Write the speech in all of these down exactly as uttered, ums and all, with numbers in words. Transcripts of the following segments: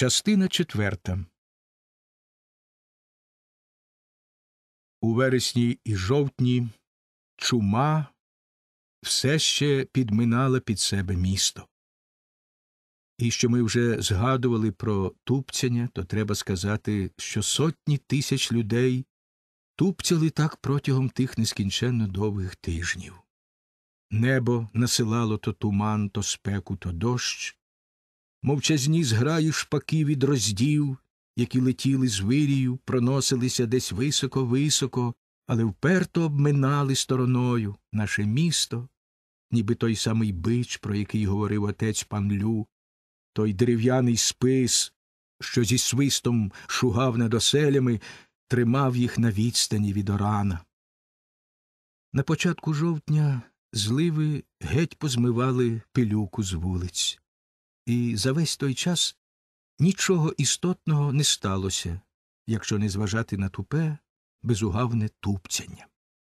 Частина четверта. У вересні і жовтні чума все ще підминала під себе місто. І що ми вже згадували про тупцяння, то треба сказати, що сотні тисяч людей тупцяли так протягом тих нескінченно довгих тижнів. Небо насилало то туман, то спеку, то дощ. Мовчазні зграї шпаків і дроздів, які летіли з вирію, проносилися десь високо-високо, але вперто обминали стороною наше місто, ніби той самий бич, про який говорив отець пан Лю, той дерев'яний спис, що зі свистом шугав над оселями, тримав їх на відстані від Орана. На початку жовтня зливи геть позмивали пилюку з вулиць. І за весь той час нічого істотного не сталося, якщо не зважати на тупе, безугавне тупцяння.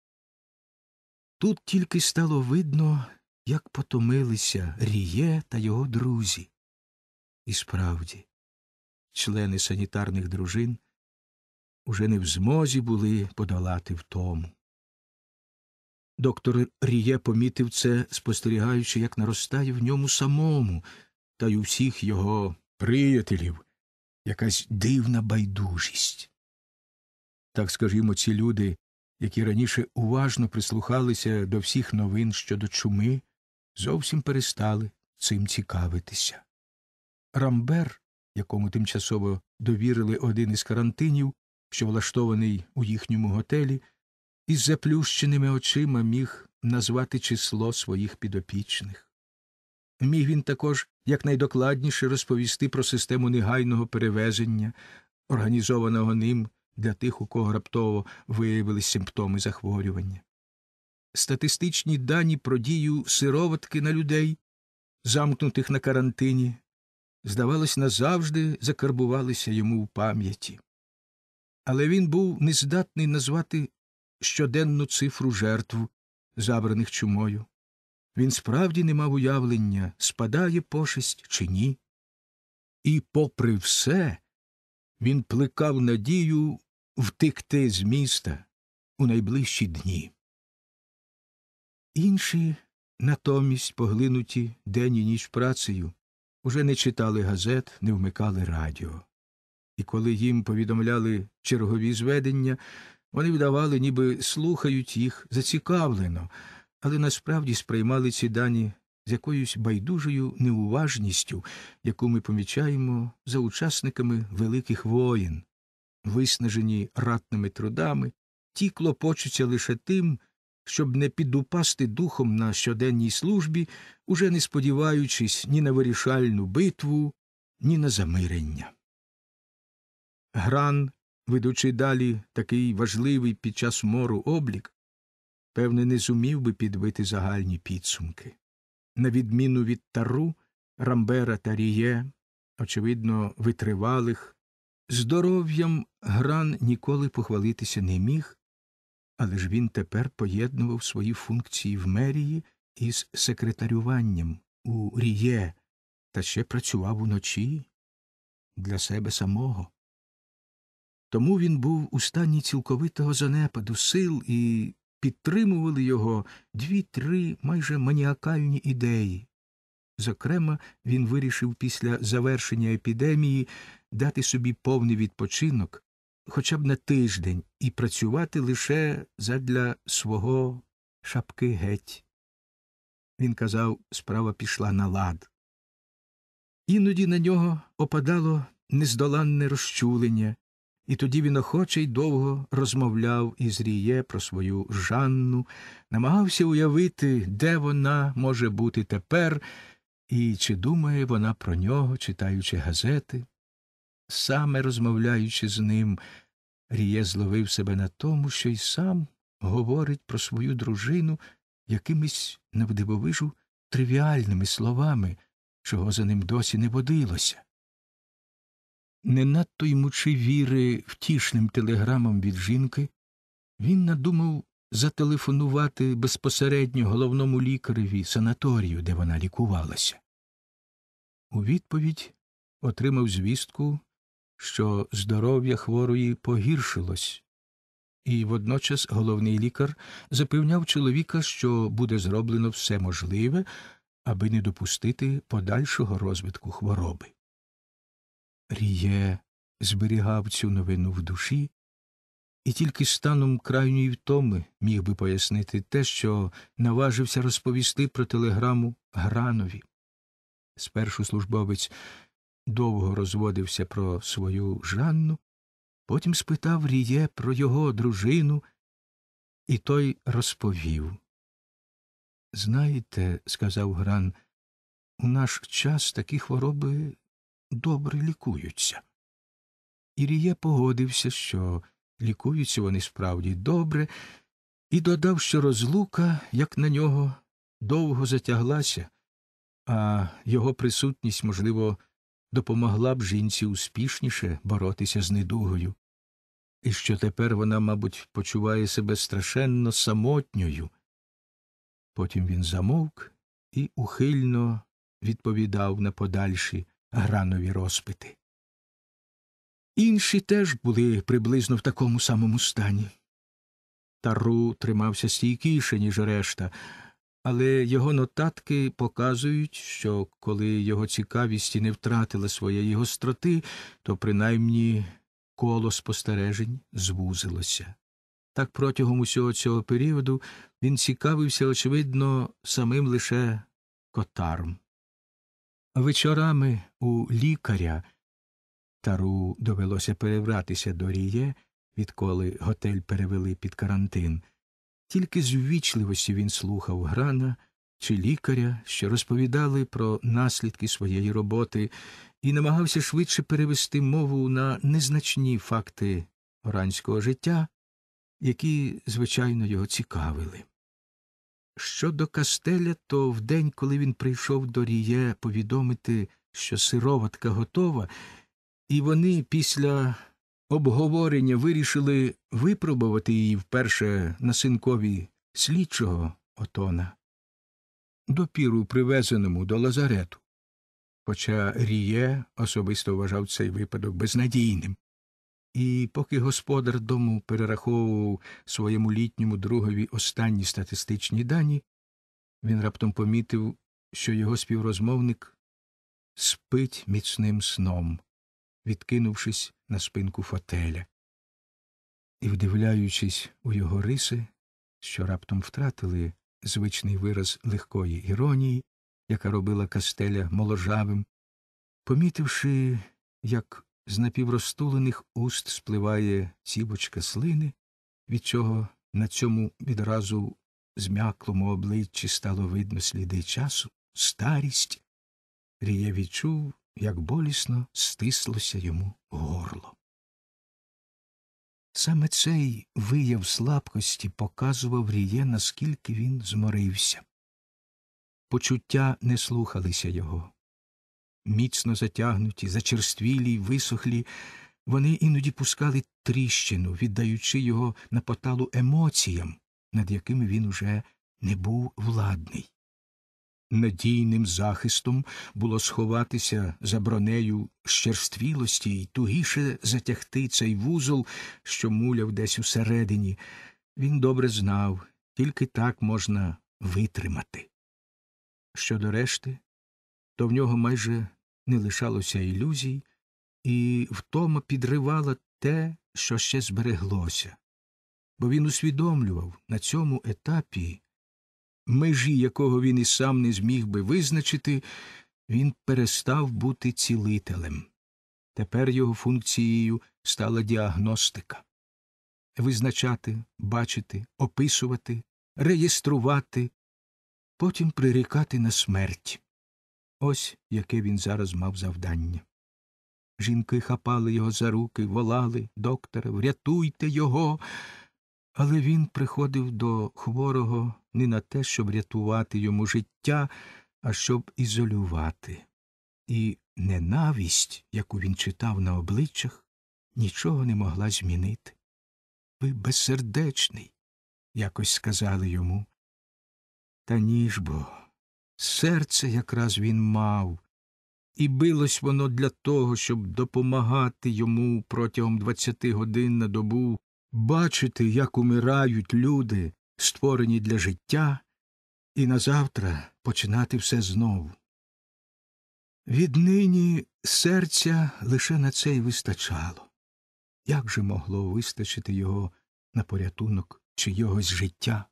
Тут тільки стало видно, як потомилися Ріє та його друзі. І справді, члени санітарних дружин уже не в змозі були подолати втому. Доктор Ріє помітив це, спостерігаючи, як наростає в ньому самому, та й у всіх його приятелів якась дивна байдужість. Так, скажімо, ці люди, які раніше уважно прислухалися до всіх новин щодо чуми, зовсім перестали цим цікавитися. Рамбер, якому тимчасово довірили один із карантинів, що влаштований у їхньому готелі, із заплющеними очима міг назвати число своїх підопічних. Міг він також якнайдокладніше розповісти про систему негайного перевезення, організованого ним для тих, у кого раптово виявились симптоми захворювання. Статистичні дані про дію сироватки на людей, замкнутих на карантині, здавалось, назавжди закарбувалися йому в пам'яті. Але він був нездатний назвати щоденну цифру жертв, забраних чумою. Він справді не мав уявлення, спадає пошесть чи ні. І, попри все, він плекав надію втекти з міста у найближчі дні. Інші, натомість, поглинуті день і ніч працею, уже не читали газет, не вмикали радіо. І коли їм повідомляли чергові зведення, вони вдавали, ніби слухають їх зацікавлено, але насправді сприймали ці дані з якоюсь байдужою неуважністю, яку ми помічаємо за учасниками великих воєн. Виснажені ратними трудами, ті клопочуться лише тим, щоб не підупасти духом на щоденній службі, уже не сподіваючись ні на вирішальну битву, ні на замирення. Гран, ведучи далі такий важливий під час мору облік, певне, не зумів би підбити загальні підсумки. На відміну від Тару, Рамбера та Ріє, очевидно, витривалих, здоров'ям Гран ніколи похвалитися не міг, але ж він тепер поєднував свої функції в мерії із секретарюванням у Ріє та ще працював уночі для себе самого. Тому він був у стані цілковитого занепаду сил, і підтримували його дві-три майже маніакальні ідеї. Зокрема, він вирішив після завершення епідемії дати собі повний відпочинок хоча б на тиждень і працювати лише задля свого шапки геть. Він казав, справа пішла на лад. Іноді на нього опадало нездоланне розчулення, і тоді він охоче й довго розмовляв із Ріє про свою Жанну, намагався уявити, де вона може бути тепер, і чи думає вона про нього, читаючи газети. Саме розмовляючи з ним, Ріє зловив себе на тому, що й сам говорить про свою дружину якимись навдивовижу тривіальними словами, чого за ним досі не водилося. Не надто ймучи віри втішним телеграмам від жінки, він надумав зателефонувати безпосередньо головному лікареві санаторію, де вона лікувалася. У відповідь отримав звістку, що здоров'я хворої погіршилось, і водночас головний лікар запевняв чоловіка, що буде зроблено все можливе, аби не допустити подальшого розвитку хвороби. Ріє зберігав цю новину в душі, і тільки станом крайньої втоми міг би пояснити те, що наважився розповісти про телеграму Гранові. Спершу службовець довго розводився про свою Жанну, потім спитав Ріє про його дружину, і той розповів. «Знаєте, — сказав Гран, — у наш час такі хвороби добре лікуються». І Ріє погодився, що лікуються вони справді добре, і додав, що розлука, як на нього, довго затяглася, а його присутність, можливо, допомогла б жінці успішніше боротися з недугою, і що тепер вона, мабуть, почуває себе страшенно самотньою. Потім він замовк і ухильно відповідав на подальші Гранові розпити. Інші теж були приблизно в такому самому стані. Тару тримався стійкіше, ніж решта, але його нотатки показують, що коли його цікавість і не втратила своєї гостроти, то принаймні коло спостережень звузилося. Так протягом усього цього періоду він цікавився, очевидно, самим лише Котаром. Вечорами у лікаря Тару довелося перебратися до Ріє, відколи готель перевели під карантин. Тільки з ввічливості він слухав Грана чи лікаря, що розповідали про наслідки своєї роботи, і намагався швидше перевести мову на незначні факти оранського життя, які, звичайно, його цікавили. Щодо Кастеля, то в день, коли він прийшов до Ріє повідомити, що сироватка готова, і вони після обговорення вирішили випробувати її вперше на синкові слідчого Отона, допіру привезеному до лазарету, хоча Ріє особисто вважав цей випадок безнадійним. І поки господар дому перераховував своєму літньому другові останні статистичні дані, він раптом помітив, що його співрозмовник спить міцним сном, відкинувшись на спинку фотеля. І, вдивляючись у його риси, що раптом втратили звичний вираз легкої іронії, яка робила Кастеля моложавим, помітивши, як з напіврозтулених уст спливає цівочка слини, від чого на цьому відразу зм'яклому обличчі стало видно сліди часу, старість, Ріє відчув, як болісно стислося йому горло. Саме цей вияв слабкості показував Ріє, наскільки він зморився. Почуття не слухалися його. Міцно затягнуті, зачерствілі й висохлі, вони іноді пускали тріщину, віддаючи його на поталу емоціям, над якими він уже не був владний. Надійним захистом було сховатися за бронею щерствілості й тугіше затягти цей вузол, що муляв десь усередині. Він добре знав, тільки так можна витримати. Щодо решти, то в нього майже не лишалося ілюзій, і втома підривала те, що ще збереглося. Бо він усвідомлював на цьому етапі, межі якого він і сам не зміг би визначити, він перестав бути цілителем. Тепер його функцією стала діагностика. Визначати, бачити, описувати, реєструвати, потім прирікати на смерть. Ось яке він зараз мав завдання. Жінки хапали його за руки, волали: «Докторе, врятуйте його!» Але він приходив до хворого не на те, щоб рятувати йому життя, а щоб ізолювати. І ненависть, яку він читав на обличчях, нічого не могла змінити. «Ви безсердечний», — якось сказали йому. Та ні ж бо, серце якраз він мав, і билось воно для того, щоб допомагати йому протягом двадцяти годин на добу бачити, як умирають люди, створені для життя, і назавтра починати все знову. Віднині серця лише на це й вистачало. Як же могло вистачити його на порятунок чийогось життя?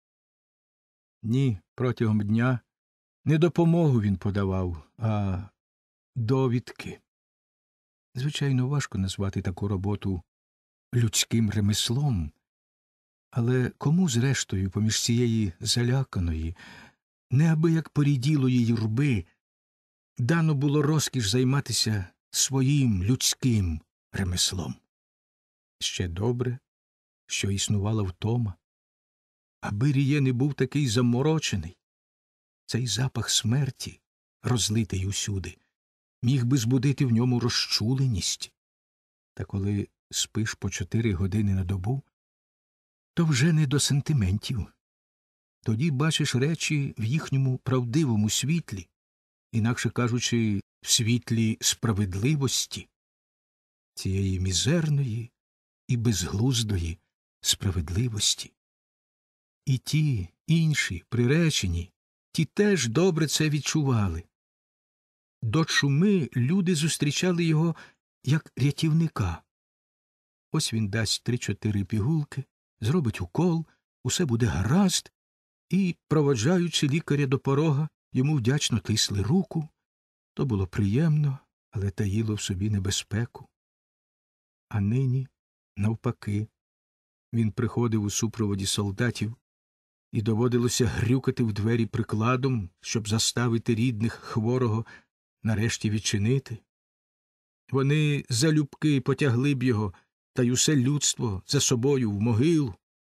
Ні, протягом дня не допомогу він подавав, а довідки. Звичайно, важко назвати таку роботу людським ремеслом, але кому, зрештою, поміж цієї заляканої, неабияк поріділої юрби дано було розкіш займатися своїм людським ремеслом? Ще добре, що існувала втома. Аби Ріє не був такий заморочений, цей запах смерті, розлитий усюди, міг би збудити в ньому розчуленість. Та коли спиш по чотири години на добу, то вже не до сентиментів. Тоді бачиш речі в їхньому правдивому світлі, інакше кажучи, в світлі справедливості, цієї мізерної і безглуздої справедливості. І ті, інші, приречені, ті теж добре це відчували. До чуми люди зустрічали його як рятівника. Ось він дасть три-чотири пігулки, зробить укол, усе буде гаразд, і, проводжаючи лікаря до порога, йому вдячно тисли руку. То було приємно, але таїло в собі небезпеку. А нині, навпаки, він приходив у супроводі солдатів, і доводилося грюкати в двері прикладом, щоб заставити рідних хворого нарешті відчинити. Вони залюбки потягли б його, та й усе людство за собою в могилу.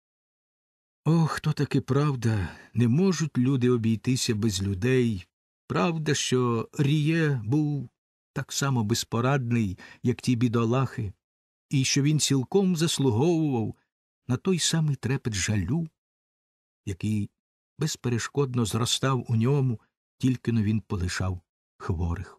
Ох, то таки правда, не можуть люди обійтися без людей. Правда, що Ріє був так само безпорадний, як ті бідолахи, і що він цілком заслуговував на той самий трепет жалю, який безперешкодно зростав у ньому, тільки-но він полишав хворих.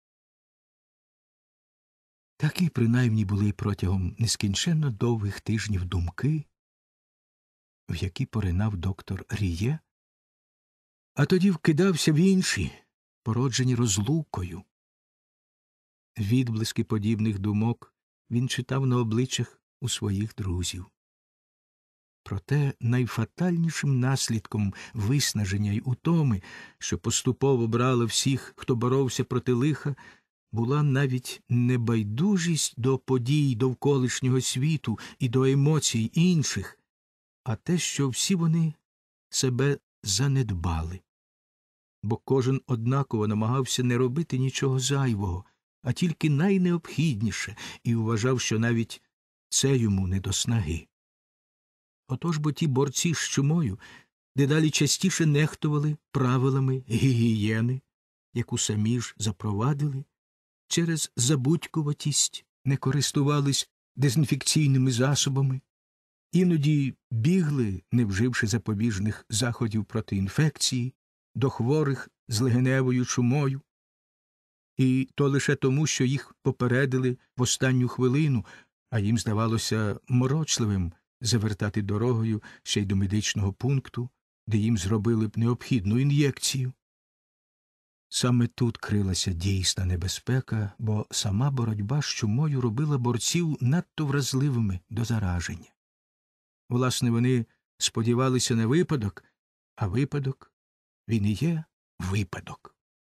Такі, принаймні, були протягом нескінченно довгих тижнів думки, в які поринав доктор Ріє, а тоді вкидався в інші, породжені розлукою. Відблиски подібних думок він читав на обличчях у своїх друзів. Проте найфатальнішим наслідком виснаження й утоми, що поступово брало всіх, хто боровся проти лиха, була навіть не байдужість до подій довколишнього світу і до емоцій інших, а те, що всі вони себе занедбали. Бо кожен однаково намагався не робити нічого зайвого, а тільки найнеобхідніше, і вважав, що навіть це йому не до снаги. Отож бо ті борці з чумою дедалі частіше нехтували правилами гігієни, яку самі ж запровадили, через забудькуватість не користувались дезінфекційними засобами, іноді бігли, не вживши запобіжних заходів проти інфекції, до хворих з легеневою чумою, і то лише тому, що їх попередили в останню хвилину, а їм здавалося морочливим завертати дорогою ще й до медичного пункту, де їм зробили б необхідну ін'єкцію. Саме тут крилася дійсна небезпека, бо сама боротьба з чумою робила борців надто вразливими до зараження. Власне, вони сподівалися на випадок, а випадок, він і є випадок.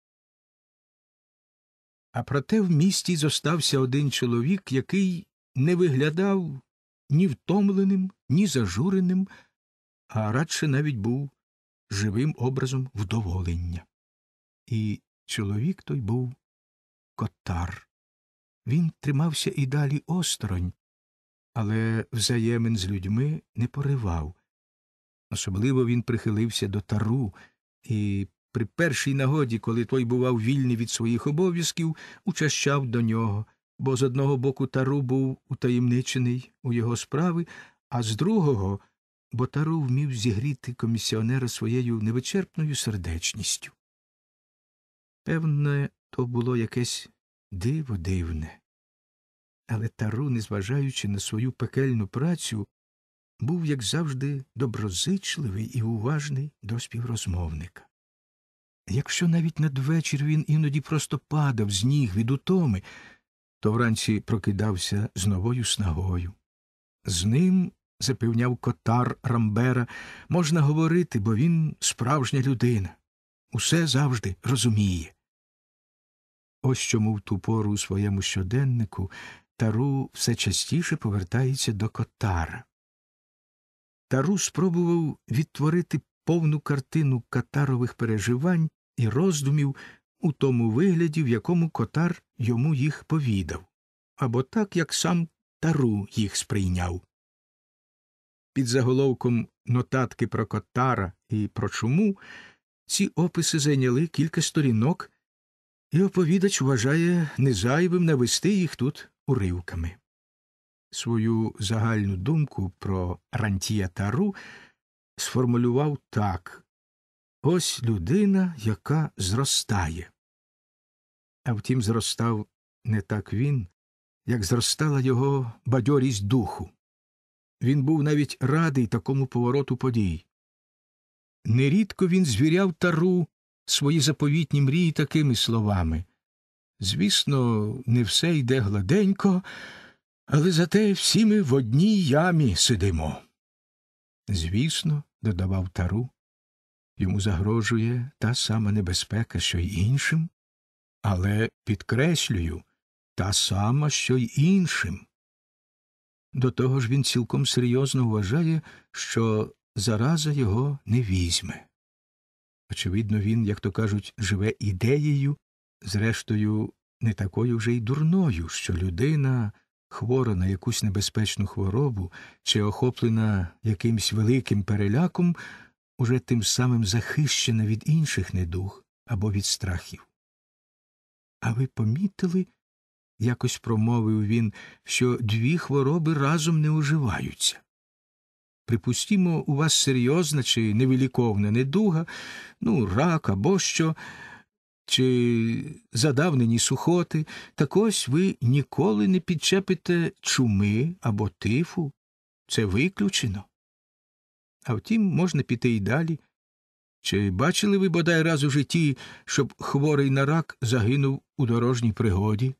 А проте в місті зостався один чоловік, який не виглядав ні втомленим, ні зажуреним, а радше навіть був живим образом вдоволення. І чоловік той був Котар. Він тримався і далі осторонь, але взаємин з людьми не поривав. Особливо він прихилився до Тару і при першій нагоді, коли той бував вільний від своїх обов'язків, учащав до нього, бо з одного боку Тару був утаємничений у його справи, а з другого, бо Тару вмів зігріти комісіонера своєю невичерпною сердечністю. Певне, То було якесь диво дивне. Але Тару, незважаючи на свою пекельну працю, був, як завжди, доброзичливий і уважний до співрозмовника. Якщо навіть надвечір він іноді просто падав з ніг від утоми, то вранці прокидався з новою снагою. З ним, запевняв котар Рамбера, можна говорити, бо він справжня людина. Усе завжди розуміє. Ось чому в ту пору у своєму щоденнику Тару все частіше повертається до котара. Тару спробував відтворити повну картину катарових переживань і роздумів у тому вигляді, в якому котар йому їх повідав, або так, як сам Тару їх сприйняв. Під заголовком «Нотатки про котара і про чуму» ці описи зайняли кілька сторінок, і оповідач вважає незайвим навести їх тут уривками. Свою загальну думку про Рантія Тару сформулював так: «Ось людина, яка зростає». А втім, зростав не так він, як зростала його бадьорість духу. Він був навіть радий такому повороту подій. Нерідко він звіряв Тару свої заповітні мрії такими словами: «Звісно, не все йде гладенько, але зате всі ми в одній ямі сидимо». «Звісно», – додавав Тару, – «йому загрожує та сама небезпека, що й іншим, але, підкреслюю, та сама, що й іншим». До того ж він цілком серйозно вважає, що зараза його не візьме. Очевидно, він, як то кажуть, живе ідеєю, зрештою, не такою вже й дурною, що людина, хвора на якусь небезпечну хворобу чи охоплена якимсь великим переляком, уже тим самим захищена від інших недуг або від страхів. «А ви помітили, — якось промовив він, — що дві хвороби разом не уживаються? Припустімо, у вас серйозна чи невиліковна недуга, ну, рак або що, чи задавнені сухоти, так ось ви ніколи не підчепите чуми або тифу. Це виключено. А втім, можна піти й далі. Чи бачили ви бодай раз у житті, щоб хворий на рак загинув у дорожній пригоді?»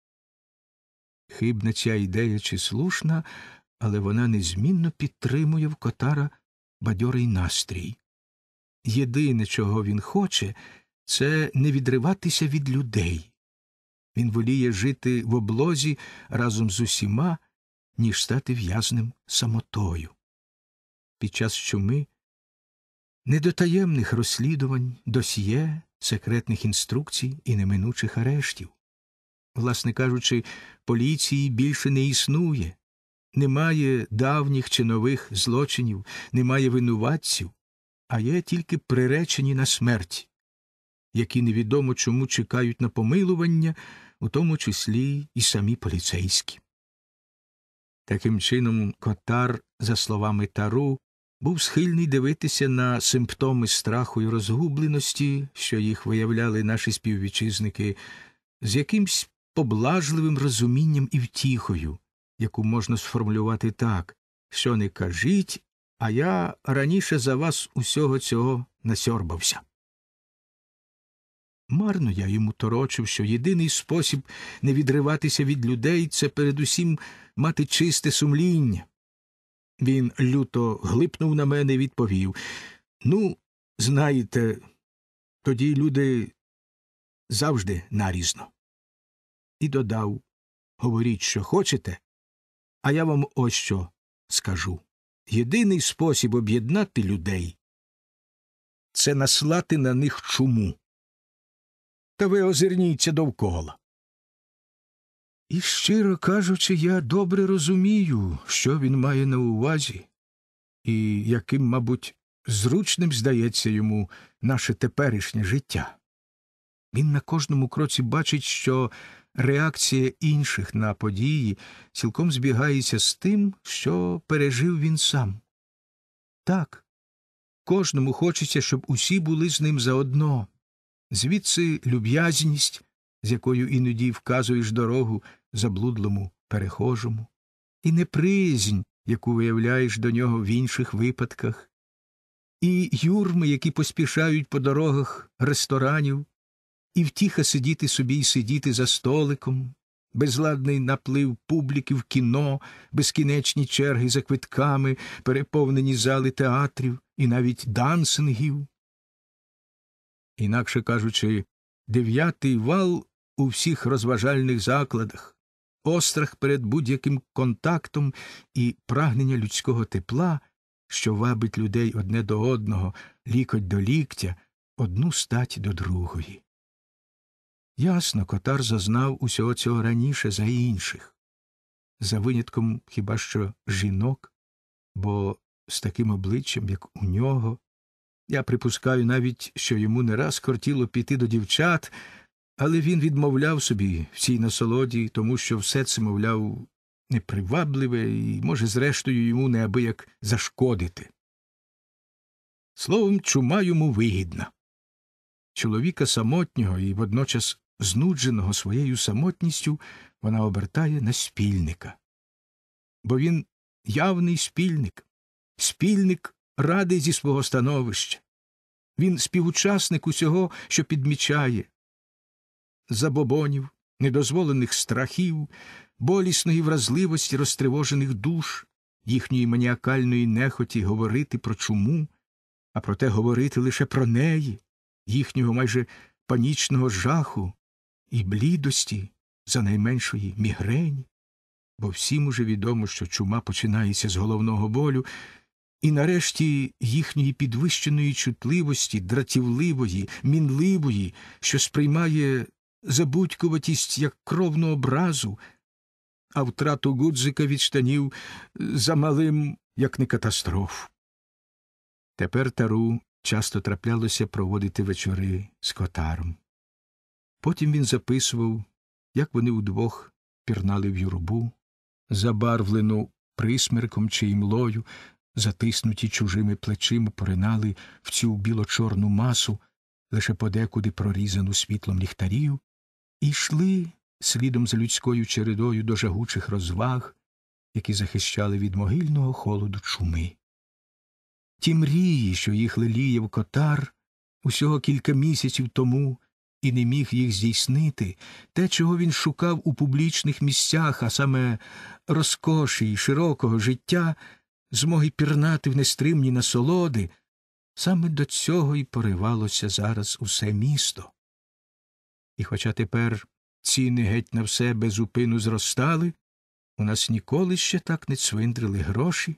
Хибна ця ідея чи слушна, але вона незмінно підтримує в котара бадьорий настрій. Єдине, чого він хоче, це не відриватися від людей. Він воліє жити в облозі разом з усіма, ніж стати в'язнем самотою. Під час чуми не до таємних розслідувань, досьє, секретних інструкцій і неминучих арештів. Власне кажучи, поліції більше не існує. Немає давніх чи нових злочинів, немає винуватців, а є тільки приречені на смерть, які невідомо чому чекають на помилування, у тому числі і самі поліцейські. Таким чином, котар, за словами Тару, був схильний дивитися на симптоми страху і розгубленості, що їх виявляли наші співвітчизники, з якимсь поблажливим розумінням і втіхою, яку можна сформулювати так: «Що не кажіть, а я раніше за вас усього цього насьорбався». Марно я йому торочив, що єдиний спосіб не відриватися від людей – це передусім мати чисте сумління. Він люто глипнув на мене і відповів: «Ну, знаєте, тоді люди завжди нарізно». І додав: «Говоріть, що хочете, а я вам ось що скажу. Єдиний спосіб об'єднати людей – це наслати на них чуму. Та ви озирніться довкола». І, щиро кажучи, я добре розумію, що він має на увазі, і яким, мабуть, зручним здається йому наше теперішнє життя. Він на кожному кроці бачить, що реакція інших на події цілком збігається з тим, що пережив він сам. Так, кожному хочеться, щоб усі були з ним заодно. Звідси люб'язність, з якою іноді вказуєш дорогу заблудлому перехожому, і неприязнь, яку виявляєш до нього в інших випадках, і юрми, які поспішають по дорогах ресторанів, і втіха сидіти собі й сидіти за столиком, безладний наплив публіки в кіно, безкінечні черги за квитками, переповнені зали театрів і навіть дансингів. Інакше кажучи, дев'ятий вал у всіх розважальних закладах, острах перед будь-яким контактом і прагнення людського тепла, що вабить людей одне до одного, лікоть до ліктя, одну стать до другої. Ясно, Котар зазнав усього цього раніше за інших, за винятком хіба що жінок, бо з таким обличчям, як у нього, я припускаю навіть, що йому не раз кортіло піти до дівчат, але він відмовляв собі в цій насолоді, тому що все це, мовляв, непривабливе і, може, зрештою, йому неабияк зашкодити. Словом, чума йому вигідна. Чоловіка самотнього і водночас знудженого своєю самотністю вона обертає на спільника. Бо він явний спільник, спільник ради зі свого становища. Він співучасник усього, що підмічає, забобонів, недозволених страхів, болісної вразливості розтривожених душ, їхньої маніакальної нехоті говорити про чуму, а проте говорити лише про неї, їхнього майже панічного жаху і блідості за найменшої мігрені, бо всім уже відомо, що чума починається з головного болю, і нарешті їхньої підвищеної чутливості, дратівливої, мінливої, що сприймає забудькуватість як кровну образу, а втрату гудзика від штанів замалим, як не катастрофу. Тепер Тару часто траплялося проводити вечори з Котаром. Потім він записував, як вони удвох пірнали в юрбу, забарвлену присмерком чи імлою, затиснуті чужими плечима, поринали в цю біло-чорну масу, лише подекуди прорізану світлом ліхтарів, і йшли слідом за людською чередою до жагучих розваг, які захищали від могильного холоду чуми. Ті мрії, що їх леліяв Котар усього кілька місяців тому і не міг їх здійснити, те, чого він шукав у публічних місцях, а саме розкоші й широкого життя, змоги пірнати в нестримні насолоди, саме до цього й поривалося зараз усе місто. І хоча тепер ціни геть на все безупину зростали, у нас ніколи ще так не цвиндрили гроші,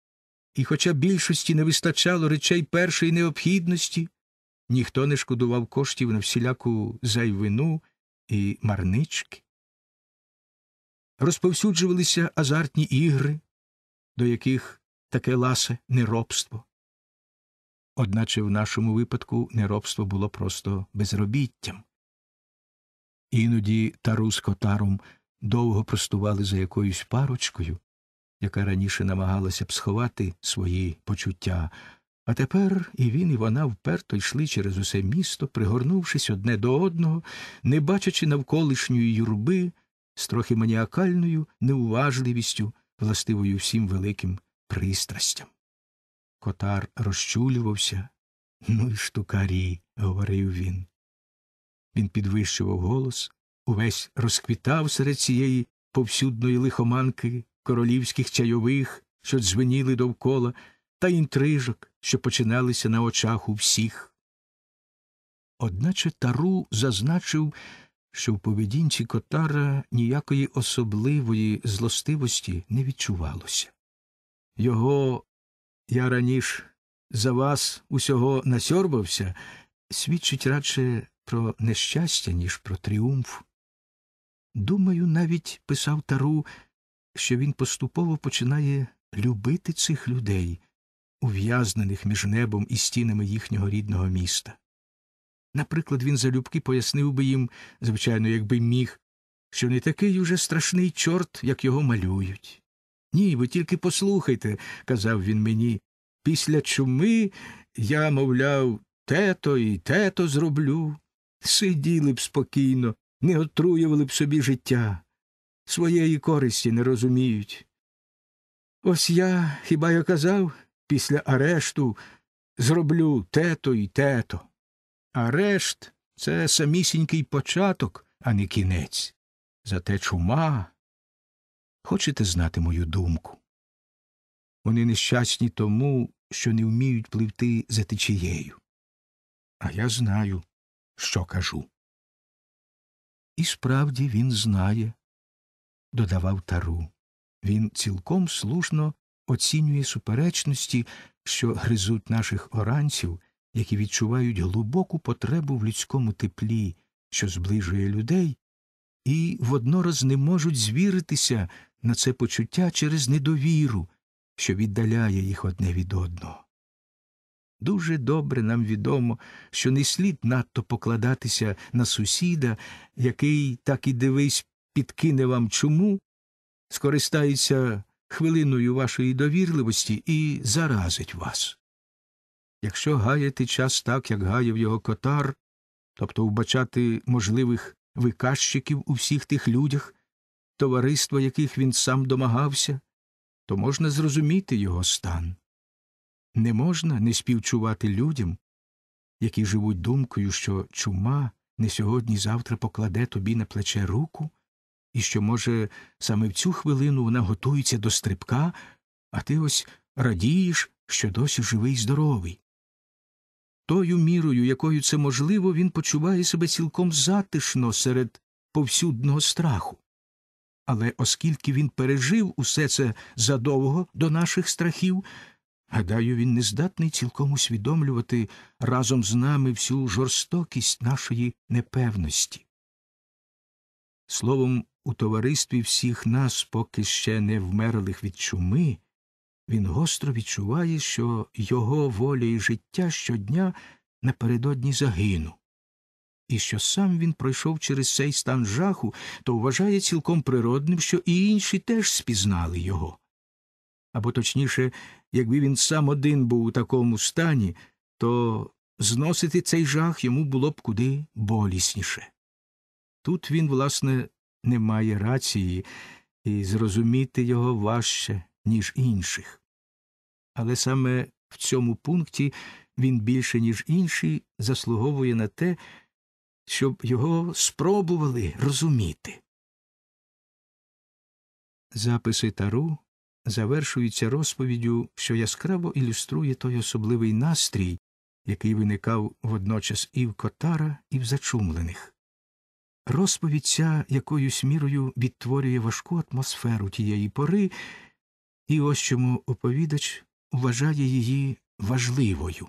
і хоча більшості не вистачало речей першої необхідності, ніхто не шкодував коштів на всіляку зайвину і марнички. Розповсюджувалися азартні ігри, до яких таке ласе неробство. Одначе в нашому випадку неробство було просто безробіттям. Іноді Тару з Котаром довго простували за якоюсь парочкою, яка раніше намагалася б сховати свої почуття, а тепер і він, і вона вперто йшли через усе місто, пригорнувшись одне до одного, не бачачи навколишньої юрби, з трохи маніакальною неуважливістю, властивою всім великим пристрастям. Котар розчулювався. «Ну й штукарі», — говорив він. Він підвищував голос, увесь розквітав серед цієї повсюдної лихоманки королівських чайових, що дзвеніли довкола, та інтрижок, що починалися на очах у всіх. Одначе Тару зазначив, що в поведінці Котара ніякої особливої злостивості не відчувалося. Його «я раніше за вас усього насьорбався» свідчить радше про нещастя, ніж про тріумф. Думаю, навіть, писав Тару, що він поступово починає любити цих людей, ув'язнених між небом і стінами їхнього рідного міста. Наприклад, він залюбки пояснив би їм, звичайно, якби міг, що не такий уже страшний чорт, як його малюють. «Ні, ви тільки послухайте», – казав він мені, – «після чуми я, мовляв, те-то і те-то зроблю». Сиділи б спокійно, не отруювали б собі життя, своєї користі не розуміють. Ось я, хіба я казав, після арешту зроблю те-то і те-то. Арешт – це самісінький початок, а не кінець. Зате чума. Хочете знати мою думку? Вони нещасні тому, що не вміють пливти за течією. А я знаю, що кажу. І справді він знає, додавав Тару. Він цілком слушно оцінює суперечності, що гризуть наших оранців, які відчувають глибоку потребу в людському теплі, що зближує людей, і воднораз не можуть звіритися на це почуття через недовіру, що віддаляє їх одне від одного. Дуже добре нам відомо, що не слід надто покладатися на сусіда, який, так і дивись, підкине вам чуму, скористається хвилиною вашої довірливості і заразить вас. Якщо гаяти час так, як гаяв його Котар, тобто вбачати можливих виказчиків у всіх тих людях, товариства яких він сам домагався, то можна зрозуміти його стан. Не можна не співчувати людям, які живуть думкою, що чума не сьогодні-завтра покладе тобі на плече руку, і що, може, саме в цю хвилину вона готується до стрибка, а ти ось радієш, що досі живий й здоровий. Тою мірою, якою це можливо, він почуває себе цілком затишно серед повсюдного страху. Але оскільки він пережив усе це задовго до наших страхів, гадаю, він не здатний цілком усвідомлювати разом з нами всю жорстокість нашої непевності. Словом, у товаристві всіх нас, поки ще не вмерлих від чуми, він гостро відчуває, що його воля і життя щодня напередодні загину, і що сам він пройшов через цей стан жаху, то вважає цілком природним, що і інші теж спізнали його. Або точніше, якби він сам один був у такому стані, то зносити цей жах йому було б куди болісніше. Тут він, власне, не має рації, і зрозуміти його важче, ніж інших. Але саме в цьому пункті він більше, ніж інші, заслуговує на те, щоб його спробували розуміти. Записи Тару завершуються розповіддю, що яскраво ілюструє той особливий настрій, який виникав водночас і в Котара, і в зачумлених. Розповідь ця якоюсь мірою відтворює важку атмосферу тієї пори, і ось чому оповідач вважає її важливою.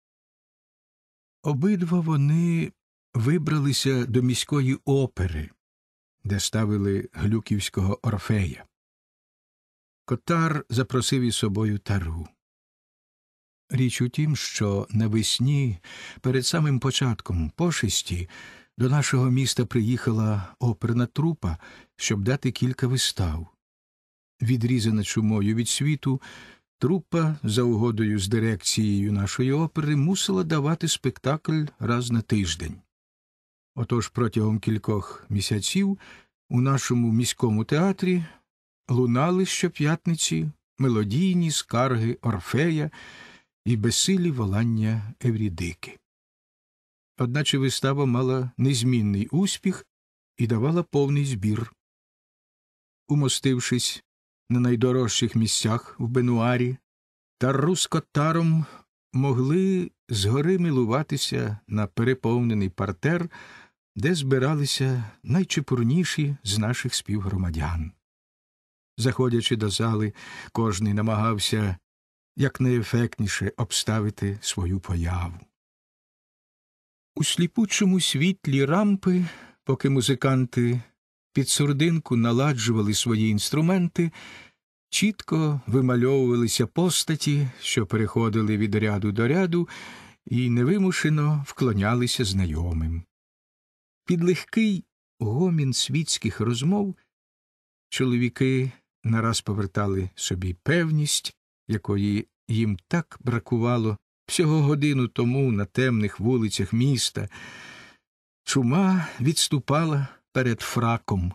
Обидва вони вибралися до міської опери, де ставили глюківського Орфея. Котар запросив із собою Тару. Річ у тім, що навесні, перед самим початком пошесті, до нашого міста приїхала оперна трупа, щоб дати кілька вистав. Відрізана чумою від світу, трупа, за угодою з дирекцією нашої опери, мусила давати спектакль раз на тиждень. Отож протягом кількох місяців у нашому міському театрі лунали щоп'ятниці мелодійні скарги Орфея і безсилі волання Еврідики. Одначе вистава мала незмінний успіх і давала повний збір. Умостившись на найдорожчих місцях в бенуарі, Тару з Котаром могли згори милуватися на переповнений партер, де збиралися найчепурніші з наших співгромадян. Заходячи до зали, кожний намагався якнайефектніше обставити свою появу. У сліпучому світлі рампи, поки музиканти під сурдинку наладжували свої інструменти, чітко вимальовувалися постаті, що переходили від ряду до ряду і невимушено вклонялися знайомим. Під легкий гомін світських розмов чоловіки нараз повертали собі певність, якої їм так бракувало всього годину тому на темних вулицях міста. Чума відступала перед фраком.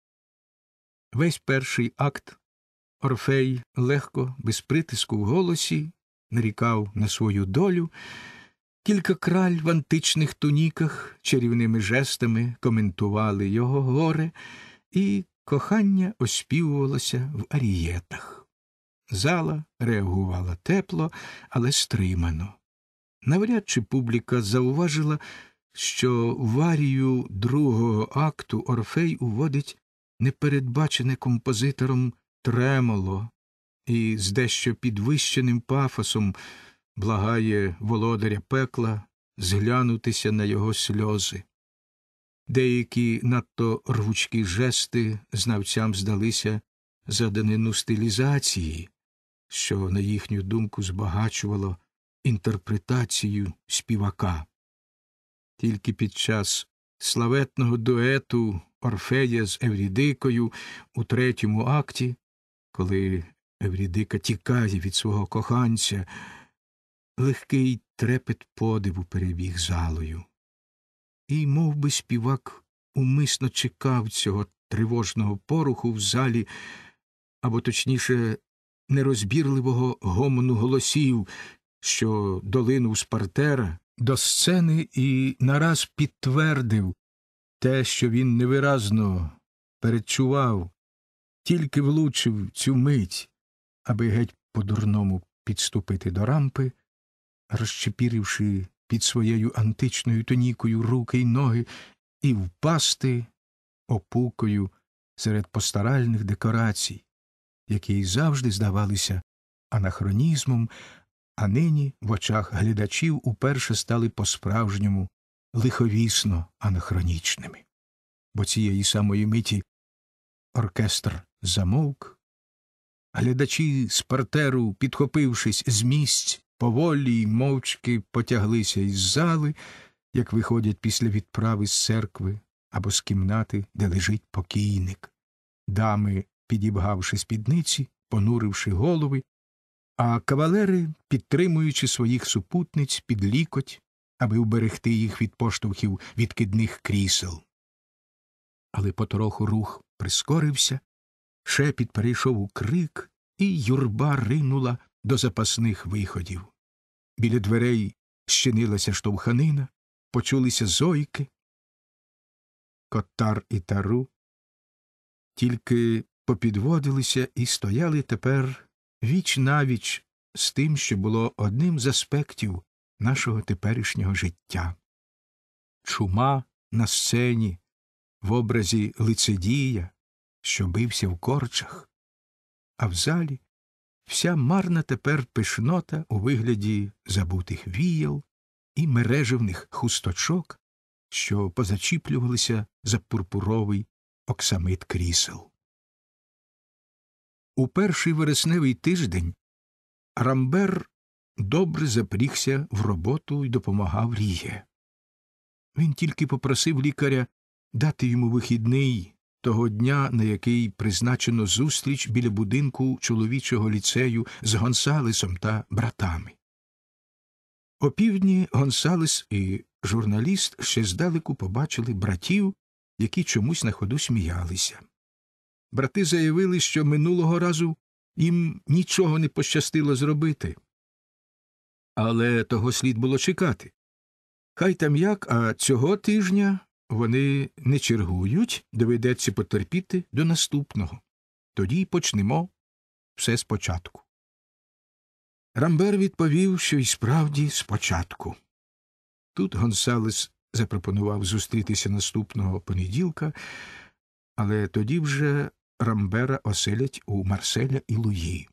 Весь перший акт Орфей легко, без притиску в голосі, нарікав на свою долю. Кілька краль в античних туніках чарівними жестами коментували його горе, і кохання оспівувалося в арієтах. Зала реагувала тепло, але стримано. Навряд чи публіка зауважила, що в арію другого акту Орфей уводить непередбачене композитором тремоло і з дещо підвищеним пафосом благає володаря пекла зглянутися на його сльози. Деякі надто рвучкі жести знавцям здалися за данину стилізації, що, на їхню думку, збагачувало інтерпретацію співака. Тільки під час славетного дуету Орфея з Еврідикою у третьому акті, коли Еврідика тікає від свого коханця, легкий трепет подиву перебіг залою. І мов би співак умисно чекав цього тривожного поруху в залі, або точніше нерозбірливого гомону голосів, що долинув з партера до сцени і нараз підтвердив те, що він невиразно передчував, тільки влучив цю мить, аби геть по-дурному підступити до рампи, розчепіривши під своєю античною тонікою руки й ноги, і впасти опукою серед постаральних декорацій, які завжди здавалися анахронізмом, а нині в очах глядачів уперше стали по-справжньому лиховісно анахронічними. Бо цієї самої миті оркестр замовк, глядачі з партеру, підхопившись з місць, поволі й мовчки потяглися із зали, як виходять після відправи з церкви або з кімнати, де лежить покійник. Дами, підібгавши спідниці, понуривши голови, а кавалери, підтримуючи своїх супутниць під лікоть, аби уберегти їх від поштовхів відкидних крісел. Але потроху рух прискорився, шепіт перейшов у крик, і юрба ринула до запасних виходів. Біля дверей щинилася штовханина, почулися зойки. Коттар і Тару тільки попідводилися і стояли тепер віч-навіч з тим, що було одним з аспектів нашого теперішнього життя. Чума на сцені в образі лицедія, що бився в корчах, а в залі вся марна тепер пишнота у вигляді забутих віял і мережевних хусточок, що позачіплювалися за пурпуровий оксамит крісел. У перший вересневий тиждень Рамбер добре запрігся в роботу й допомагав Ріге. Він тільки попросив лікаря дати йому вихідний того дня, на який призначено зустріч біля будинку чоловічого ліцею з Гонсалесом та братами. Опівдні Гонсалес і журналіст ще здалеку побачили братів, які чомусь на ходу сміялися. Брати заявили, що минулого разу їм нічого не пощастило зробити. Але того слід було чекати. Хай там як, а цього тижня вони не чергують, доведеться потерпіти до наступного. Тоді й почнемо все спочатку. Рамбер відповів, що й справді спочатку. Тут Гонсалес запропонував зустрітися наступного понеділка, але тоді вже Рамбера оселять у Марселя і Луї.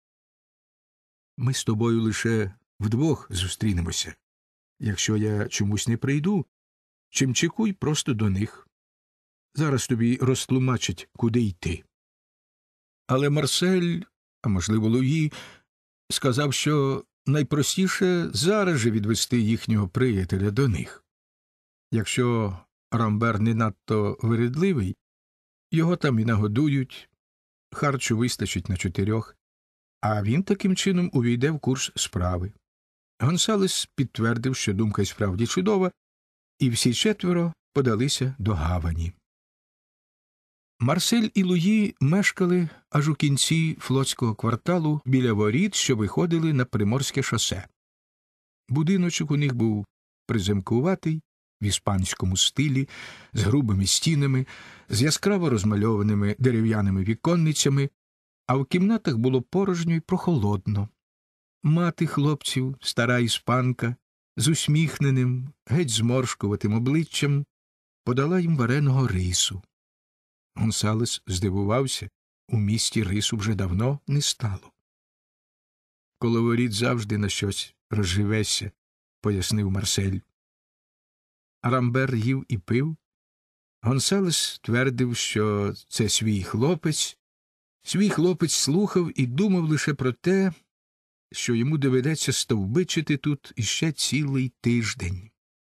Ми з тобою лише вдвох зустрінемося. Якщо я чомусь не прийду, чимчикуй просто до них. Зараз тобі розтлумачать, куди йти. Але Марсель, а можливо Луї, сказав, що найпростіше зараз же відвести їхнього приятеля до них. Якщо Рамбер не надто вирідливий, його там і нагодують, харчу вистачить на чотирьох, а він таким чином увійде в курс справи. Гонсалес підтвердив, що думка й справді чудова, і всі четверо подалися до гавані. Марсель і Луї мешкали аж у кінці флотського кварталу біля воріт, що виходили на Приморське шосе. Будиночок у них був приземкуватий, в іспанському стилі, з грубими стінами, з яскраво розмальованими дерев'яними віконницями, а в кімнатах було порожньо й прохолодно. Мати хлопців, стара іспанка, з усміхненим, геть зморшкуватим обличчям, подала їм вареного рису. Гонсалес здивувався, у місті рису вже давно не стало. «Коло воріт завжди на щось розживешся», – пояснив Марсель. Рамбер їв і пив. Гонсалес твердив, що це свій хлопець. Свій хлопець слухав і думав лише про те, що йому доведеться стовбичити тут іще цілий тиждень.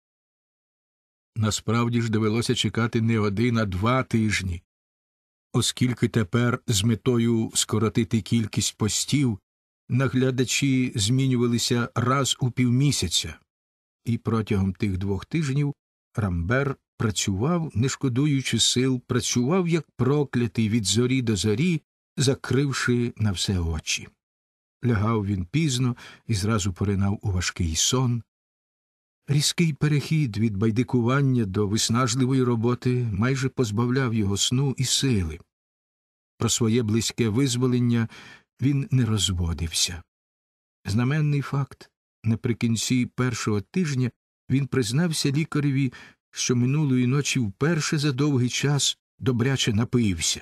Насправді ж довелося чекати не один, а два тижні, оскільки тепер з метою скоротити кількість постів наглядачі змінювалися раз у півмісяця, і протягом тих двох тижнів Рамбер працював, не шкодуючи сил, працював як проклятий від зорі до зорі, закривши на все очі. Лягав він пізно і зразу поринав у важкий сон. Різкий перехід від байдикування до виснажливої роботи майже позбавляв його сну і сили. Про своє близьке визволення він не розводився. Знаменний факт. Наприкінці першого тижня він признався лікареві, що минулої ночі вперше за довгий час добряче напився.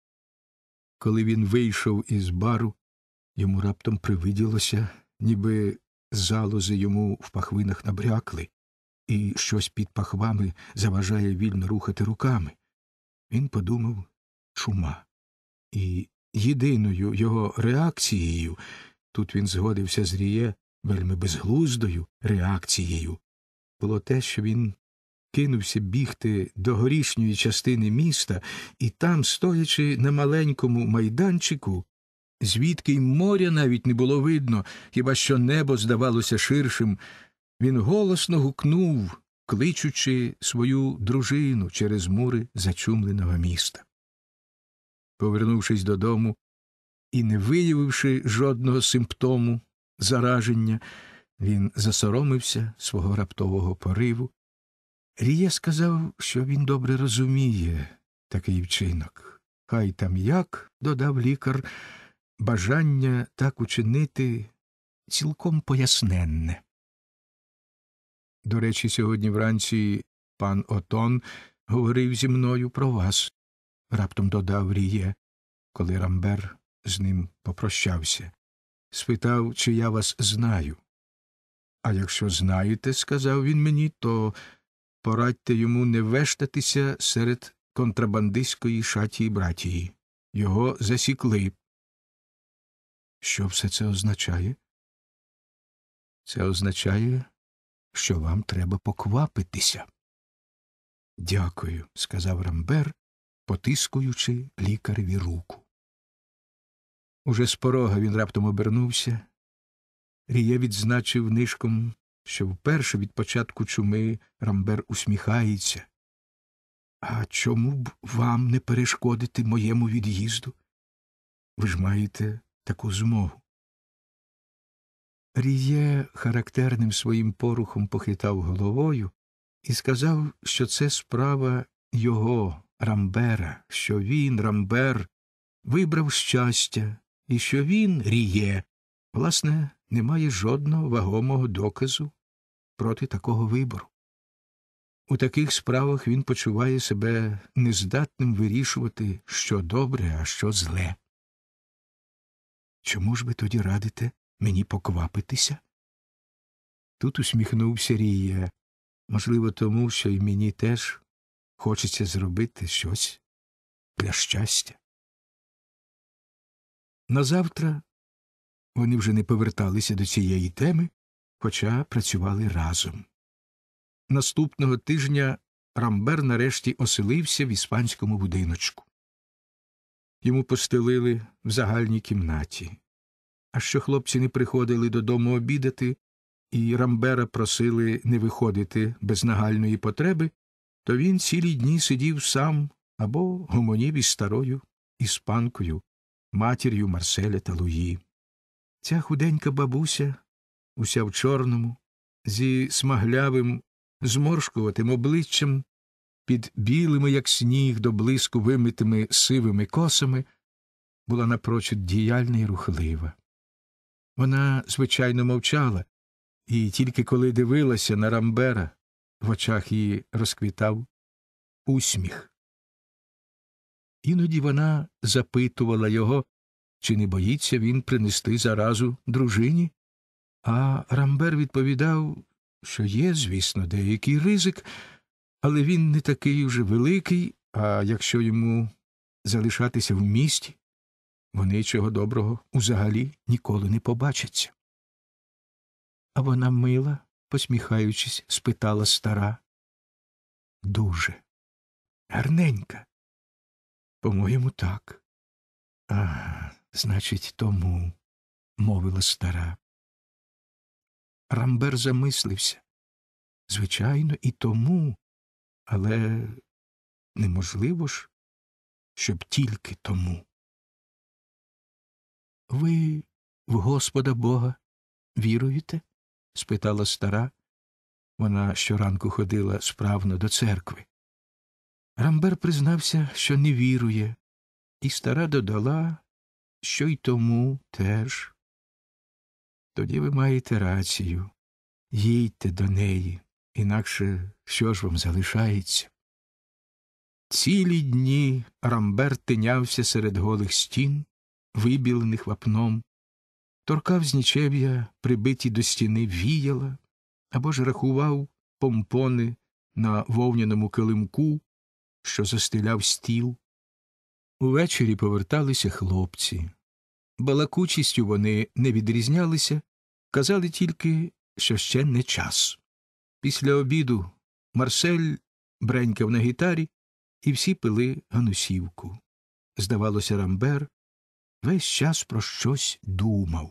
Коли він вийшов із бару, йому раптом привиділося, ніби залози йому в пахвинах набрякли, і щось під пахвами заважає вільно рухати руками. Він подумав – чума. І єдиною його реакцією, тут він згодився з Ріє, вельми безглуздою реакцією, було те, що він кинувся бігти до горішньої частини міста і там, стоячи на маленькому майданчику, звідки й моря навіть не було видно, хіба що небо здавалося ширшим, він голосно гукнув, кличучи свою дружину через мури зачумленого міста. Повернувшись додому і не виявивши жодного симптому зараження, він засоромився свого раптового пориву. Ріє сказав, що він добре розуміє такий вчинок. Хай там як, додав лікар, бажання так учинити цілком поясненне. До речі, сьогодні вранці пан Отон говорив зі мною про вас, раптом додав Ріє, коли Рамбер з ним попрощався. Спитав, чи я вас знаю. А якщо знаєте, сказав він мені, то порадьте йому не вештатися серед контрабандистської шатії братії. Його засікли. Що все це означає? Це означає, що вам треба поквапитися. Дякую, сказав Рамбер, потискуючи лікареві руку. Уже з порога він раптом обернувся. Ріє відзначив нишком, що вперше від початку чуми Рамбер усміхається. А чому б вам не перешкодити моєму від'їзду? Ви ж маєте таку змогу. Ріє характерним своїм порухом похитав головою і сказав, що це справа його, Рамбера, що він, Рамбер, вибрав щастя, і що він, Ріє, власне, не має жодного вагомого доказу проти такого вибору. У таких справах він почуває себе нездатним вирішувати, що добре, а що зле. Чому ж ви тоді радите мені поквапитися? Тут усміхнувся Ріє, можливо, тому, що й мені теж хочеться зробити щось для щастя. Назавтра вони вже не поверталися до цієї теми, хоча працювали разом. Наступного тижня Рамбер нарешті оселився в іспанському будиночку. Йому постелили в загальній кімнаті. А що хлопці не приходили додому обідати, і Рамбера просили не виходити без нагальної потреби, то він цілі дні сидів сам або гомонів із старою іспанкою, матір'ю Марселя та Луї. Ця худенька бабуся, уся в чорному, зі смаглявим, зморшкуватим обличчям, під білими, як сніг, до блиску вимитими сивими косами, була напрочуд діяльна й рухлива. Вона, звичайно, мовчала, і тільки коли дивилася на Рамбера, в очах її розквітав усміх. Іноді вона запитувала його, чи не боїться він принести заразу дружині, а Рамбер відповідав, що є, звісно, деякий ризик, але він не такий уже великий, а якщо йому залишатися в місті, вони, чого доброго, узагалі ніколи не побачаться. — А вона мила? — посміхаючись, спитала стара. — Дуже. Гарненька. — По-моєму, так. — А, значить, тому, — мовила стара. Рамбер замислився. Звичайно, і тому, але неможливо ж, щоб тільки тому. — Ви в Господа Бога віруєте? — спитала стара. Вона щоранку ходила справно до церкви. Рамбер признався, що не вірує, і стара додала, що й тому теж. — Тоді ви маєте рацію. Їдьте до неї, інакше що ж вам залишається? Цілі дні Рамбер тинявся серед голих стін, вибілених вапном, торкав з нічев'я прибиті до стіни віяла, або ж рахував помпони на вовняному килимку, що застеляв стіл. Увечері поверталися хлопці. Балакучістю вони не відрізнялися, казали тільки, що ще не час. Після обіду Марсель бренькав на гітарі, і всі пили ганусівку. Здавалося, Рамбер весь час про щось думав.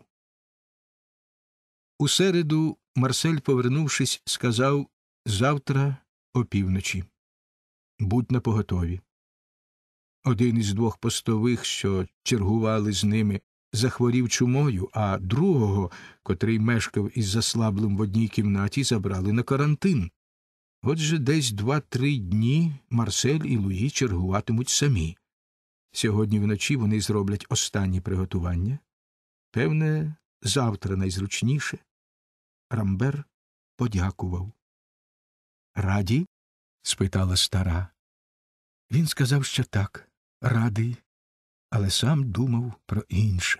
У середу Марсель, повернувшись, сказав: «Завтра опівночі. Будь напоготові». Один із двох постових, що чергували з ними, захворів чумою, а другого, котрий мешкав із заслаблим в одній кімнаті, забрали на карантин. Отже, десь два-три дні Марсель і Луї чергуватимуть самі. Сьогодні вночі вони зроблять останні приготування. Певне, завтра найзручніше. Рамбер подякував. «Раді?» – спитала стара. Він сказав, що так, радий, але сам думав про інше.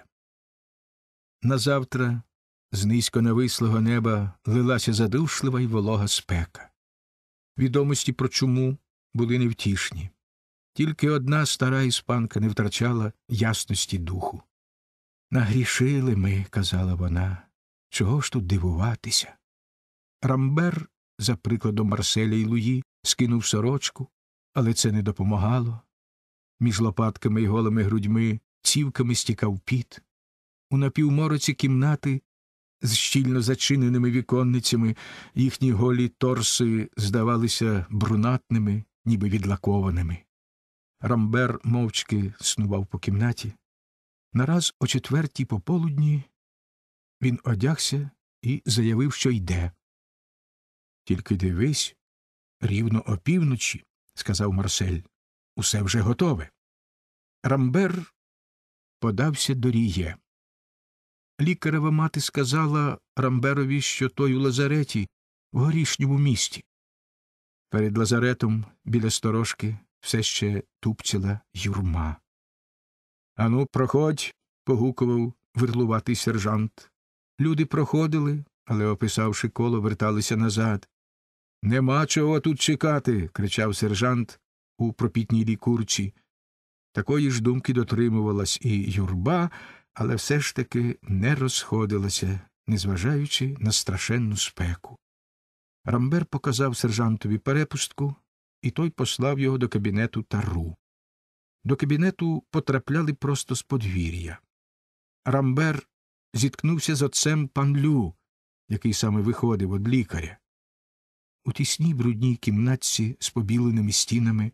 Назавтра з низько навислого неба лилася задушлива й волога спека. Відомості про чуму були невтішні. Тільки одна стара іспанка не втрачала ясності духу. «Нагрішили ми», – казала вона, – «чого ж тут дивуватися?» Рамбер, за прикладом Марселя і Луї, скинув сорочку, але це не допомагало. Між лопатками й голими грудьми цівками стікав піт. У напівмороці кімнати з щільно зачиненими віконницями їхні голі торси здавалися брунатними, ніби відлакованими. Рамбер мовчки снував по кімнаті. Нараз о четвертій пополудні він одягся і заявив, що йде. «Тільки дивись, рівно опівночі», – сказав Марсель, – «усе вже готове». Рамбер подався до Ріє. Лікарева мати сказала Рамберові, що той у лазареті в горішньому місті. Перед лазаретом біля сторожки все ще тупціла юрма. «Ану, проходь», – погукував вирлуватий сержант. Люди проходили, але, описавши коло, верталися назад. «Нема чого тут чекати», – кричав сержант у пропітнілій курці. Такої ж думки дотримувалась і юрба, але все ж таки не розходилася, незважаючи на страшенну спеку. Рамбер показав сержантові перепустку, і той послав його до кабінету Тарру. До кабінету потрапляли просто з подвір'я. Рамбер зіткнувся з отцем Панлю, який саме виходив від лікаря. У тісній брудній кімнатці з побіленими стінами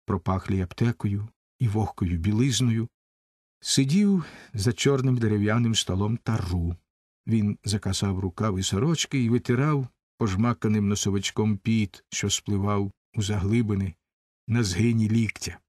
пропахлій аптекою і вогкою білизною, сидів за чорним дерев'яним столом Тару. Він закасав рукави сорочки і витирав пожмаканим носовичком піт, що спливав у заглибини на згині ліктя.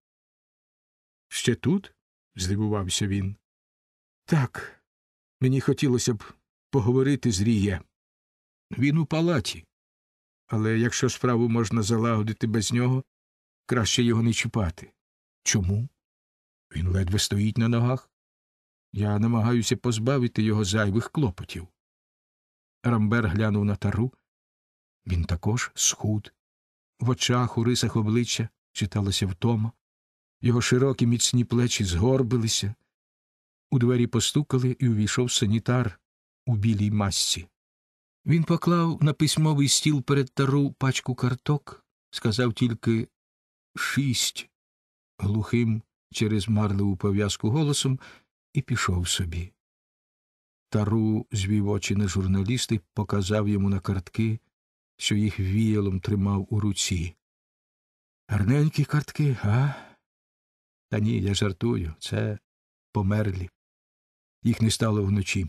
«Ще тут?» – здивувався він. «Так, мені хотілося б поговорити з Ріє. Він у палаті, але якщо справу можна залагодити без нього, краще його не чіпати». «Чому? Він ледве стоїть на ногах. Я намагаюся позбавити його зайвих клопотів». Рамбер глянув на Тару. Він також схуд. В очах, у рисах обличчя читалася втома. Його широкі міцні плечі згорбилися. У двері постукали, і увійшов санітар у білій масці. Він поклав на письмовий стіл перед Тару пачку карток, сказав тільки «шість» глухим через марливу пов'язку голосом і пішов собі. Тару звів очі на журналіста і показав йому на картки, що їх віялом тримав у руці. «Гарненькі картки, а? Та ні, я жартую, це померлі. Їх не стало вночі».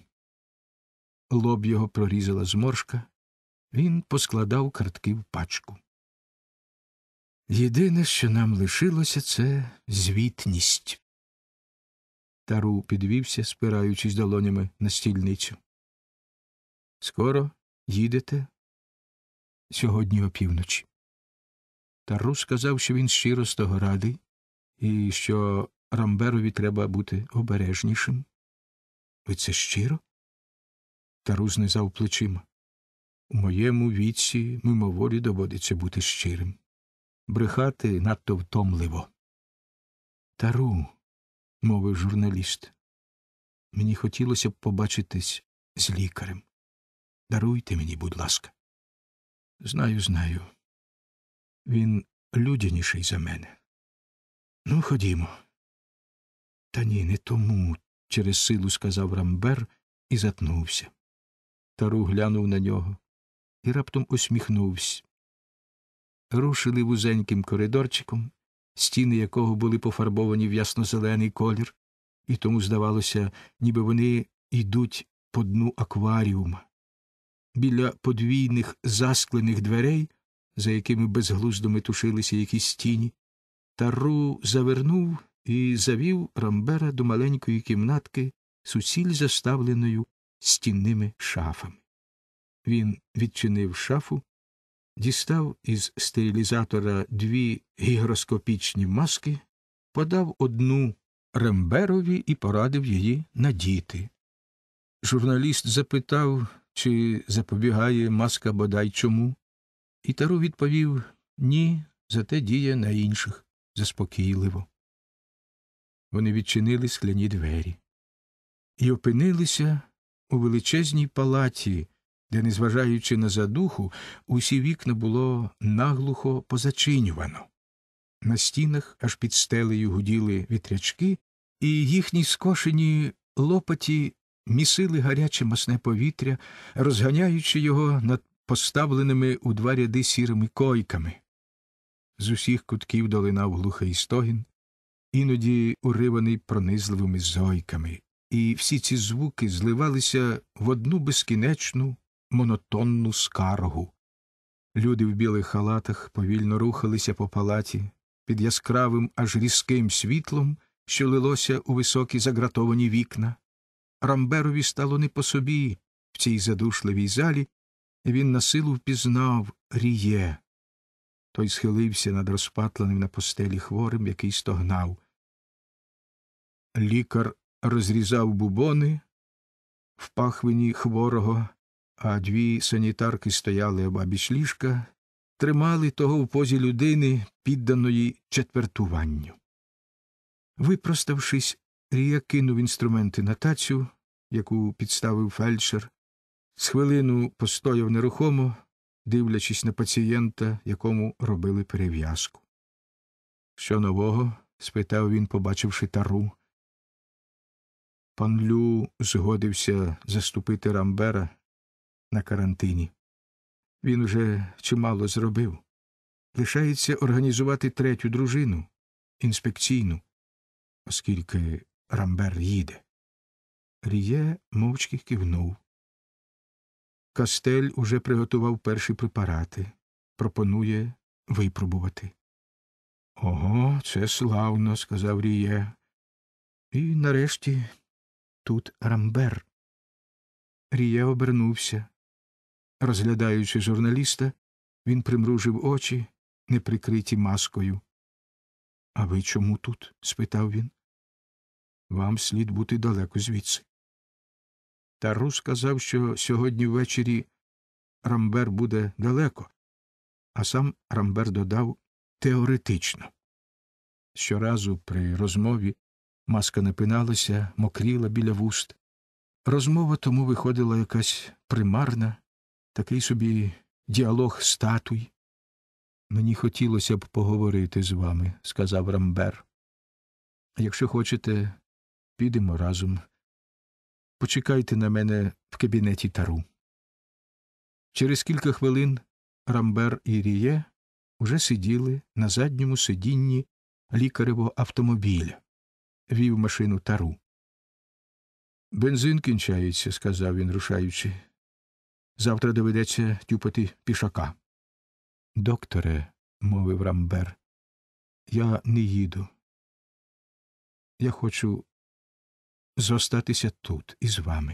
Лоб його прорізала зморшка. Він поскладав картки в пачку. «Єдине, що нам лишилося, це звітність». Тару підвівся, спираючись долонями на стільницю. «Скоро їдете?» «Сьогодні опівночі». Тару сказав, що він щиро з того радий, і що Рамберові треба бути обережнішим. «Ви це щиро?» Тару знизав плечима. «У моєму віці мимоволі доводиться бути щирим. Брехати надто втомливо». «Тару», – мовив журналіст, – «мені хотілося б побачитись з лікарем. Даруйте мені, будь ласка». «Знаю, знаю. Він людяніший за мене. Ну, ходімо». «Та ні, не тому», – через силу сказав Рамбер і затнувся. Тару глянув на нього і раптом усміхнувся. Рушили вузеньким коридорчиком, стіни якого були пофарбовані в ясно-зелений колір, і тому здавалося, ніби вони йдуть по дну акваріума. Біля подвійних засклених дверей, за якими безглуздо метушилися якісь тіні, Тару завернув і завів Рамбера до маленької кімнатки, суціль заставленою стінними шафами. Він відчинив шафу, дістав із стерилізатора дві гігроскопічні маски, подав одну Рамберові і порадив її надіти. Журналіст запитав, чи запобігає маска бодай чому, і Тару відповів «ні, зате діє на інших» заспокійливо. Вони відчинили скляні двері і опинилися у величезній палаті, де, незважаючи на задуху, усі вікна було наглухо позачинювано. На стінах аж під стелею гуділи вітрячки, і їхні скошені лопаті місили гаряче масне повітря, розганяючи його над поставленими у два ряди сірими койками. З усіх кутків долинав глухий стогін, іноді уриваний пронизливими зойками, і всі ці звуки зливалися в одну безкінечну, монотонну скаргу. Люди в білих халатах повільно рухалися по палаті під яскравим, аж різким світлом, що лилося у високі загратовані вікна. Рамберові стало не по собі в цій задушливій залі, і він насилу впізнав Ріє. Той схилився над розпатленим на постелі хворим, який стогнав. Лікар розрізав бубони в пахвині хворого, а дві санітарки стояли обабіч ліжка, тримали того в позі людини, підданої четвертуванню. Випроставшись, Рія кинув інструменти на тацю, яку підставив фельдшер, з хвилину постояв нерухомо, дивлячись на пацієнта, якому робили перев'язку. «Що нового?» – спитав він, побачивши Тару. Пан Лю згодився заступити Рамбера на карантині. Він уже чимало зробив. Лишається організувати третю дружину, інспекційну, оскільки Рамбер їде. Ріє мовчки кивнув. Кастель уже приготував перші препарати. Пропонує випробувати. «Ого, це славно», – сказав Ріє. І нарешті тут Рамбер. Ріє обернувся. Розглядаючи журналіста, він примружив очі, не прикриті маскою. «А ви чому тут?» – спитав він. «Вам слід бути далеко звідси». Тару сказав, що сьогодні ввечері Рамбер буде далеко, а сам Рамбер додав «теоретично». Щоразу при розмові маска напиналася, мокріла біля вуст. Розмова тому виходила якась примарна, такий собі діалог статуй. «Мені хотілося б поговорити з вами», – сказав Рамбер. «Якщо хочете, підемо разом. Почекайте на мене в кабінеті Тару». Через кілька хвилин Рамбер і Ріє уже сиділи на задньому сидінні лікаревого автомобіля. Вів машину Тару. «Бензин кінчається», – сказав він, рушаючи. «Завтра доведеться тюпати пішака». «Докторе», – мовив Рамбер, – «я не їду. Я хочу зостатися тут із вами».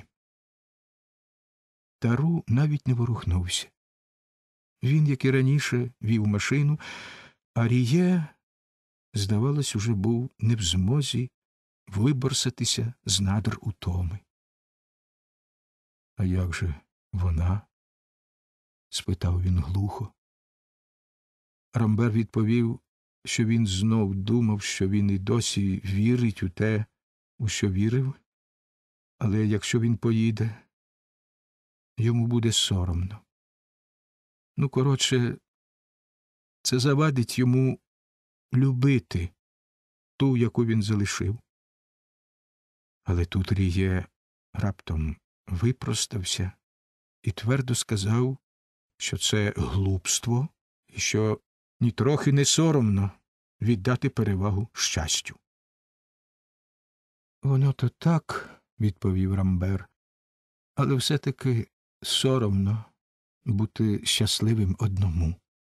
Тару навіть не ворухнувся. Він, як і раніше, вів машину, а Ріє, здавалось, уже був не в змозі виборсатися з надр утоми. «А як же вона?» – спитав він глухо. Рамбер відповів, що він знов думав, що він і досі вірить у те, у що вірив, але якщо він поїде, йому буде соромно. Ну, коротше, це завадить йому любити ту, яку він залишив. Але тут Ріє раптом випростався і твердо сказав, що це глупство і що нітрохи не соромно віддати перевагу щастю. «Воно то так», – відповів Рамбер, – «але все-таки соромно бути щасливим одному».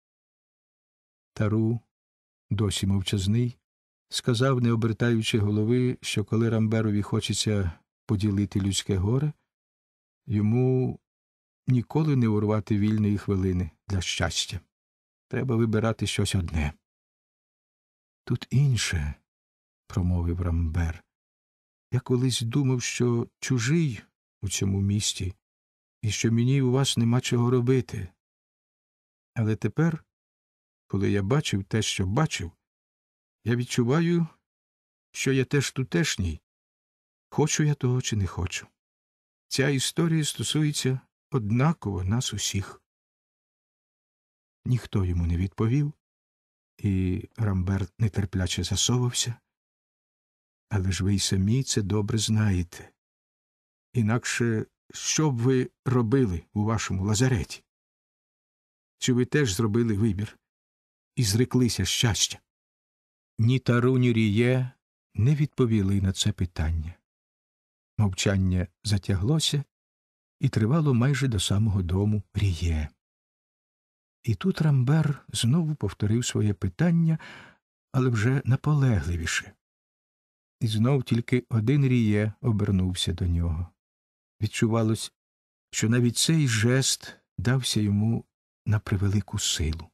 Тару, досі мовчазний, сказав, не обертаючи голови, що коли Рамберові хочеться поділити людське горе, йому ніколи не урвати вільної хвилини для щастя. Треба вибирати щось одне. «Тут інше», – промовив Рамбер. «Я колись думав, що чужий у цьому місті і що мені у вас нема чого робити. Але тепер, коли я бачив те, що бачив, я відчуваю, що я теж тутешній, хочу я того чи не хочу. Ця історія стосується однаково нас усіх». Ніхто йому не відповів, і Рамбер нетерпляче засовався. «Але ж ви й самі це добре знаєте. Інакше що б ви робили у вашому лазареті? Чи ви теж зробили вибір і зреклися щастя?» Ні Тару, ні Ріє не відповіли на це питання. Мовчання затяглося і тривало майже до самого дому Ріє. І тут Рамбер знову повторив своє питання, але вже наполегливіше. І знов тільки один Ріє обернувся до нього. Відчувалось, що навіть цей жест дався йому на превелику силу.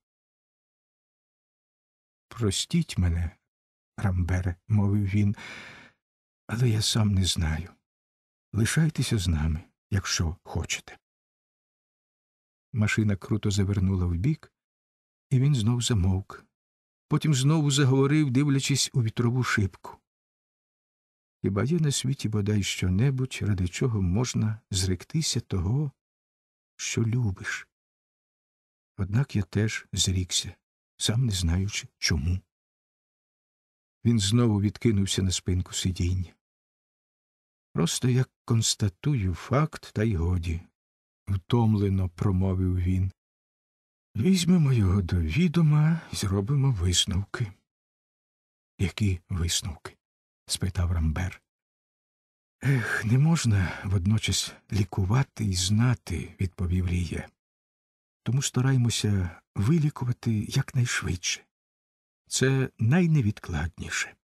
«Простіть мене, Рамбере», – мовив він, – «але я сам не знаю. Лишайтеся з нами, якщо хочете». Машина круто завернула вбік, і він знов замовк. Потім знову заговорив, дивлячись у вітрову шибку. «Хіба є на світі бодай що-небудь, ради чого можна зректися того, що любиш? Однак я теж зрікся, сам не знаючи чому». Він знову відкинувся на спинку сидіння. «Просто я констатую факт, та й годі», – втомлено промовив він. «Візьмемо його до відома і зробимо висновки». Які висновки? Спитав Рамбер. Ех, не можна водночас лікувати і знати, відповів Ріє. Тому стараймося вилікувати якнайшвидше. Це найневідкладніше.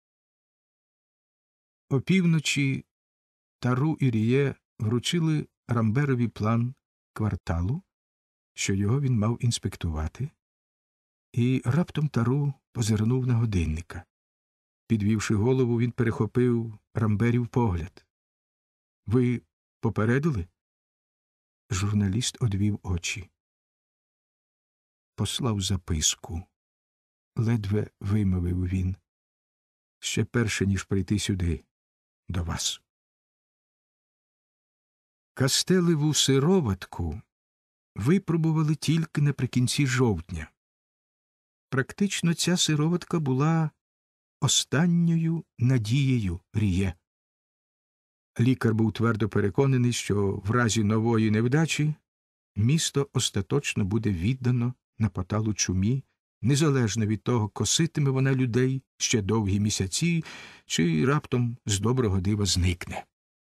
Опівночі Тару і Ріє вручили Рамберові план кварталу, що його він мав інспектувати, і раптом Тару позирнув на годинника. Підвівши голову, він перехопив Рамберів погляд. «Ви попередили?» Журналіст одвів очі. «Послав записку», – ледве вимовив він. «Ще перше, ніж прийти сюди, до вас». Кастелеву сироватку випробували тільки наприкінці жовтня. Практично ця сироватка була останньою надією Ріє. Лікар був твердо переконаний, що в разі нової невдачі місто остаточно буде віддано на поталу чумі, незалежно від того, коситиме вона людей ще довгі місяці, чи раптом з доброго дива зникне.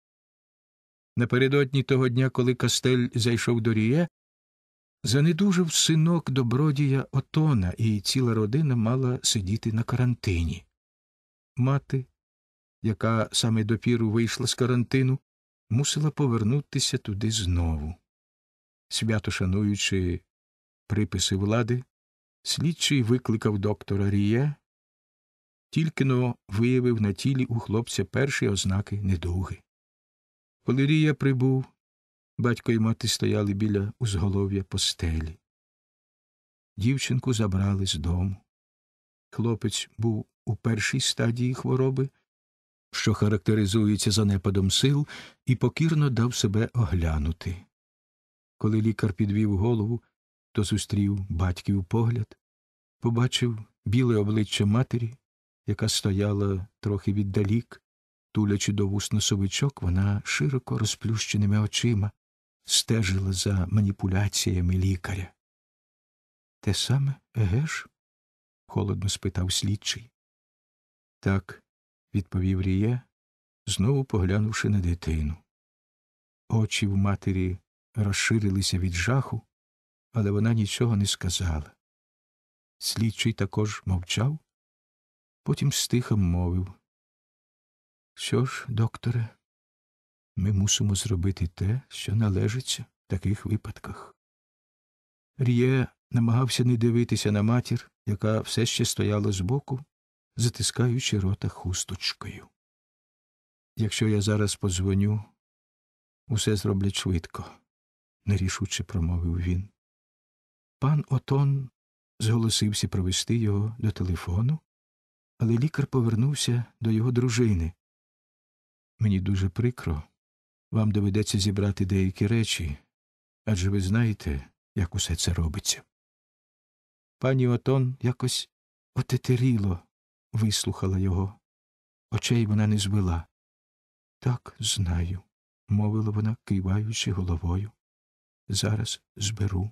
Напередодні того дня, коли Кастель зайшов до Ріє, занедужав синок добродія Отона, і ціла родина мала сидіти на карантині. Мати, яка саме допіру вийшла з карантину, мусила повернутися туди знову. Свято шануючи приписи влади, слідчий викликав доктора Ріє, тільки-но виявив на тілі у хлопця перші ознаки недуги. Коли Ріє прибув, батько і мати стояли біля узголов'я постелі. Дівчинку забрали з дому. Хлопець був у першій стадії хвороби, що характеризується занепадом сил, і покірно дав себе оглянути. Коли лікар підвів голову, то зустрів батьків погляд, побачив біле обличчя матері, яка стояла трохи віддалік. Тулячи до вуст носовичок, вона широко розплющеними очима стежила за маніпуляціями лікаря. — Те саме, еге ж? — холодно спитав слідчий. — Так, — відповів Ріє, знову поглянувши на дитину. Очі в матері розширилися від жаху, але вона нічого не сказала. Слідчий також мовчав, потім стиха мовив. — Що ж, докторе, ми мусимо зробити те, що належиться в таких випадках. Ріє намагався не дивитися на матір, яка все ще стояла збоку, затискаючи рота хусточкою. — Якщо я зараз подзвоню, усе зроблять швидко, — нерішуче промовив він. Пан Отон зголосився провести його до телефону, але лікар повернувся до його дружини. — Мені дуже прикро. Вам доведеться зібрати деякі речі, адже ви знаєте, як усе це робиться. Пані Отон якось отетеріло вислухала його. Очей вона не звела. — Так, знаю, — мовила вона, киваючи головою. — Зараз зберу.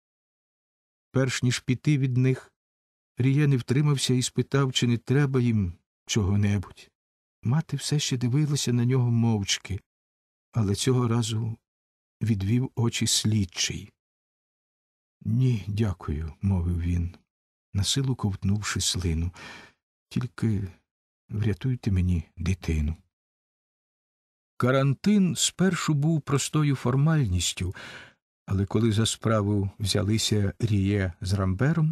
Перш ніж піти від них, Ріє не втримався і спитав, чи не треба їм чого-небудь. Мати все ще дивилася на нього мовчки, але цього разу відвів очі слідчий. — Ні, дякую, — мовив він, насилу ковтнувши слину. — Тільки врятуйте мені дитину. Карантин спершу був простою формальністю, але коли за справу взялися Ріє з Рамбером,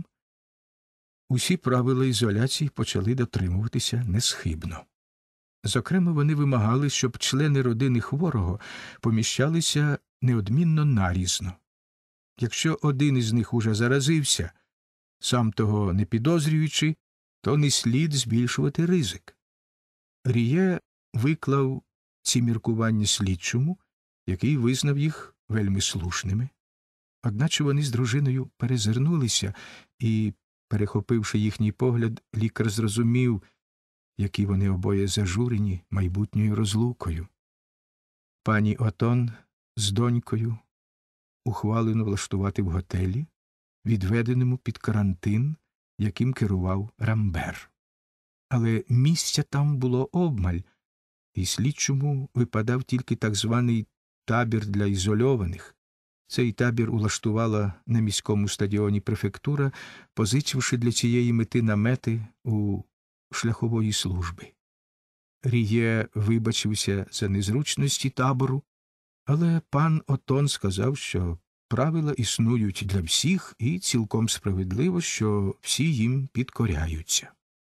усі правила ізоляції почали дотримуватися несхибно. Зокрема, вони вимагали, щоб члени родини хворого поміщалися неодмінно нарізно. Якщо один із них уже заразився, сам того не підозрюючи, то не слід збільшувати ризик. Ріє виклав ці міркування слідчому, який визнав їх вельми слушними. Одначе вони з дружиною перезирнулися, і, перехопивши їхній погляд, лікар зрозумів, які вони обоє зажурені майбутньою розлукою. Пані Отон з донькою ухвалено влаштувати в готелі, відведеному під карантин, яким керував Рамбер. Але місця там було обмаль, і слідчому випадав тільки так званий табір для ізольованих. Цей табір улаштувала на міському стадіоні префектура, позичивши для цієї мети намети у шляхової служби. Ріє вибачився за незручності табору, але пан Отон сказав, що правила існують для всіх і цілком справедливо, що всі їм підкоряються.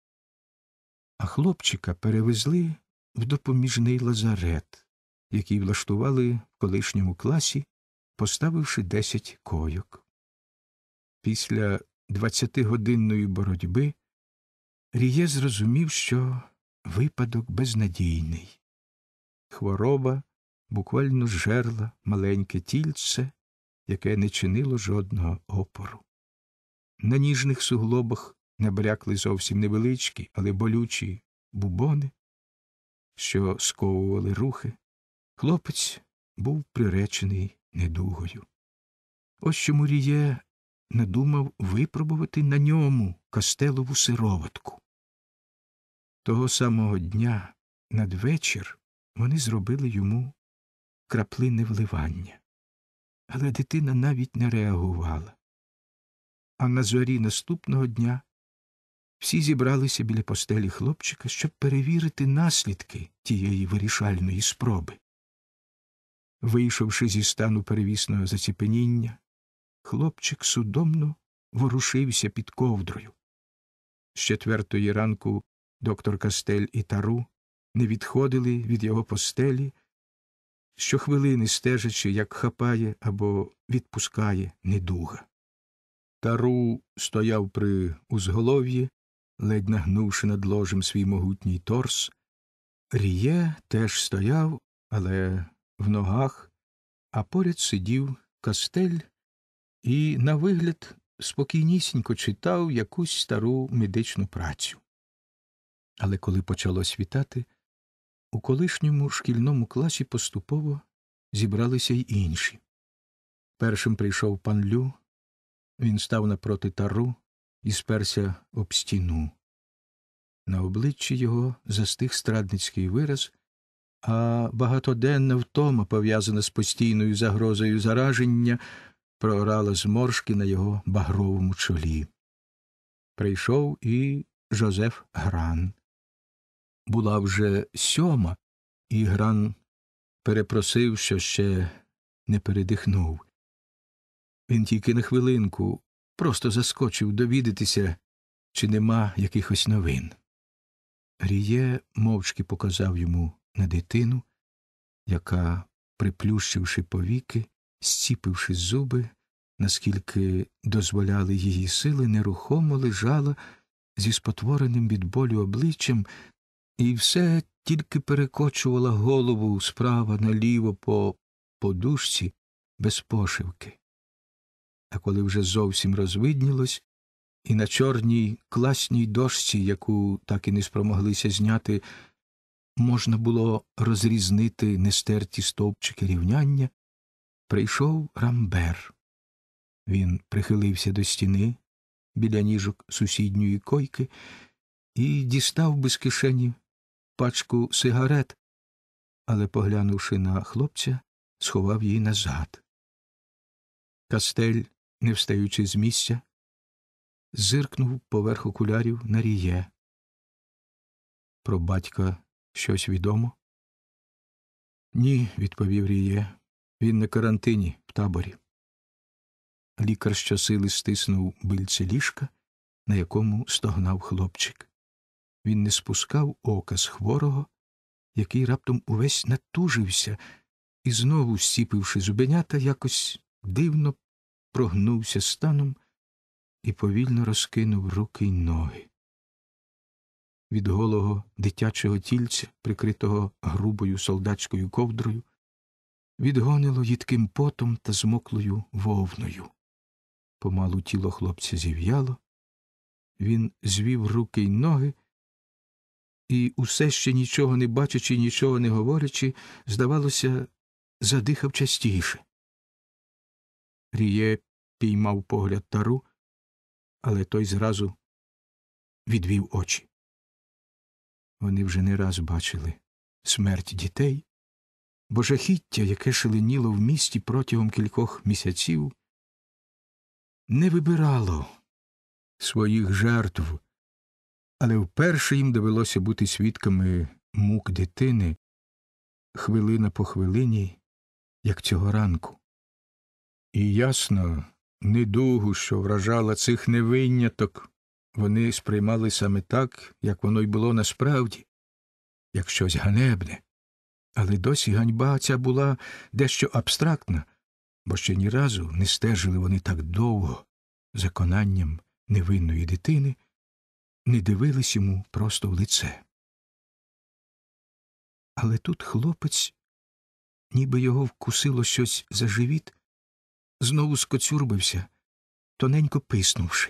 А хлопчика перевезли в допоміжний лазарет, який влаштували в колишньому класі, поставивши десять койок. Після двадцятигодинної боротьби Ріє зрозумів, що випадок безнадійний. Хвороба буквально зжерла маленьке тільце, яке не чинило жодного опору. На ніжних суглобах набрякли зовсім невеличкі, але болючі бубони, що сковували рухи. Хлопець був приречений недугою. Ось чому Ріє надумав випробувати на ньому Кастелову сироватку. Того самого дня надвечір вони зробили йому краплинне вливання. Але дитина навіть не реагувала. А на зорі наступного дня всі зібралися біля постелі хлопчика, щоб перевірити наслідки тієї вирішальної спроби. Вийшовши зі стану перевісного заціпеніння, хлопчик судомно ворушився під ковдрою. З четвертої ранку доктор Кастель і Тару не відходили від його постелі, щохвилини стежачи, як хапає або відпускає недуга. Тару стояв при узголов'ї, ледь нагнувши над ложем свій могутній торс. Ріє теж стояв, але в ногах, а поряд сидів Кастель і, на вигляд, спокійнісінько читав якусь стару медичну працю. Але коли почало світати, у колишньому шкільному класі поступово зібралися й інші. Першим прийшов пан Лю. Він став напроти Тару і сперся об стіну. На обличчі його застиг страдницький вираз, а багатоденна втома, пов'язана з постійною загрозою зараження, програла зморшки на його багровому чолі. Прийшов і Жозеф Гран. Була вже сьома, і Гран перепросив, що ще не передихнув. Він тільки на хвилинку просто заскочив довідатися, чи нема якихось новин. Ріє мовчки показав йому на дитину, яка, приплющивши повіки, зціпивши зуби, наскільки дозволяли її сили, нерухомо лежала зі спотвореним від болю обличчям і все тільки перекочувала голову справа наліво по подушці без пошивки. А коли вже зовсім розвиднілось, і на чорній класній дошці, яку так і не спромоглися зняти, можна було розрізнити нестерті стовпчики рівняння, прийшов Рамбер. Він прихилився до стіни біля ніжок сусідньої койки і дістав без кишені пачку сигарет, але, поглянувши на хлопця, сховав її назад. Кастель, не встаючи з місця, зиркнув поверх окулярів на Ріє. Про батька щось відомо? Ні, відповів Ріє. Він на карантині в таборі. Лікар щосили стиснув бильце ліжка, на якому стогнав хлопчик. Він не спускав ока з хворого, який раптом увесь натужився і знову, зціпивши зубенята, якось дивно прогнувся станом і повільно розкинув руки й ноги. Від голого дитячого тільця, прикритого грубою солдатською ковдрою, відгонило їдким потом та змоклою вовною. Помалу тіло хлопця зів'яло, він звів руки й ноги, і усе ще нічого не бачачи, нічого не говорячи, здавалося, задихав частіше. Ріє піймав погляд Тару, але той зразу відвів очі. Вони вже не раз бачили смерть дітей, бо жахіття, яке шаленіло в місті протягом кількох місяців, не вибирало своїх жертв, але вперше їм довелося бути свідками мук дитини хвилина по хвилині, як цього ранку. І ясно, недугу, що вражала цих невиняток, вони сприймали саме так, як воно й було насправді, як щось ганебне. Але досі ганьба ця була дещо абстрактна, бо ще ні разу не стежили вони так довго за конанням невинної дитини, не дивились йому просто в лице. Але тут хлопець, ніби його вкусило щось за живіт, знову скоцюрбився, тоненько писнувши.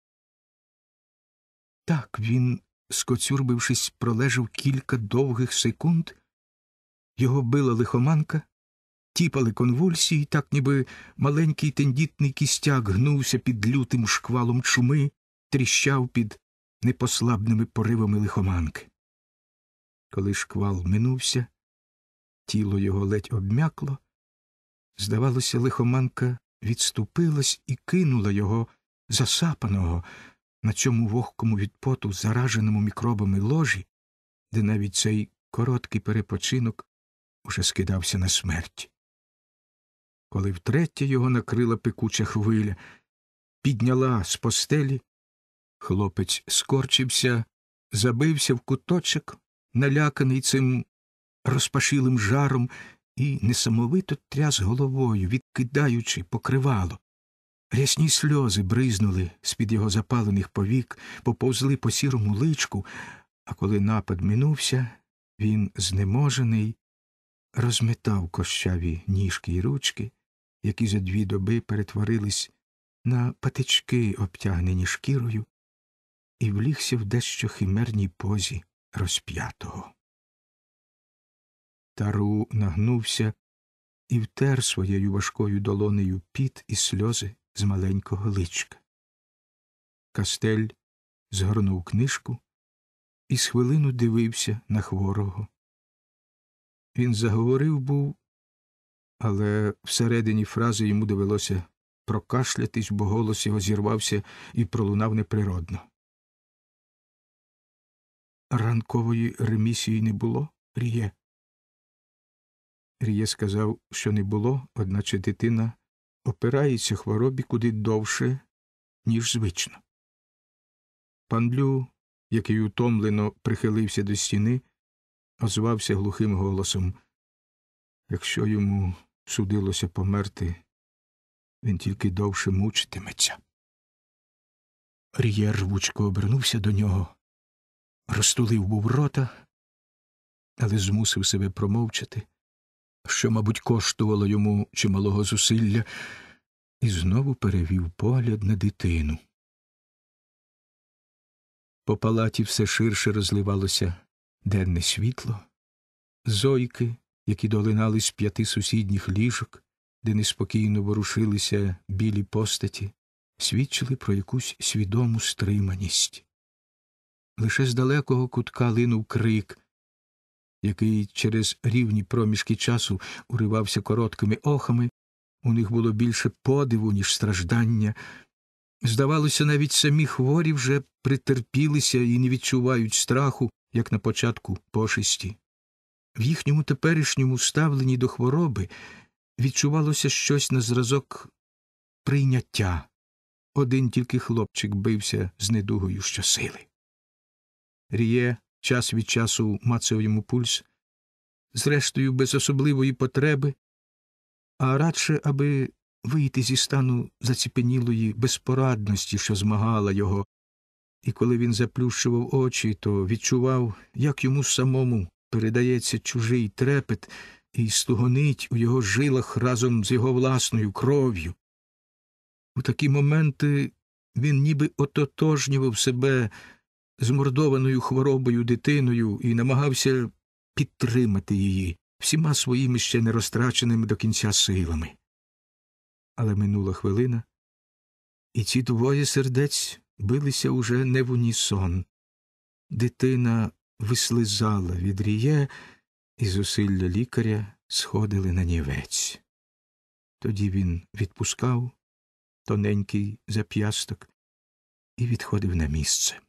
Так він, скоцюрбившись, пролежав кілька довгих секунд, його била лихоманка, тіпали конвульсії, так ніби маленький тендітний кістяк гнувся під лютим шквалом чуми, тріщав під непослабними поривами лихоманки. Коли шквал минувся, тіло його ледь обмякло, здавалося, лихоманка відступилась і кинула його засапаного на цьому вогкому від поту зараженому мікробами ложі, де навіть цей короткий перепочинок уже скидався на смерть. Коли втретє його накрила пекуча хвиля, підняла з постелі, хлопець скорчився, забився в куточок, наляканий цим розпашілим жаром, і несамовито тряс головою, відкидаючи покривало. Рясні сльози бризнули з-під його запалених повік, поповзли по сірому личку, а коли напад минувся, він, знеможений, розметав кощаві ніжки й ручки, які за дві доби перетворились на патички, обтягнені шкірою, і влігся в дещо химерній позі розп'ятого. Тару нагнувся і втер своєю важкою долонею піт і сльози з маленького личка. Кастель згорнув книжку і з хвилину дивився на хворого. Він заговорив був, але всередині фрази йому довелося прокашлятись, бо голос його зірвався і пролунав неприродно. Ранкової ремісії не було, Ріє? Ріє сказав, що не було, одначе дитина опирається хворобі куди довше, ніж звично. Пан Лю, який утомлено прихилився до стіни, озвався глухим голосом. Якщо йому судилося померти, він тільки довше мучитиметься. Ріє рвучко обернувся до нього, розтулив був рота, але змусив себе промовчати, що, мабуть, коштувало йому чималого зусилля, і знову перевів погляд на дитину. По палаті все ширше розливалося денне світло, зойки, які долинали з п'яти сусідніх ліжок, де неспокійно ворушилися білі постаті, свідчили про якусь свідому стриманість. Лише з далекого кутка линув крик, який через рівні проміжки часу уривався короткими охами. У них було більше подиву, ніж страждання. Здавалося, навіть самі хворі вже притерпілися і не відчувають страху, як на початку пошесті. В їхньому теперішньому ставленні до хвороби відчувалося щось на зразок прийняття. Один тільки хлопчик бився з недугою щосили. Ріє час від часу мацав йому пульс, зрештою без особливої потреби, а радше, аби вийти зі стану заціпенілої безпорадності, що змагала його. І коли він заплющував очі, то відчував, як йому самому передається чужий трепет і стугонить у його жилах разом з його власною кров'ю. У такі моменти він ніби ототожнював себе з мордованою хворобою дитиною і намагався підтримати її всіма своїми ще не розтраченими до кінця силами. Але минула хвилина, і ці двоє сердець билися уже не в унісон. Дитина вислизала від Ріє, і зусилля лікаря сходили на нівець. Тоді він відпускав тоненький зап'ясток і відходив на місце.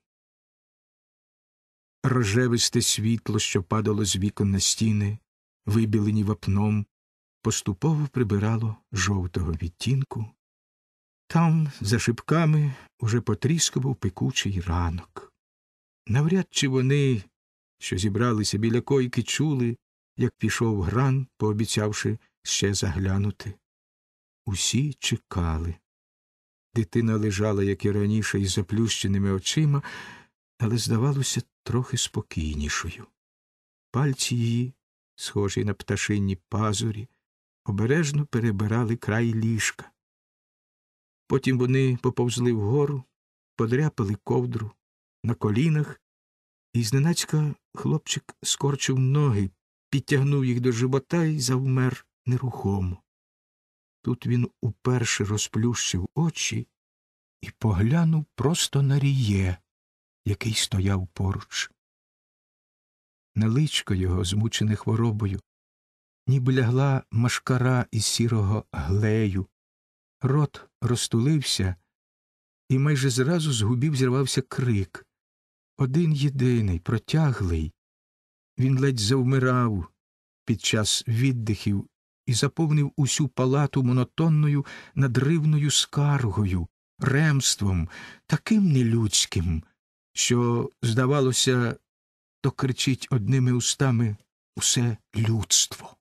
Рожевисте світло, що падало з вікон на стіни, вибілені вапном, поступово прибирало жовтого відтінку. Там, за шибками, уже потріскував пекучий ранок. Навряд чи вони, що зібралися біля койки, чули, як пішов Гран, пообіцявши ще заглянути. Усі чекали. Дитина лежала, як і раніше, із заплющеними очима, але здавалося трохи спокійнішою. Пальці її, схожі на пташині пазурі, обережно перебирали край ліжка. Потім вони поповзли вгору, подряпали ковдру на колінах, і зненацька хлопчик скорчив ноги, підтягнув їх до живота і завмер нерухомо. Тут він уперше розплющив очі і поглянув просто на Ріє, який стояв поруч. На личко його, змучене хворобою, ніби лягла машкара із сірого глею. Рот розтулився, і майже зразу з губів зірвався крик. Один єдиний, протяглий. Він ледь завмирав під час віддихів і заповнив усю палату монотонною надривною скаргою, ремством, таким нелюдським, що, здавалося, то кричить одними устами усе людство.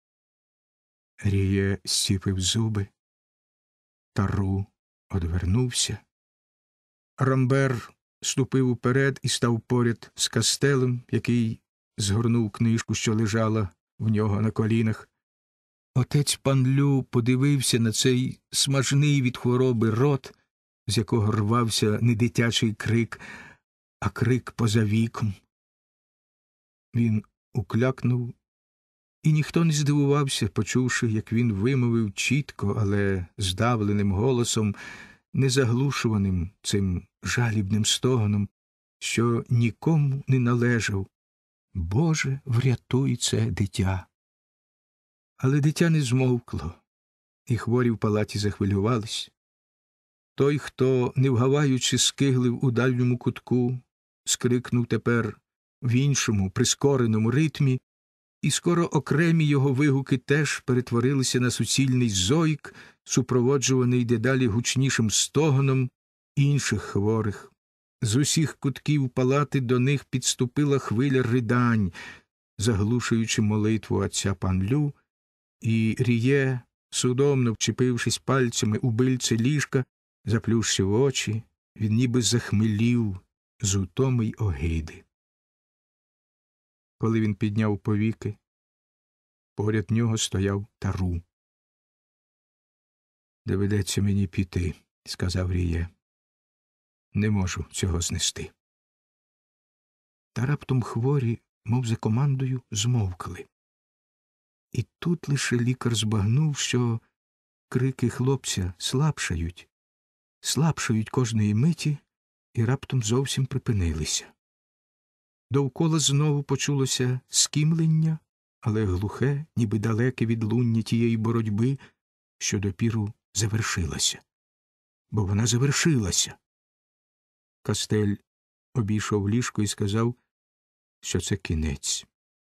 Ріє зціпив зуби. Тару одвернувся. Рамбер ступив уперед і став поряд з Кастелем, який згорнув книжку, що лежала в нього на колінах. Отець Панлю подивився на цей смажний від хвороби рот, з якого рвався не дитячий крик, а крик поза віком. Він уклякнув, і ніхто не здивувався, почувши, як він вимовив чітко, але здавленим голосом, незаглушуваним цим жалібним стогоном, що нікому не належав: «Боже, врятуй це дитя!» Але дитя не змовкло, і хворі в палаті захвилювались. Той, хто, не вгаваючи, скиглив у дальньому кутку, скрикнув тепер в іншому, прискореному ритмі, і скоро окремі його вигуки теж перетворилися на суцільний зойк, супроводжуваний дедалі гучнішим стогоном інших хворих. З усіх кутків палати до них підступила хвиля ридань, заглушуючи молитву отця Панлю, і Ріє, судомно вчепившись пальцями у бильце ліжка, заплющив очі, він ніби захмелів з утоми й огиди. Коли він підняв повіки, поряд нього стояв Тару. «Доведеться мені піти», – сказав Ріє. «Не можу цього знести». Та раптом хворі, мов за командою, змовкли. І тут лише лікар збагнув, що крики хлопця слабшають, слабшають кожної миті і раптом зовсім припинилися. Довкола знову почулося скімлення, але глухе, ніби далеке відлуння тієї боротьби, що допіру завершилася. Бо вона завершилася. Кастель обійшов ліжко і сказав, що це кінець.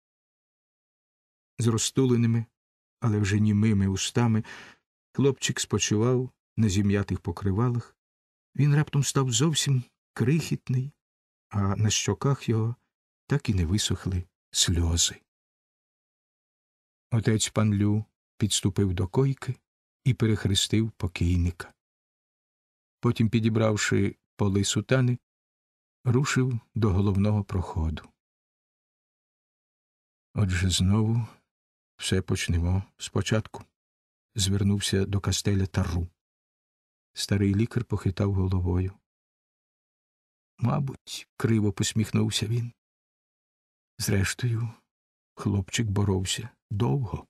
З розтуленими, але вже німими устами хлопчик спочивав на зім'ятих покривалах. Він раптом став зовсім крихітний, а на щоках його так і не висохли сльози. Отець Панлю підступив до койки і перехрестив покійника. Потім, підібравши поли сутани, рушив до головного проходу. Отже, знову все почнемо спочатку, звернувся до Кастеля Тару. Старий лікар похитав головою. Мабуть, криво посміхнувся він. Зрештою, хлопчик боровся довго.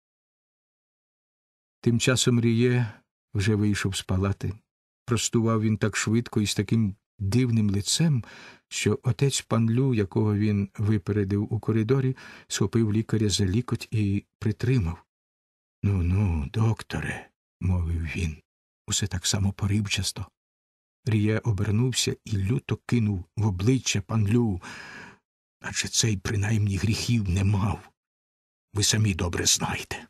Тим часом Ріє вже вийшов з палати. Простував він так швидко і з таким дивним лицем, що отець Панлю, якого він випередив у коридорі, схопив лікаря за лікоть і притримав. «Ну-ну, докторе», – мовив він, – усе так само поривчасто. Ріє обернувся і люто кинув в обличчя Панлю. «Адже цей принаймні гріхів не мав. Ви самі добре знаєте».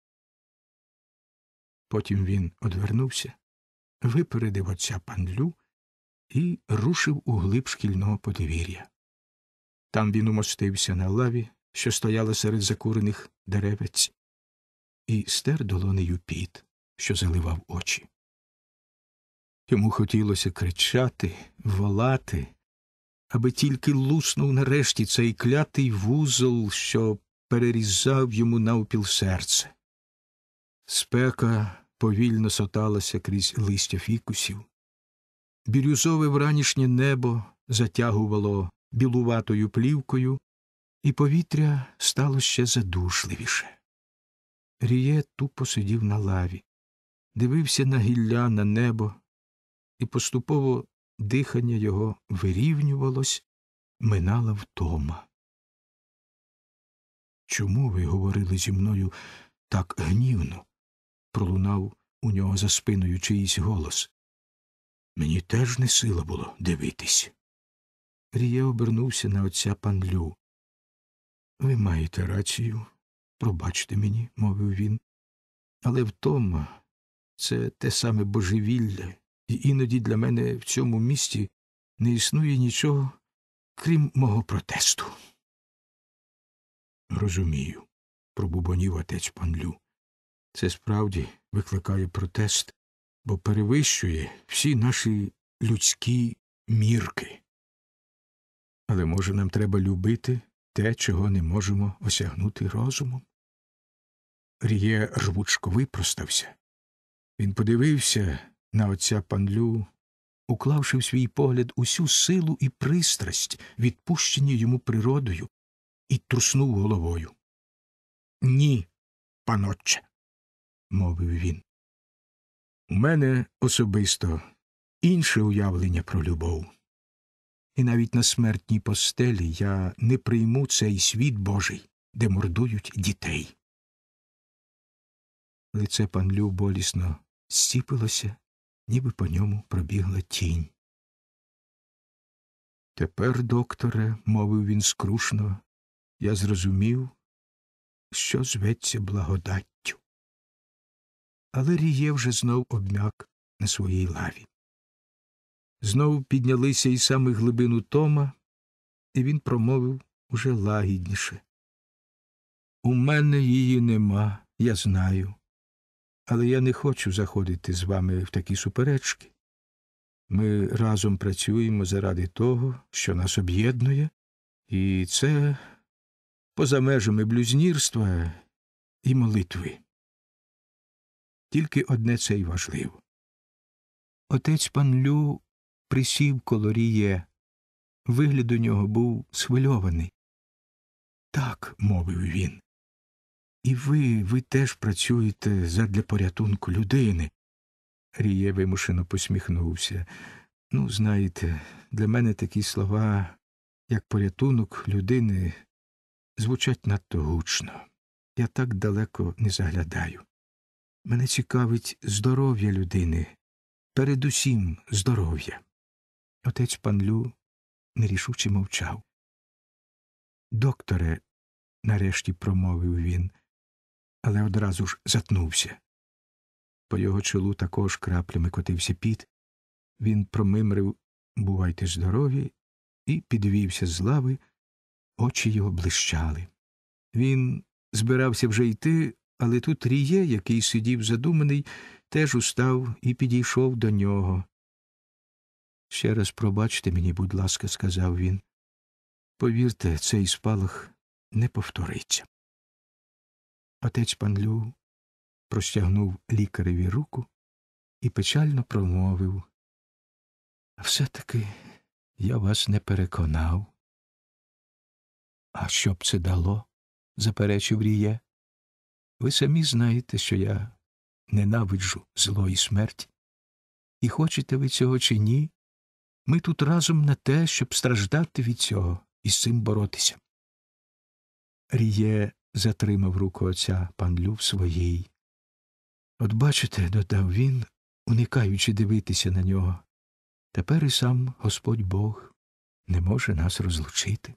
Потім він одвернувся, випередив отця Панлю і рушив у глиб шкільного подвір'я. Там він умостився на лаві, що стояла серед закурених деревець, і стер долонею піт, що заливав очі. Йому хотілося кричати, волати, аби тільки луснув нарешті цей клятий вузол, що перерізав йому навпіл серце. Спека повільно соталася крізь листя фікусів. Бірюзове вранішнє небо затягувало білуватою плівкою, і повітря стало ще задушливіше. Ріє тупо сидів на лаві, дивився на гілля, на небо, і поступово дихання його вирівнювалось, минала втома. «Чому ви говорили зі мною так гнівно?» – пролунав у нього за спиною чиїсь голос. «Мені теж не сила було дивитись». Ріє обернувся на отця Панлю. «Ви маєте рацію, пробачте мені», – мовив він. «Але втома – це те саме божевілля, і іноді для мене в цьому місті не існує нічого, крім мого протесту». «Розумію», – пробубонів отець Панлю. «Це справді викликає протест, бо перевищує всі наші людські мірки. Але, може, нам треба любити те, чого не можемо осягнути розумом?» Ріє рвучко випростався. Він подивився на отця Панлю, уклавши в свій погляд усю силу і пристрасть, відпущені йому природою, і труснув головою. «Ні, панотче», – мовив він. «У мене особисто інше уявлення про любов. І навіть на смертній постелі я не прийму цей світ Божий, де мордують дітей». Лице Панлю болісно зціпилося, ніби по ньому пробігла тінь. «Тепер, докторе, – мовив він скрушно, – я зрозумів, що зветься благодаттю». Але Ріє вже знов обмяк на своїй лаві. Знов піднялися із самих глибин утома, і він промовив уже лагідніше. «У мене її нема, я знаю. Але я не хочу заходити з вами в такі суперечки. Ми разом працюємо заради того, що нас об'єднує, і це поза межами блюзнірства і молитви. Тільки одне це й важливо». Отець Панлю присів коло Ріє. Вигляд у нього був схвильований. «Так, – мовив він, – і ви, ви теж працюєте задля порятунку людини». Ріє вимушено посміхнувся. «Ну, знаєте, для мене такі слова, як порятунок людини, звучать надто гучно. Я так далеко не заглядаю. Мене цікавить здоров'я людини, передусім здоров'я». Отець Панлю нерішуче мовчав. «Докторе», – нарешті промовив він, але одразу ж затнувся. По його чолу також краплями котився піт. Він промимрив «Бувайте здорові» і підвівся з лави, очі його блищали. Він збирався вже йти, але тут Ріє, який сидів задуманий, теж устав і підійшов до нього. «Ще раз пробачте мені, будь ласка», – сказав він. «Повірте, цей спалах не повториться». Отець Панлю простягнув лікареві руку і печально промовив. «Все-таки я вас не переконав». «А що б це дало?» – заперечив Ріє. «Ви самі знаєте, що я ненавиджу зло і смерть. І хочете ви цього чи ні, Ми тут разом на те, щоб страждати від цього і з цим боротися. Ріє затримав руку отця Панлю в своїй. От бачите, додав він, уникаючи дивитися на нього, тепер і сам Господь Бог не може нас розлучити.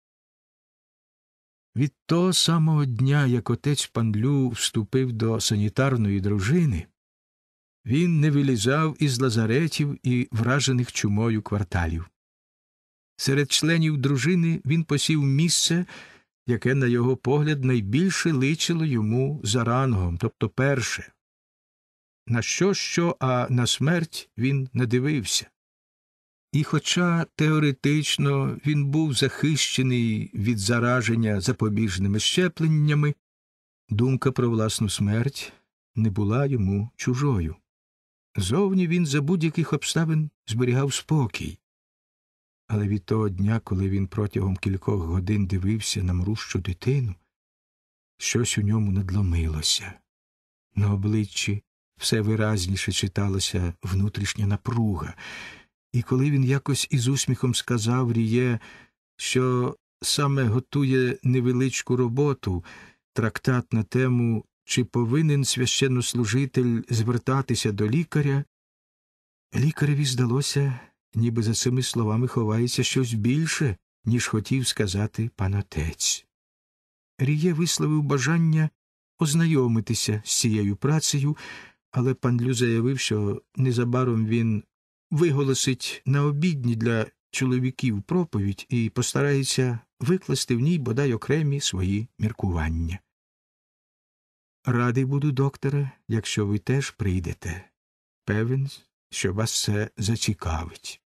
Від того самого дня, як отець Панлю вступив до санітарної дружини, він не вилізав із лазаретів і вражених чумою кварталів. Серед членів дружини він посів місце, яке, на його погляд, найбільше личило йому за рангом, тобто перше. На що-що, а на смерть він не дивився. І хоча теоретично він був захищений від зараження запобіжними щепленнями, думка про власну смерть не була йому чужою. Зовні він за будь-яких обставин зберігав спокій. Але від того дня, коли він протягом кількох годин дивився на мрущу дитину, щось у ньому надломилося. На обличчі все виразніше читалася внутрішня напруга. І коли він якось із усміхом сказав Ріє, що саме готує невеличку роботу, трактат на тему «Чи повинен священнослужитель звертатися до лікаря?», лікареві здалося, ніби за цими словами ховається щось більше, ніж хотів сказати пан отець. Ріє висловив бажання ознайомитися з цією працею, але Панлю заявив, що незабаром він виголосить на обідні для чоловіків проповідь і постарається викласти в ній бодай окремі свої міркування. «Радий буду, докторе, якщо ви теж прийдете. Певен, що вас це зацікавить».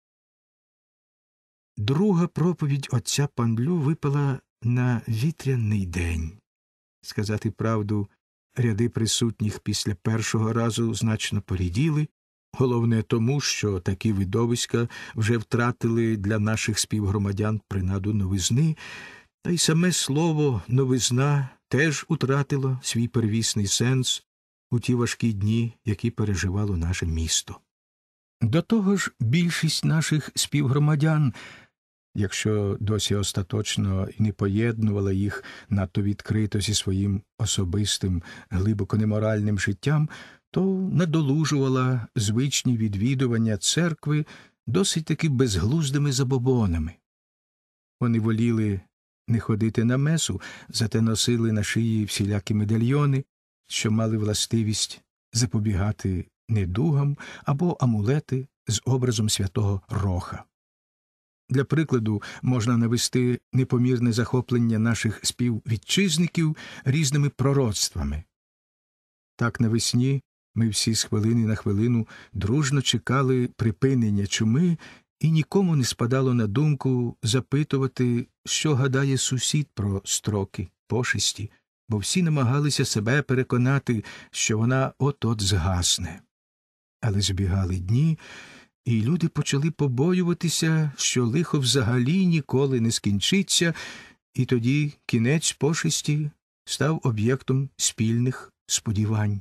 Друга проповідь отця Панлю випала на вітряний день. Сказати правду, ряди присутніх після першого разу значно поріділи, головне тому, що такі видовиська вже втратили для наших співгромадян принаду новизни, та й саме слово «новизна» теж утратило свій первісний сенс у ті важкі дні, які переживало наше місто. До того ж, більшість наших співгромадян, якщо досі остаточно і не поєднувала їх надто відкрито зі своїм особистим, глибоко неморальним життям, то надолужувала звичні відвідування церкви досить таки безглуздими забобонами. Вони воліли не ходити на месу, зате носили на шиї всілякі медальйони, що мали властивість запобігати недугам, або амулети з образом святого Роха. Для прикладу можна навести непомірне захоплення наших співвітчизників різними пророцтвами. Так навесні ми всі з хвилини на хвилину дружно чекали припинення чуми, і нікому не спадало на думку запитувати, що гадає сусід про строки, пошесті, бо всі намагалися себе переконати, що вона от-от згасне. Але збігали дні, і люди почали побоюватися, що лихо взагалі ніколи не скінчиться, і тоді кінець пошесті став об'єктом спільних сподівань.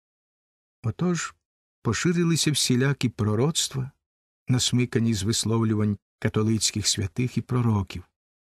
Отож поширилися всілякі пророцтва, насмикані з висловлювань католицьких святих і пророків.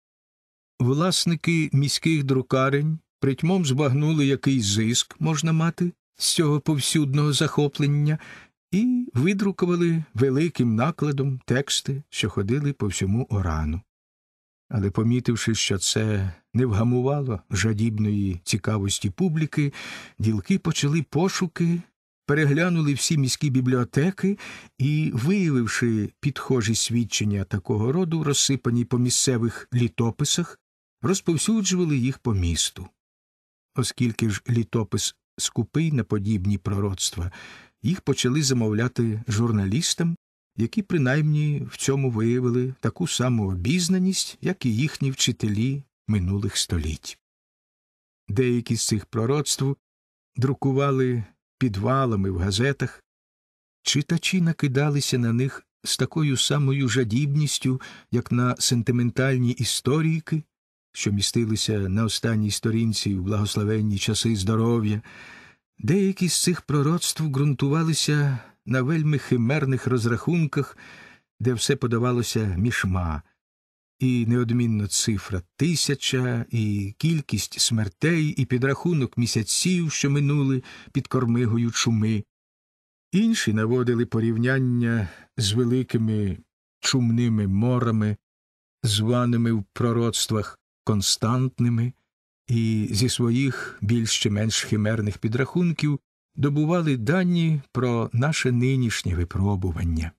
Власники міських друкарень притьмом збагнули, який зиск можна мати з цього повсюдного захоплення, і видрукували великим накладом тексти, що ходили по всьому Орану. Але помітивши, що це не вгамувало жадібної цікавості публіки, ділки почали пошуки, переглянули всі міські бібліотеки і, виявивши підхожі свідчення такого роду, розсипані по місцевих літописах, розповсюджували їх по місту. Оскільки ж літопис скупий на подібні пророцтва, їх почали замовляти журналістам, які принаймні в цьому виявили таку саму обізнаність, як і їхні вчителі минулих століть. Деякі з цих пророцтв друкували підвалами в газетах, читачі накидалися на них з такою самою жадібністю, як на сентиментальні історійки, що містилися на останній сторінці в благословенні часи здоров'я. Деякі з цих пророцтв ґрунтувалися на вельми химерних розрахунках, де все подавалося мішма, і неодмінно цифра тисяча, і кількість смертей, і підрахунок місяців, що минули під кормигою чуми. Інші наводили порівняння з великими чумними морами, званими в пророцтвах константними, і зі своїх більш чи менш химерних підрахунків добували дані про наше нинішнє випробування.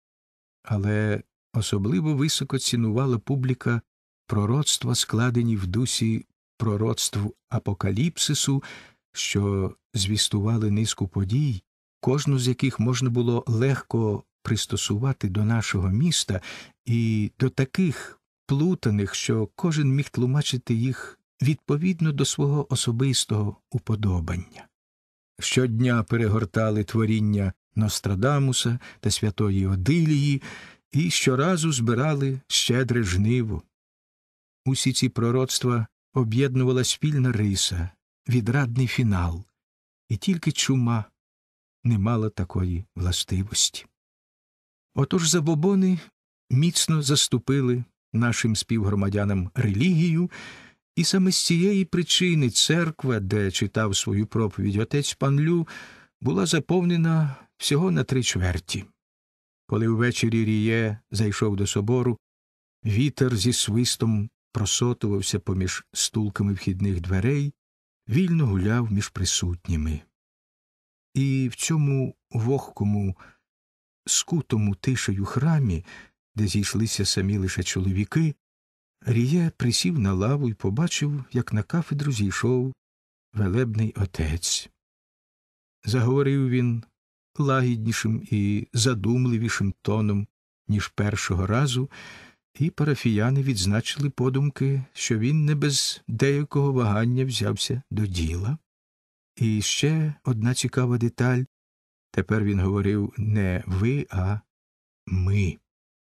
Але особливо високо цінувала публіка пророцтва, складені в дусі пророцтв апокаліпсису, що звістували низку подій, кожну з яких можна було легко пристосувати до нашого міста і до таких плутаних, що кожен міг тлумачити їх відповідно до свого особистого уподобання. Щодня перегортали творіння Нострадамуса та святої Одилії і щоразу збирали щедре жниво. Усі ці пророцтва об'єднувала спільна риса, відрадний фінал, і тільки чума не мала такої властивості. Отож забобони міцно заступили нашим співгромадянам релігію, і саме з цієї причини церква, де читав свою проповідь отець Панлю, була заповнена всього на три чверті. Коли ввечері Ріє зайшов до собору, вітер зі свистом просотувався поміж стулками вхідних дверей, вільно гуляв між присутніми. І в цьому вогкому, скутому тишею храмі, де зійшлися самі лише чоловіки, Ріє присів на лаву і побачив, як на кафедру зійшов велебний отець. Заговорив він лагіднішим і задумливішим тоном, ніж першого разу, і парафіяни відзначили подумки, що він не без деякого вагання взявся до діла. І ще одна цікава деталь – тепер він говорив не «ви», а «ми».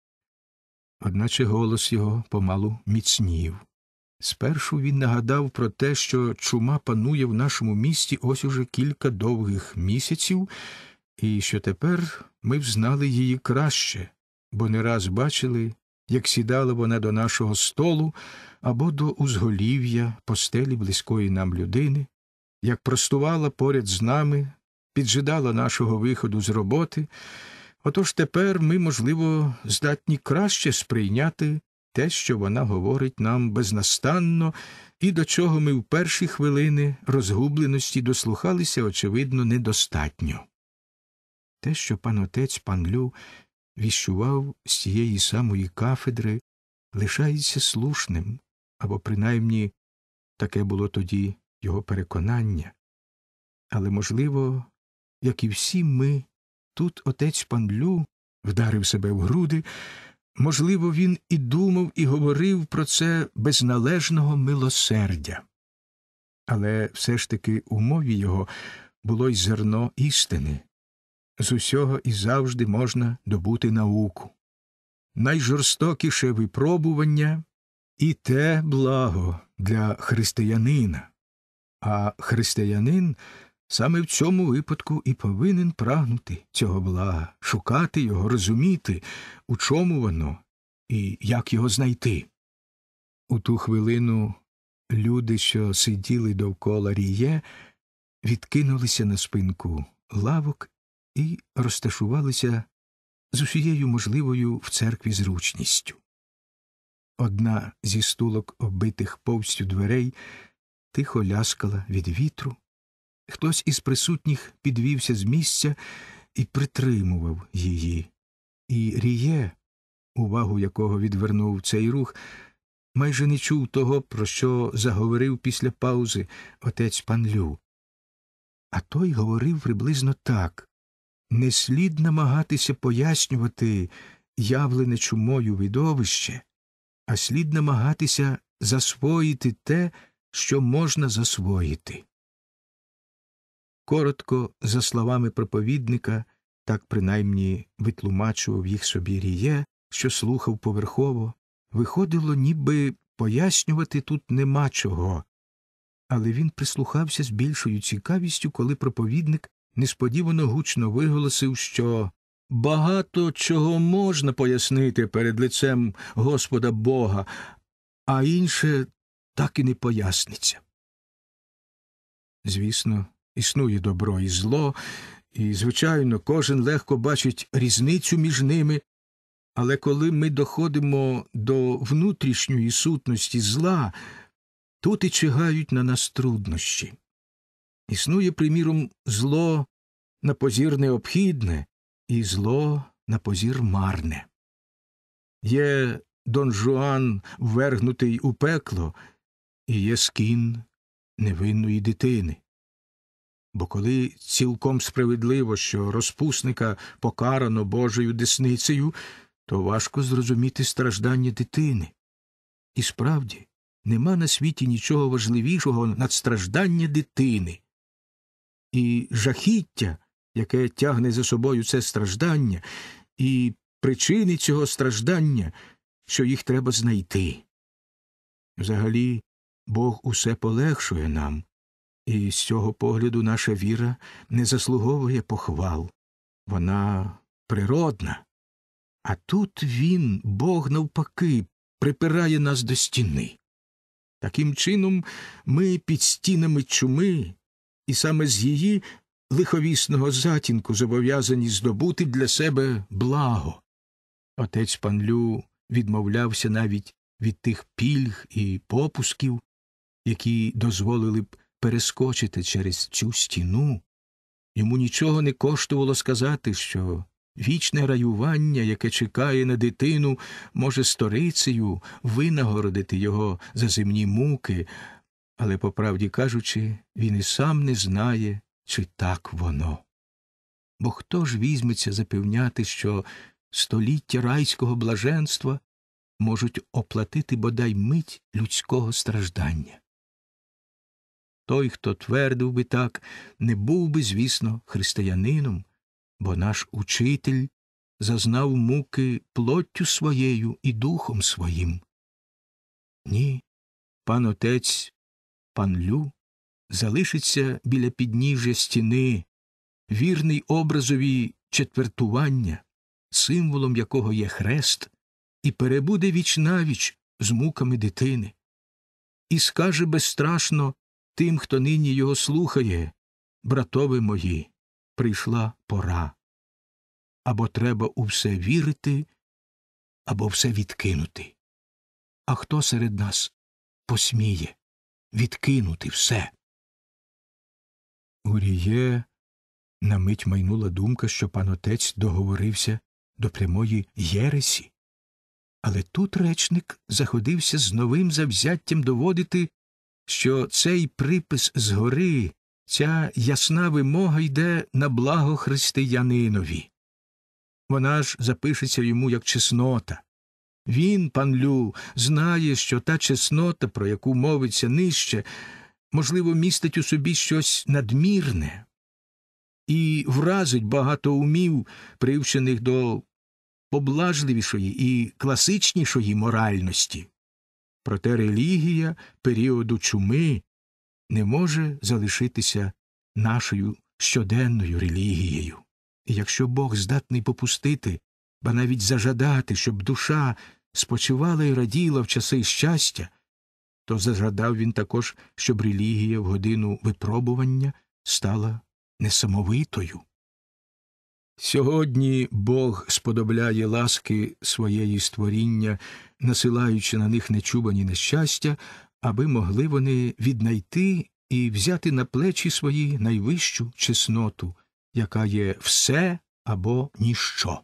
Одначе голос його помалу міцнів. Спершу він нагадав про те, що чума панує в нашому місті ось уже кілька довгих місяців, і що тепер ми взнали її краще, бо не раз бачили, як сідала вона до нашого столу або до узголів'я постелі близької нам людини, як простувала поряд з нами, піджидала нашого виходу з роботи. Отож тепер ми, можливо, здатні краще сприйняти те, що вона говорить нам безнастанно, і до чого ми в перші хвилини розгубленості дослухалися, очевидно, недостатньо. Те, що пан отець Панлю віщував з цієї самої кафедри, лишається слушним, або принаймні таке було тоді його переконання. Але, можливо, як і всі ми, тут отець Панлю вдарив себе в груди, можливо, він і думав, і говорив про це без належного милосердя. Але все ж таки у мові його було й зерно істини. З усього і завжди можна добути науку. Найжорстокіше випробування і те благо для християнина. А християнин саме в цьому випадку і повинен прагнути цього блага, шукати його, розуміти, у чому воно і як його знайти. У ту хвилину люди, що сиділи довкола Ріє, відкинулися на спинку лавок і розташувалися з усією можливою в церкві зручністю. Одна зі стулок, оббитих повстю дверей, тихо ляскала від вітру. Хтось із присутніх підвівся з місця і притримував її. І Ріє, увагу якого відвернув цей рух, майже не чув того, про що заговорив після паузи отець Панлю. А той говорив приблизно так: не слід намагатися пояснювати явлене чумою видовище, а слід намагатися засвоїти те, що можна засвоїти. Коротко, за словами проповідника, так принаймні витлумачував їх собі Ріє, що слухав поверхово, виходило, ніби пояснювати тут нема чого. Але він прислухався з більшою цікавістю, коли проповідник несподівано гучно виголосив, що багато чого можна пояснити перед лицем Господа Бога, а інше так і не поясниться. Звісно, існує добро і зло, і, звичайно, кожен легко бачить різницю між ними, але коли ми доходимо до внутрішньої сутності зла, тут і чигають на нас труднощі. Існує, приміром, зло на позір необхідне і зло на позір марне. Є Дон Жуан, ввергнутий у пекло, і є скін невинної дитини. Бо коли цілком справедливо, що розпусника покарано Божою десницею, то важко зрозуміти страждання дитини. І справді, нема на світі нічого важливішого над страждання дитини. І жахіття, яке тягне за собою це страждання, і причини цього страждання, що їх треба знайти. Взагалі, Бог усе полегшує нам, і з цього погляду наша віра не заслуговує похвал. Вона природна. А тут він, Бог, навпаки, припирає нас до стіни. Таким чином, ми під стінами чуми, і саме з її лиховісного затінку зобов'язані здобути для себе благо. Отець Панлю відмовлявся навіть від тих пільг і попусків, які дозволили б перескочити через цю стіну. Йому нічого не коштувало сказати, що вічне раювання, яке чекає на дитину, може сторицею винагородити його за земні муки, але, по правді кажучи, він і сам не знає, чи так воно. Бо хто ж візьметься запевняти, що століття райського блаженства можуть оплатити бодай мить людського страждання? Той, хто твердив би так, не був би, звісно, християнином, бо наш учитель зазнав муки плоттю своєю і духом своїм. Ні, пан отець Панлю залишиться біля підніжжя стіни, вірний образові четвертування, символом якого є хрест, і перебуде вічнавіч з муками дитини. І скаже безстрашно тим, хто нині його слухає: братове мої, прийшла пора. Або треба у все вірити, або все відкинути. А хто серед нас посміє відкинути все? У Ріє на мить майнула думка, що пан отець договорився до прямої єресі. Але тут речник заходився з новим завзяттям доводити, що цей припис згори, ця ясна вимога йде на благо християнинові. Вона ж запишеться йому як чеснота. Він, пан Лю, знає, що та чеснота, про яку мовиться нижче, можливо, містить у собі щось надмірне і вразить багато умів, привчених до поблажливішої і класичнішої моральності. Проте релігія періоду чуми не може залишитися нашою щоденною релігією. І якщо Бог здатний попустити, ба навіть зажадати, щоб душа спочивала і раділа в часи щастя, то зажадав він також, щоб релігія в годину випробування стала несамовитою. Сьогодні Бог сподобляє ласки своєї створіння, насилаючи на них нечувані нещастя, аби могли вони віднайти і взяти на плечі свої найвищу чесноту, яка є все або ніщо.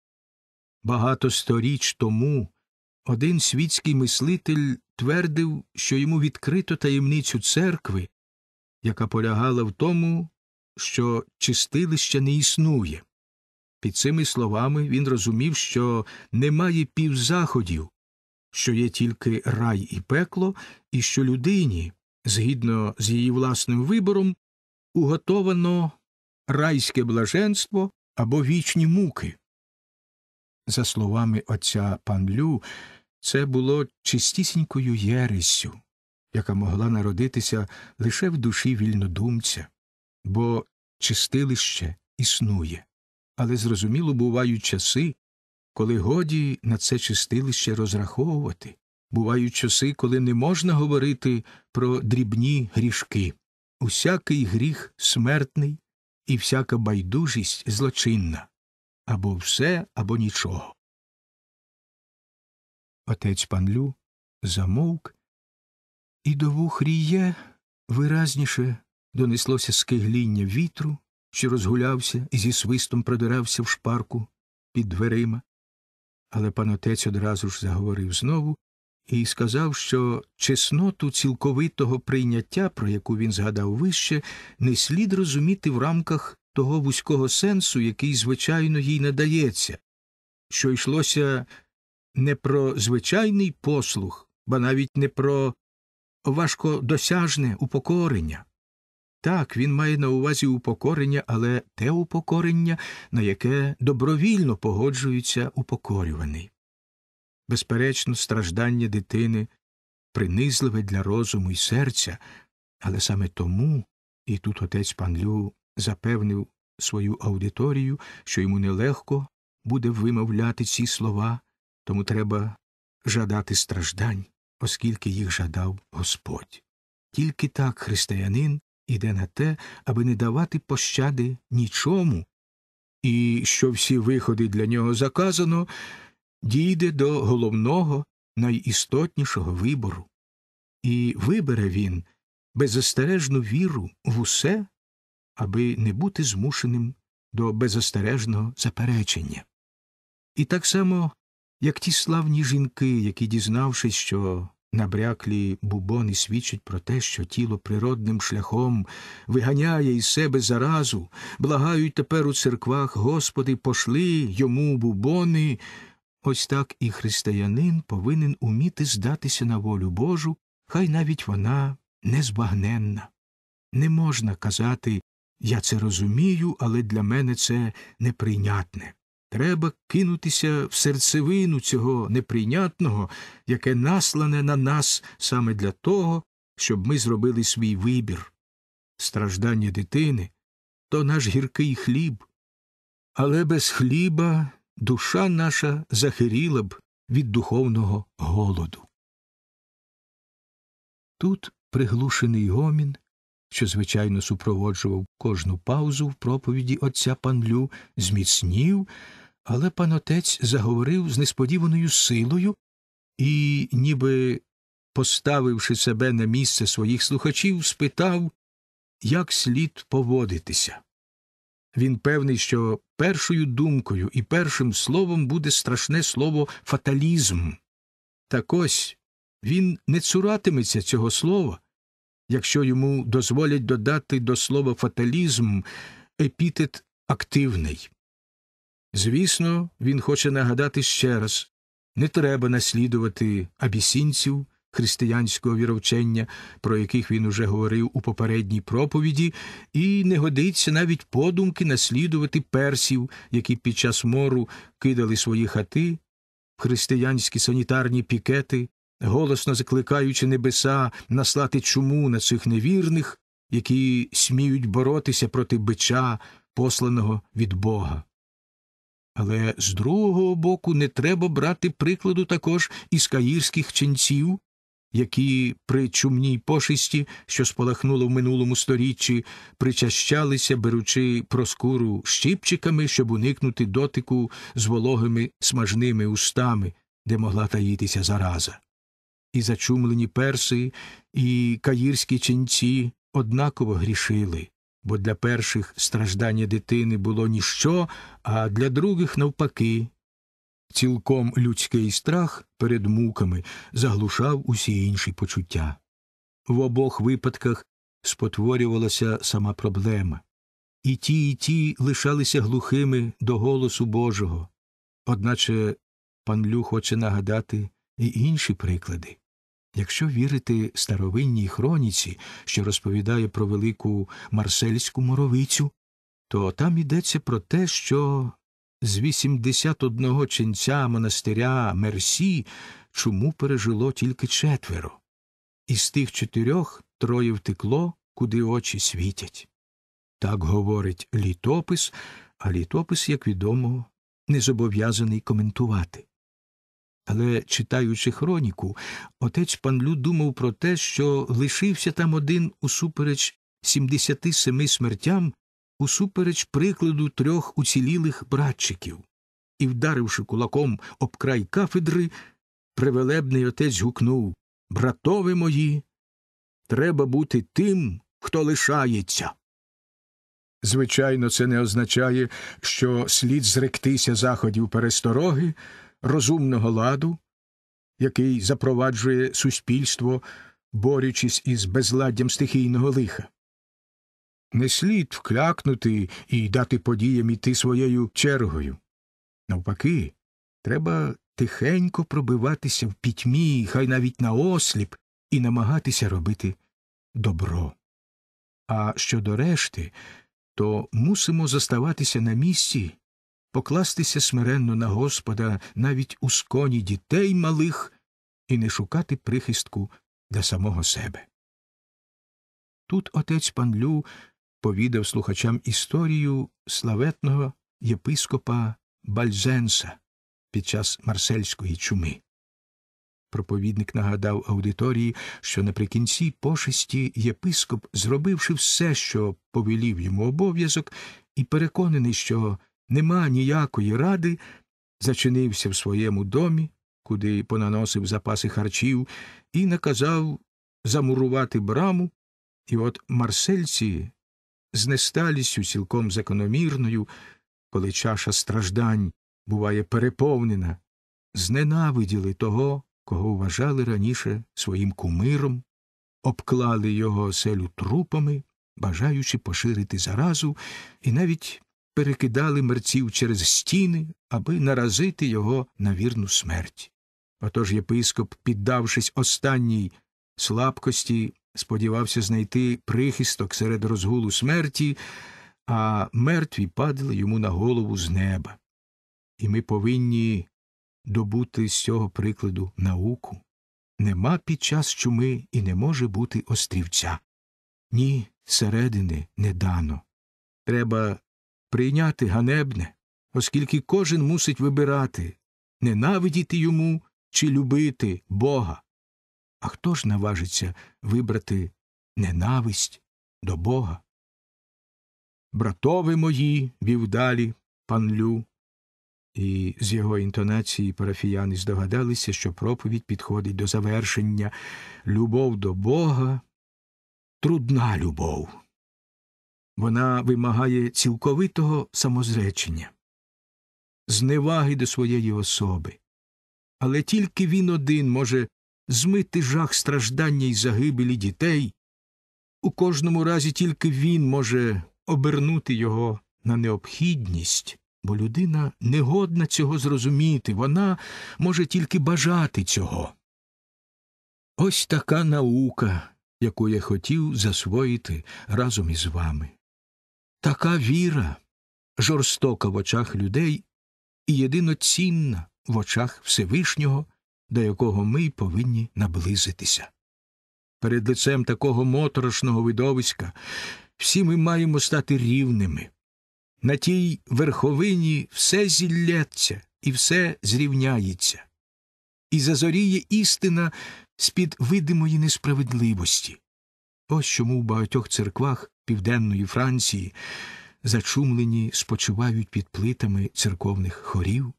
Багато сторіч тому один світський мислитель твердив, що йому відкрито таємницю церкви, яка полягала в тому, що чистилища не існує. Під цими словами він розумів, що немає півзаходів, що є тільки рай і пекло, і що людині, згідно з її власним вибором, уготовано райське блаженство або вічні муки. За словами отця Панлю, це було чистісінькою єрессю, яка могла народитися лише в душі вільнодумця, бо чистилище існує, Але, зрозуміло, бувають часи, коли годі на це чистилище розраховувати. Бувають часи, коли не можна говорити про дрібні грішки. Усякий гріх смертний і всяка байдужість злочинна. Або все, або нічого. Отець Панлю замовк, і до вух Ріє виразніше донеслося скигління вітру, що розгулявся і зі свистом продирався в шпарку під дверима. Але пан отець одразу ж заговорив знову і сказав, що чесноту цілковитого прийняття, про яку він згадав вище, не слід розуміти в рамках того вузького сенсу, який, звичайно, їй надається, що йшлося не про звичайний послух, ба навіть не про важкодосяжне упокорення. Так, він має на увазі упокорення, але те упокорення, на яке добровільно погоджується упокорюваний. Безперечно, страждання дитини принизливе для розуму і серця, але саме тому, і тут отець Панлю запевнив свою аудиторію, що йому нелегко буде вимовляти ці слова, тому треба жадати страждань, оскільки їх жадав Господь. Тільки так християнин іде на те, аби не давати пощади нічому, і що всі виходи для нього заказано, дійде до головного, найістотнішого вибору. І вибере він беззастережну віру в усе, аби не бути змушеним до беззастережного заперечення. І так само, як ті славні жінки, які, дізнавшись, що набряклі бубони свідчать про те, що тіло природним шляхом виганяє із себе заразу, благають тепер у церквах: «Господи, пошли йому бубони». Ось так і християнин повинен уміти здатися на волю Божу, хай навіть вона незбагненна. Не можна казати: «Я це розумію, але для мене це неприйнятне». Треба кинутися в серцевину цього неприйнятного, яке наслане на нас саме для того, щоб ми зробили свій вибір. Страждання дитини – то наш гіркий хліб, але без хліба душа наша захиріла б від духовного голоду. Тут приглушений гомін, що, звичайно, супроводжував кожну паузу в проповіді отця Панлю, зміцнів, але пан отець заговорив з несподіваною силою і, ніби поставивши себе на місце своїх слухачів, спитав, як слід поводитися. Він певний, що першою думкою і першим словом буде страшне слово «фаталізм». Так ось, він не цуратиметься цього слова, якщо йому дозволять додати до слова «фаталізм» епітет «активний». Звісно, він хоче нагадати ще раз: не треба наслідувати абісінців християнського віровчення, про яких він уже говорив у попередній проповіді, і не годиться навіть подумки наслідувати персів, які під час мору кидали свої хати в християнські санітарні пікети, голосно закликаючи небеса наслати чуму на цих невірних, які сміють боротися проти бича, посланого від Бога. Але з другого боку не треба брати прикладу також із каїрських ченців, які при чумній пошесті, що спалахнуло в минулому сторіччі, причащалися, беручи проскуру щипчиками, щоб уникнути дотику з вологими смажними устами, де могла таїтися зараза. І зачумлені перси, і каїрські ченці однаково грішили, бо для перших страждання дитини було ніщо, а для других, навпаки, цілком людський страх перед муками заглушав усі інші почуття. В обох випадках спотворювалася сама проблема. І ті, і ті лишалися глухими до голосу Божого. Одначе Панлю хоче нагадати і інші приклади. Якщо вірити старовинній хроніці, що розповідає про велику марсельську моровицю, то там йдеться про те, що з вісімдесят одного ченця монастиря Мерсі чуму пережило тільки четверо. Із тих чотирьох троє втекло, куди очі світять. Так говорить літопис, а літопис, як відомо, не зобов'язаний коментувати. Але, читаючи хроніку, отець Панлю думав про те, що лишився там один усупереч сімдесяти семи смертям, усупереч прикладу трьох уцілілих братчиків. І, вдаривши кулаком об край кафедри, превелебний отець гукнув: «Братове мої, треба бути тим, хто лишається». Звичайно, це не означає, що слід зректися заходів перестороги, розумного ладу, який запроваджує суспільство, борючись із безладдям стихійного лиха. Не слід вклякнути і дати подіям іти своєю чергою. Навпаки, треба тихенько пробиватися в пітьмі, хай навіть наосліп, і намагатися робити добро. А щодо решти, то мусимо заставатися на місці, покластися смиренно на Господа навіть у сконі дітей малих і не шукати прихистку для самого себе. Тут отець Панлю повідав слухачам історію славетного єпископа Бальзенса під час марсельської чуми. Проповідник нагадав аудиторії, що наприкінці пошесті єпископ, зробивши все, що повелів йому обов'язок, і переконаний, що нема ніякої ради, зачинився в своєму домі, куди понаносив запаси харчів, і наказав замурувати браму. І от марсельці з несталістю цілком закономірною, коли чаша страждань буває переповнена, зненавиділи того, кого вважали раніше своїм кумиром, обклали його оселю трупами, бажаючи поширити заразу, і навіть перекидали мерців через стіни, аби наразити його на вірну смерть. Отож єпископ, піддавшись останній слабкості, сподівався знайти прихисток серед розгулу смерті, а мертві падали йому на голову з неба. І ми повинні добути з цього прикладу науку. Нема під час чуми і не може бути острівця. Ні, середини не дано. Треба прийняти ганебне, оскільки кожен мусить вибирати, ненавидіти йому чи любити Бога. А хто ж наважиться вибрати ненависть до Бога? «Братове мої», – вів далі Панлю, і з його інтонації парафіяни здогадалися, що проповідь підходить до завершення. Любов до Бога – трудна любов. Вона вимагає цілковитого самозречення, зневаги до своєї особи. Але тільки він один може змити жах страждання й загибелі дітей. У кожному разі тільки він може обернути його на необхідність, бо людина не годна цього зрозуміти, вона може тільки бажати цього. Ось така наука, яку я хотів засвоїти разом із вами. Така віра, жорстока в очах людей і єдиноцінна в очах Всевишнього, до якого ми й повинні наблизитися. Перед лицем такого моторошного видовиська всі ми маємо стати рівними. На тій верховині все зіллється і все зрівняється. І зазоріє істина з-під видимої несправедливості. Ось чому в багатьох церквах Південної Франції зачумлені спочивають під плитами церковних хорів,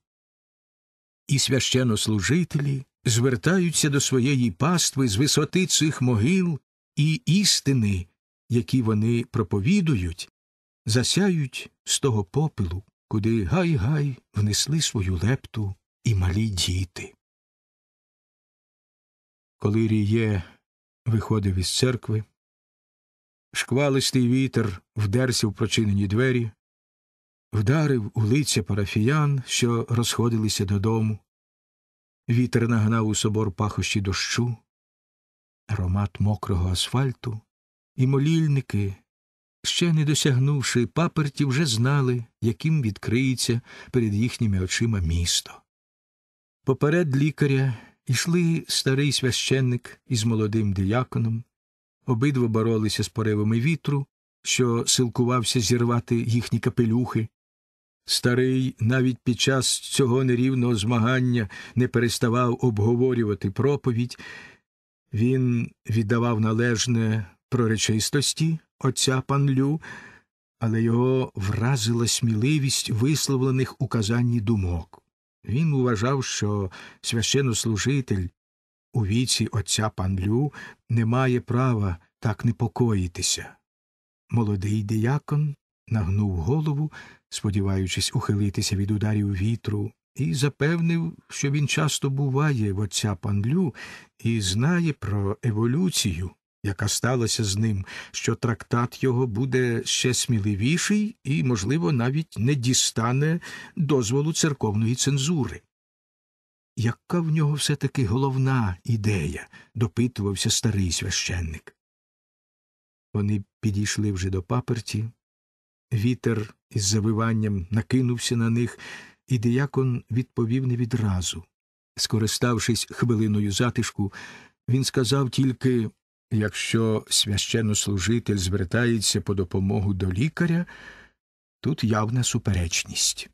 і священнослужителі звертаються до своєї пастви з висоти цих могил, і істини, які вони проповідують, засяють з того попелу, куди гай-гай внесли свою лепту і малі діти. Коли Ріє виходив із церкви, шквалистий вітер вдерся в прочинені двері, вдарив у лиця парафіян, що розходилися додому. Вітер нагнав у собор пахощі дощу, аромат мокрого асфальту, і молільники, ще не досягнувши паперті, вже знали, яким відкриється перед їхніми очима місто. Поперед лікаря йшли старий священник із молодим дияконом. Обидва боролися з поривами вітру, що силкувався зірвати їхні капелюхи. Старий навіть під час цього нерівного змагання не переставав обговорювати проповідь. Він віддавав належне пророчистості отця Панлю, але його вразила сміливість висловлених у казанні думок. Він вважав, що священнослужитель у віці отця Панлю не має права так непокоїтися. Молодий диякон нагнув голову, сподіваючись ухилитися від ударів вітру, і запевнив, що він часто буває в отця Панлю і знає про еволюцію, яка сталася з ним, що трактат його буде ще сміливіший і, можливо, навіть не дістане дозволу церковної цензури. Яка в нього все-таки головна ідея? Допитувався старий священник. Вони підійшли вже до паперті. Вітер із завиванням накинувся на них, і диякон відповів не відразу. Скориставшись хвилиною затишку, він сказав тільки: якщо священнослужитель звертається по допомогу до лікаря, тут явна суперечність.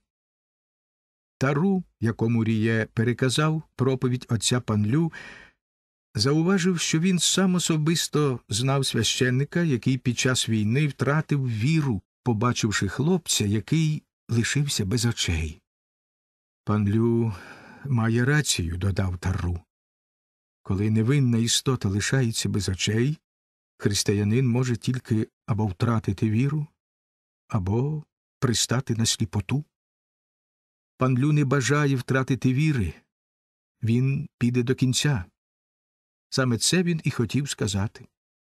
Тару, якому Ріє переказав проповідь отця Панлю, зауважив, що він сам особисто знав священника, який під час війни втратив віру, побачивши хлопця, який лишився без очей. Панлю має рацію, додав Тару. Коли невинна істота лишається без очей, християнин може тільки або втратити віру, або пристати на сліпоту. Панлю не бажає втратити віри. Він піде до кінця. Саме це він і хотів сказати.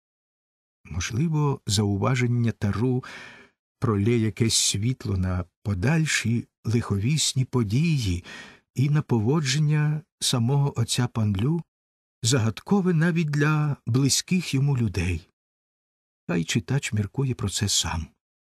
Можливо, зауваження Тару пролє якесь світло на подальші лиховісні події і на поводження самого отця Панлю, загадкове навіть для близьких йому людей. Хай читач міркує про це сам.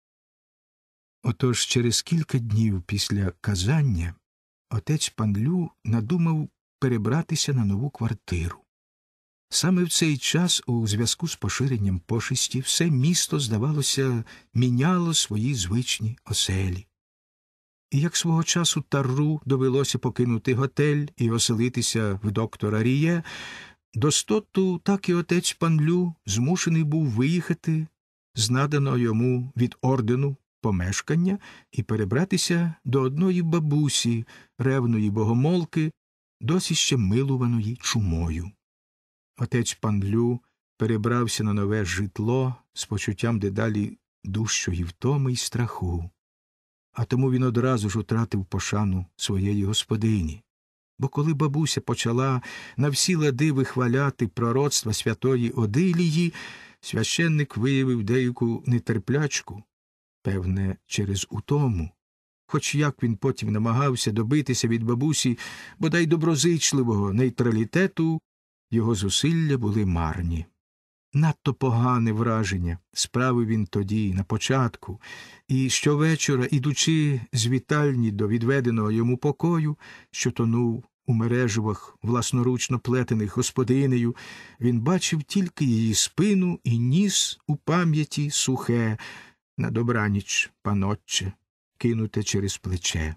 Отож, через кілька днів після казання отець Панлю надумав перебратися на нову квартиру. Саме в цей час, у зв'язку з поширенням пошесті, все місто, здавалося, міняло свої звичні оселі. І як свого часу Тару довелося покинути готель і оселитися в доктора Ріє, достоту так і отець Панлю змушений був виїхати з наданого йому від ордену помешкання і перебратися до одної бабусі, ревної богомолки, досі ще милуваної чумою. Отець Панлю перебрався на нове житло з почуттям дедалі дужчої втоми й страху. А тому він одразу ж утратив пошану своєї господині. Бо коли бабуся почала на всі лади вихваляти пророцтва святої Одилії, священник виявив деяку нетерплячку, певне, через утому. Хоч як він потім намагався добитися від бабусі бодай доброзичливого нейтралітету, його зусилля були марні. Надто погане враження справив він тоді, на початку, і щовечора, ідучи з вітальні до відведеного йому покою, що тонув у мереживах власноручно плетених господинею, він бачив тільки її спину і ніс у пам'яті сухе «На добраніч, панотче», кинуте через плече.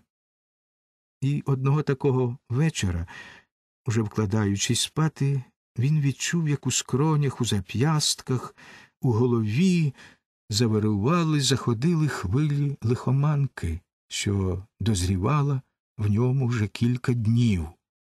І одного такого вечора, уже вкладаючись спати, він відчув, як у скронях, у зап'ястках, у голові завирували, заходили хвилі лихоманки, що дозрівала в ньому вже кілька днів.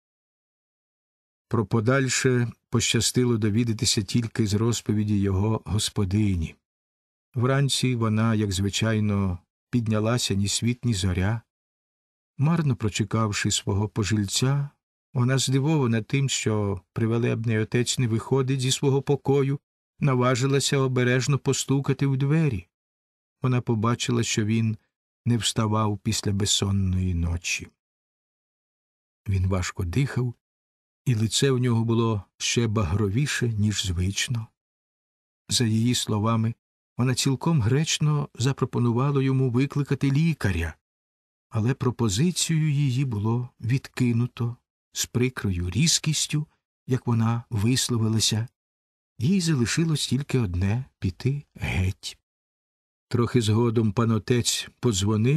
Про подальше пощастило довідатися тільки з розповіді його господині. Вранці вона, як звичайно, піднялася ні світ, ні зоря. Марно прочекавши свого пожильця, вона, здивована тим, що привелебний отець не виходить зі свого покою, наважилася обережно постукати в двері. Вона побачила, що він не вставав після безсонної ночі. Він важко дихав, і лице в нього було ще багровіше, ніж звично. За її словами, вона цілком гречно запропонувала йому викликати лікаря, але пропозицію її було відкинуто з прикрою різкістю, як вона висловилася. Їй залишилось тільки одне – піти геть. Трохи згодом пан отець подзвонив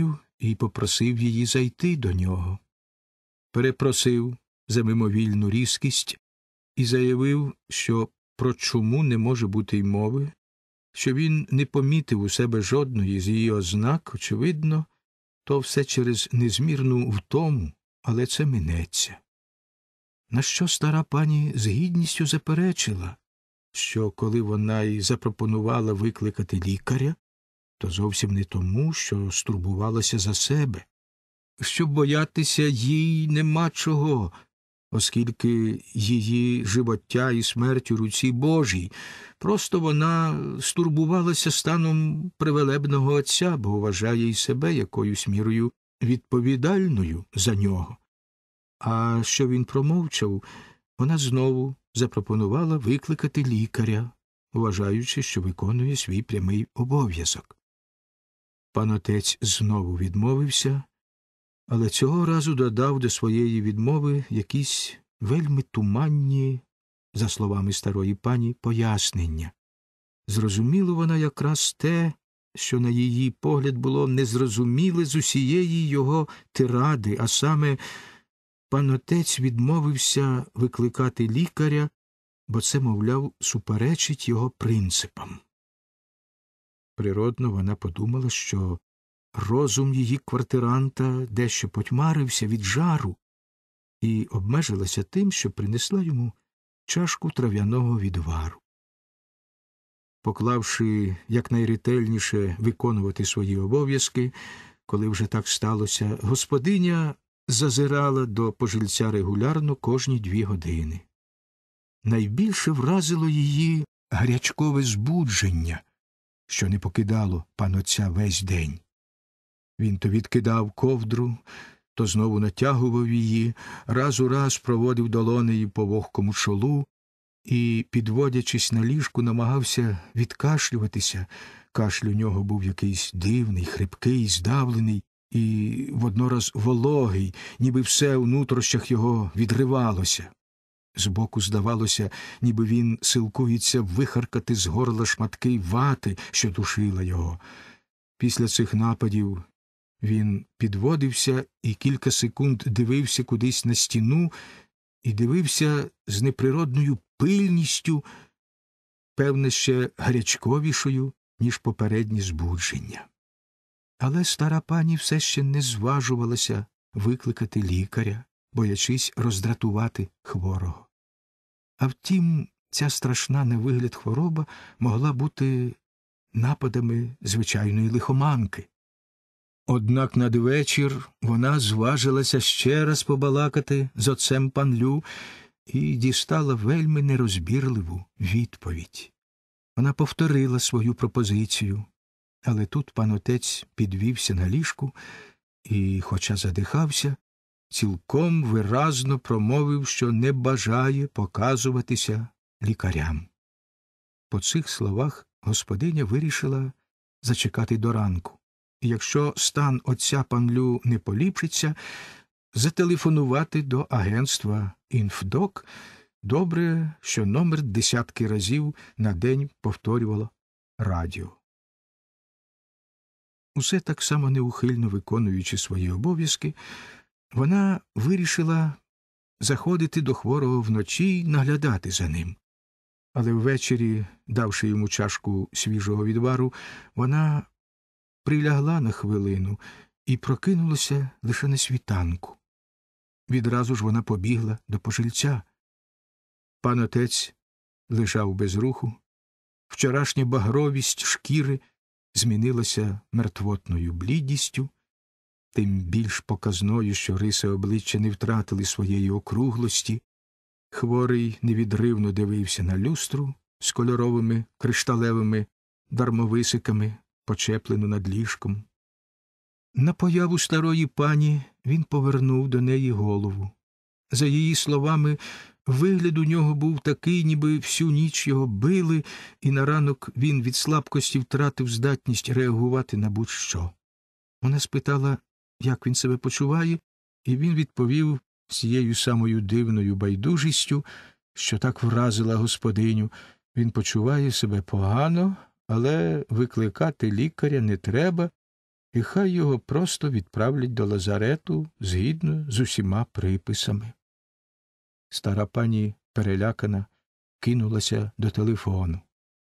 і попросив її зайти до нього. Перепросив за мимовільну різкість і заявив, що про чуму не може бути й мови, що він не помітив у себе жодної з її ознак, очевидно, то все через незмірну втому, але це минеться. На що стара пані з гідністю заперечила, що коли вона й запропонувала викликати лікаря, то зовсім не тому, що стурбувалася за себе, що боятися їй нема чого, оскільки її живоття і смерть у руці Божій. Просто вона стурбувалася станом привелебного отця, бо вважає й себе якоюсь мірою відповідальною за нього. А що він промовчав, вона знову запропонувала викликати лікаря, вважаючи, що виконує свій прямий обов'язок. Пан отець знову відмовився, але цього разу додав до своєї відмови якісь вельми туманні, за словами старої пані, пояснення. Зрозуміло вона якраз те, що на її погляд було незрозуміле з усієї його тиради, а саме пан отець відмовився викликати лікаря, бо це, мовляв, суперечить його принципам. Природно, вона подумала, що розум її квартиранта дещо потьмарився від жару, і обмежилася тим, що принесла йому чашку трав'яного відвару. Поклавши якнайретельніше виконувати свої обов'язки, коли вже так сталося, господиня зазирала до пожильця регулярно кожні дві години. Найбільше вразило її гарячкове збудження, що не покидало панотця весь день. Він то відкидав ковдру, то знову натягував її, раз у раз проводив долонею по вогкому чолу і, підводячись на ліжку, намагався відкашлюватися. Кашель у нього був якийсь дивний, хрипкий, здавлений і воднораз вологий, ніби все у нутрощах його відривалося. Збоку здавалося, ніби він силкується вихаркати з горла шматки вати, що душила його. Після цих нападів він підводився і кілька секунд дивився кудись на стіну і дивився з неприродною пильністю, певне, ще гарячковішою, ніж попередні збудження. Але стара пані все ще не зважувалася викликати лікаря, боячись роздратувати хворого. А втім, ця страшна на вигляд хвороба могла бути нападами звичайної лихоманки. Однак надвечір вона зважилася ще раз побалакати з отцем Панлю і дістала вельми нерозбірливу відповідь. Вона повторила свою пропозицію, але тут пан отець підвівся на ліжку і, хоча задихався, цілком виразно промовив, що не бажає показуватися лікарям. По цих словах господиня вирішила зачекати до ранку, і якщо стан отця Панлю не поліпшиться, зателефонувати до агентства «Інфдок». Добре, що номер десятки разів на день повторювало радіо. Усе так само неухильно виконуючи свої обов'язки, вона вирішила заходити до хворого вночі й наглядати за ним. Але ввечері, давши йому чашку свіжого відвару, вона прилягла на хвилину і прокинулася лише на світанку. Відразу ж вона побігла до пожильця. Пан отець лежав без руху. Вчорашня багровість шкіри змінилася мертвотною блідістю, тим більш показною, що риси обличчя не втратили своєї округлості. Хворий невідривно дивився на люстру з кольоровими кришталевими дармовисиками, почеплену над ліжком. На появу старої пані він повернув до неї голову. За її словами, вигляд у нього був такий, ніби всю ніч його били, і на ранок він від слабкості втратив здатність реагувати на будь-що. Вона спитала, як він себе почуває, і він відповів з цією самою дивною байдужістю, що так вразила господиню. Він почуває себе погано, але викликати лікаря не треба, і хай його просто відправлять до лазарету згідно з усіма приписами. Стара пані, перелякана, кинулася до телефону.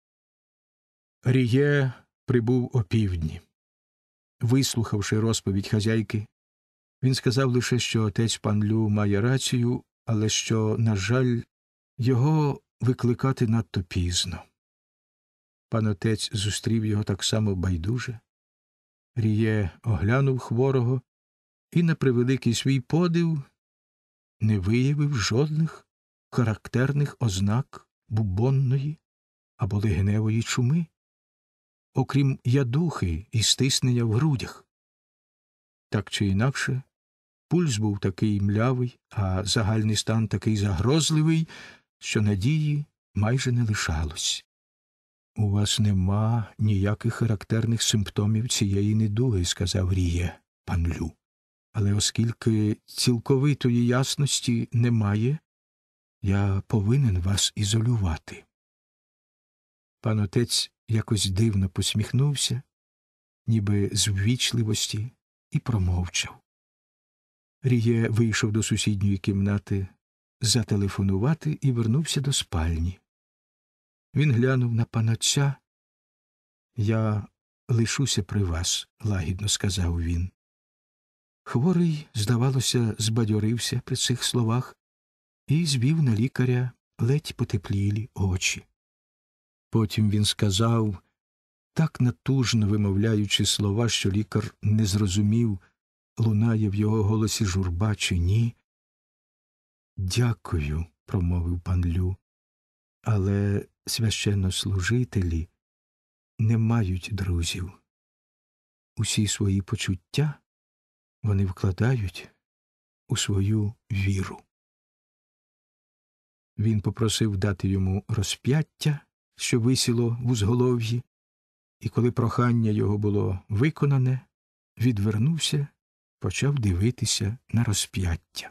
Ріє прибув опівдні. Вислухавши розповідь хазяйки, він сказав лише, що отець пан Лю має рацію, але що, на жаль, його викликати надто пізно. Пан отець зустрів його так само байдуже. Ріє оглянув хворого і, на превеликий свій подив, не виявив жодних характерних ознак бубонної або легеневої чуми, окрім ядухи і стиснення в грудях. Так чи інакше, пульс був такий млявий, а загальний стан такий загрозливий, що надії майже не лишалось. «У вас нема ніяких характерних симптомів цієї недуги», – сказав Ріє пан Лю. «Але оскільки цілковитої ясності немає, я повинен вас ізолювати». Пан отець якось дивно посміхнувся, ніби з ввічливості, і промовчав. Ріє вийшов до сусідньої кімнати зателефонувати і вернувся до спальні. Він глянув на панотця. «Я лишуся при вас», – лагідно сказав він. Хворий, здавалося, збадьорився при цих словах і звів на лікаря ледь потеплілі очі. Потім він сказав, так натужно вимовляючи слова, що лікар не зрозумів, лунає в його голосі журба чи ні. «Дякую», – промовив пан Лю, – «але священнослужителі не мають друзів. Усі свої почуття вони вкладають у свою віру». Він попросив дати йому розп'яття, що висіло в узголов'ї, і коли прохання його було виконане, відвернувся, почав дивитися на розп'яття.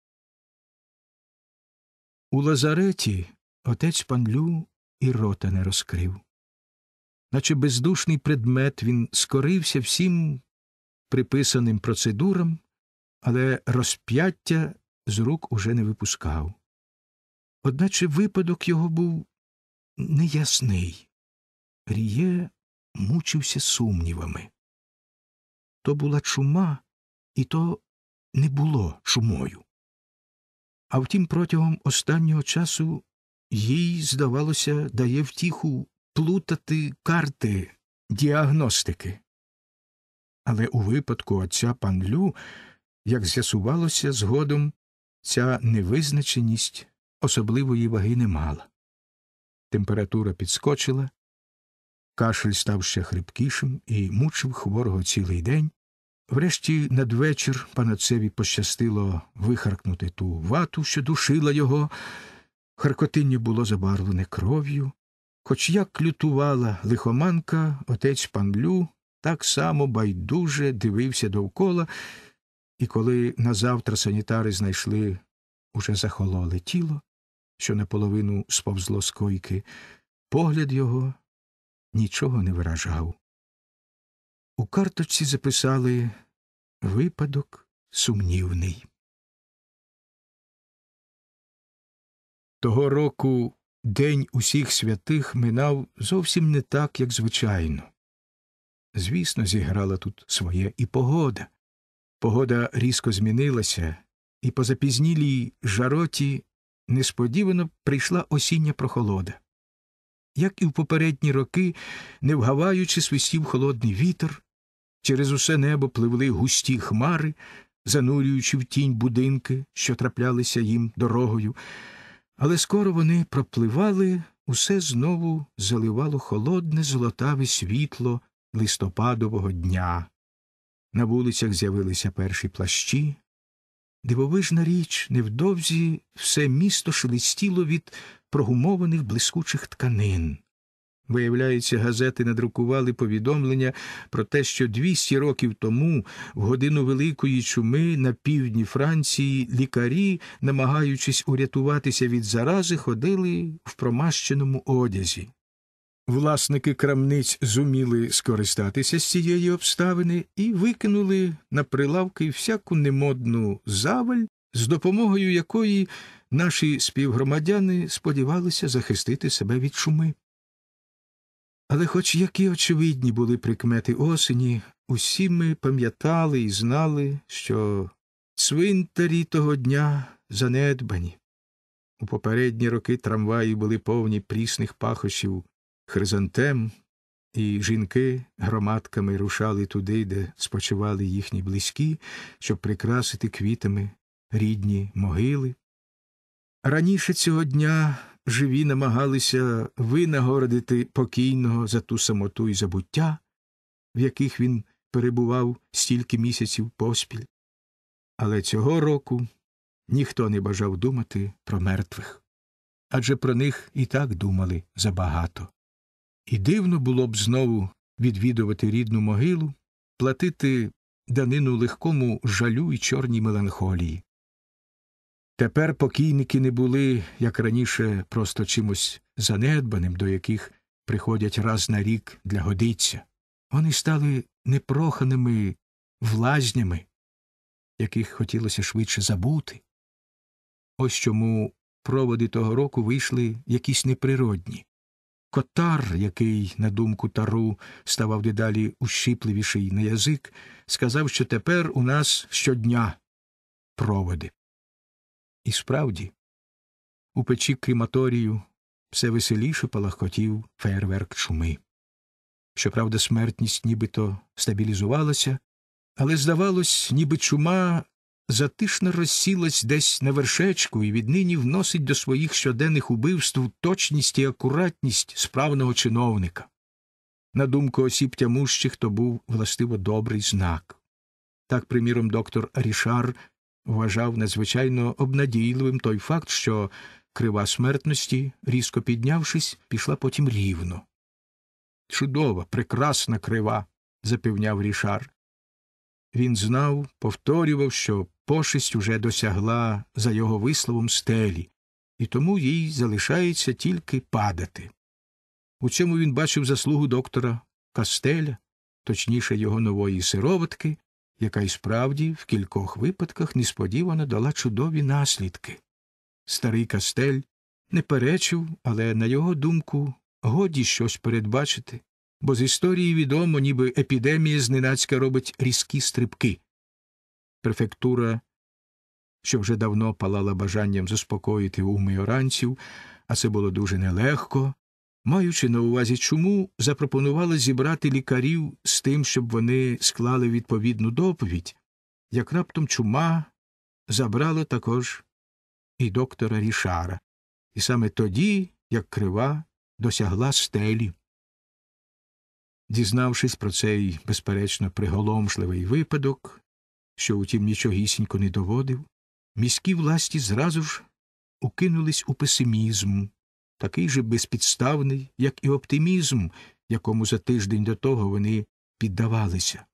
У лазареті отець пан Лю і рота не розкрив. Наче бездушний предмет він скорився всім приписаним процедурам, але розп'яття з рук уже не випускав. Одначе випадок його був неясний. Ріє мучився сумнівами. То була чума, і то не було чумою. А втім, протягом останнього часу їй, здавалося, дає втіху плутати карти діагностики. Але у випадку отця пан Лю, як з'ясувалося згодом, ця невизначеність особливої ваги не мала. Температура підскочила, кашель став ще хрипкішим і мучив хворого цілий день. Врешті надвечір панотцеві пощастило вихаркнути ту вату, що душила його. Харкотиння було забарвлене кров'ю. Хоч як лютувала лихоманка, отець пан Лю так само байдуже дивився довкола, і коли назавтра санітари знайшли уже захололе тіло, що наполовину сповзло з койки, погляд його нічого не виражав. У карточці записали «Випадок сумнівний». Того року День усіх святих минав зовсім не так, як звичайно. Звісно, зіграла тут своє і погода. Погода різко змінилася, і по запізнілій жароті несподівано прийшла осіння прохолода. Як і в попередні роки, не вгаваючи, свистів холодний вітер, через усе небо пливли густі хмари, занурюючи в тінь будинки, що траплялися їм дорогою. Але скоро вони пропливали, усе знову заливало холодне золотаве світло листопадового дня. На вулицях з'явилися перші плащі. Дивовижна річ, невдовзі все місто шелестіло від прогумованих блискучих тканин. Виявляється, газети надрукували повідомлення про те, що двісті років тому, в годину Великої чуми, на півдні Франції лікарі, намагаючись урятуватися від зарази, ходили в промащеному одязі. Власники крамниць зуміли скористатися з цієї обставини і викинули на прилавки всяку немодну заваль, з допомогою якої наші співгромадяни сподівалися захистити себе від чуми. Але хоч які очевидні були прикмети осені, усі ми пам'ятали і знали, що цвинтарі того дня занедбані. У попередні роки трамваї були повні прісних пахощів хризантем, і жінки громадками рушали туди, де спочивали їхні близькі, щоб прикрасити квітами рідні могили. Раніше цього дня живі намагалися винагородити покійного за ту самоту і забуття, в яких він перебував стільки місяців поспіль. Але цього року ніхто не бажав думати про мертвих, адже про них і так думали забагато. І дивно було б знову відвідувати рідну могилу, платити данину легкому жалю і чорній меланхолії. Тепер покійники не були, як раніше, просто чимось занедбаним, до яких приходять раз на рік для годиться. Вони стали непроханими влазнями, яких хотілося швидше забути. Ось чому проводи того року вийшли якісь неприродні. Котар, який, на думку Тару, ставав дедалі ущипливіший на язик, сказав, що тепер у нас щодня проводи. І справді, у печі крематорію все веселіше палахкотів феєрверк чуми. Щоправда, смертність нібито стабілізувалася, але, здавалось, ніби чума затишно розсілась десь на вершечку і віднині вносить до своїх щоденних убивств точність і акуратність справного чиновника. На думку осіб тямущих, то був властиво добрий знак. Так, приміром, доктор Рішар вважав надзвичайно обнадійливим той факт, що крива смертності, різко піднявшись, пішла потім рівно. «Чудова, прекрасна крива», – запевняв Рішар. Він знав, повторював, що пошесть уже досягла, за його висловом, стелі, і тому їй залишається тільки падати. У цьому він бачив заслугу доктора Кастеля, точніше його нової сироватки, яка й справді в кількох випадках несподівано дала чудові наслідки. Старий Кастель не перечив, але, на його думку, годі щось передбачити, бо з історії відомо, ніби епідемія зненацька робить різкі стрибки. Префектура, що вже давно палала бажанням заспокоїти уми оранців, а це було дуже нелегко, маючи на увазі чуму, запропонувала зібрати лікарів з тим, щоб вони склали відповідну доповідь, як раптом чума забрала також і доктора Рішара, і саме тоді, як крива досягла стелі. Дізнавшись про цей, безперечно, приголомшливий випадок, що, утім, нічогісінько не доводив, міські власті зразу ж укинулись у песимізм, такий же безпідставний, як і оптимізм, якому за тиждень до того вони піддавалися.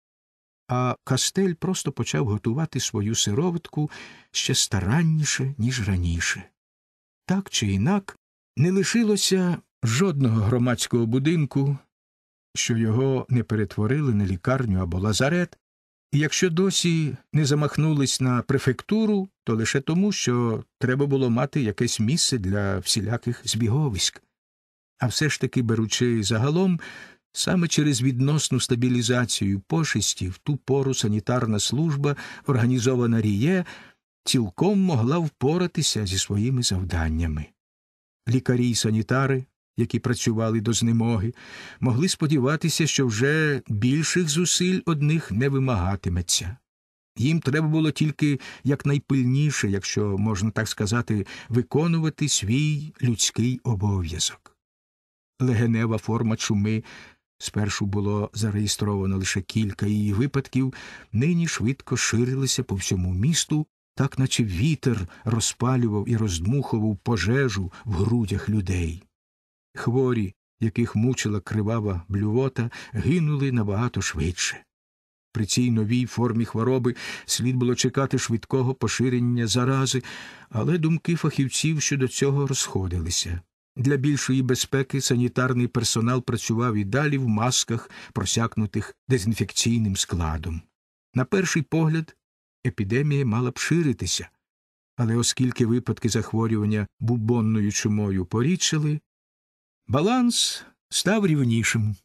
А Кастель просто почав готувати свою сироватку ще старанніше, ніж раніше. Так чи інак, не лишилося жодного громадського будинку, що його не перетворили на лікарню або лазарет, і якщо досі не замахнулись на префектуру, то лише тому, що треба було мати якесь місце для всіляких збіговиськ. А все ж таки, беручи загалом, саме через відносну стабілізацію пошесті в ту пору санітарна служба, організована Ріє, цілком могла впоратися зі своїми завданнями. Лікарі й санітари, які працювали до знемоги, могли сподіватися, що вже більших зусиль одних не вимагатиметься. Їм треба було тільки якнайпильніше, якщо можна так сказати, виконувати свій людський обов'язок. Легенева форма чуми, спершу було зареєстровано лише кілька її випадків, нині швидко ширилися по всьому місту, так наче вітер розпалював і роздмухував пожежу в грудях людей. Хворі, яких мучила кривава блювота, гинули набагато швидше. При цій новій формі хвороби слід було чекати швидкого поширення зарази, але думки фахівців щодо цього розходилися. Для більшої безпеки санітарний персонал працював і далі в масках, просякнутих дезінфекційним складом. На перший погляд, епідемія мала б ширитися, але оскільки випадки захворювання бубонною чумою порідшали, баланс став рівнішим.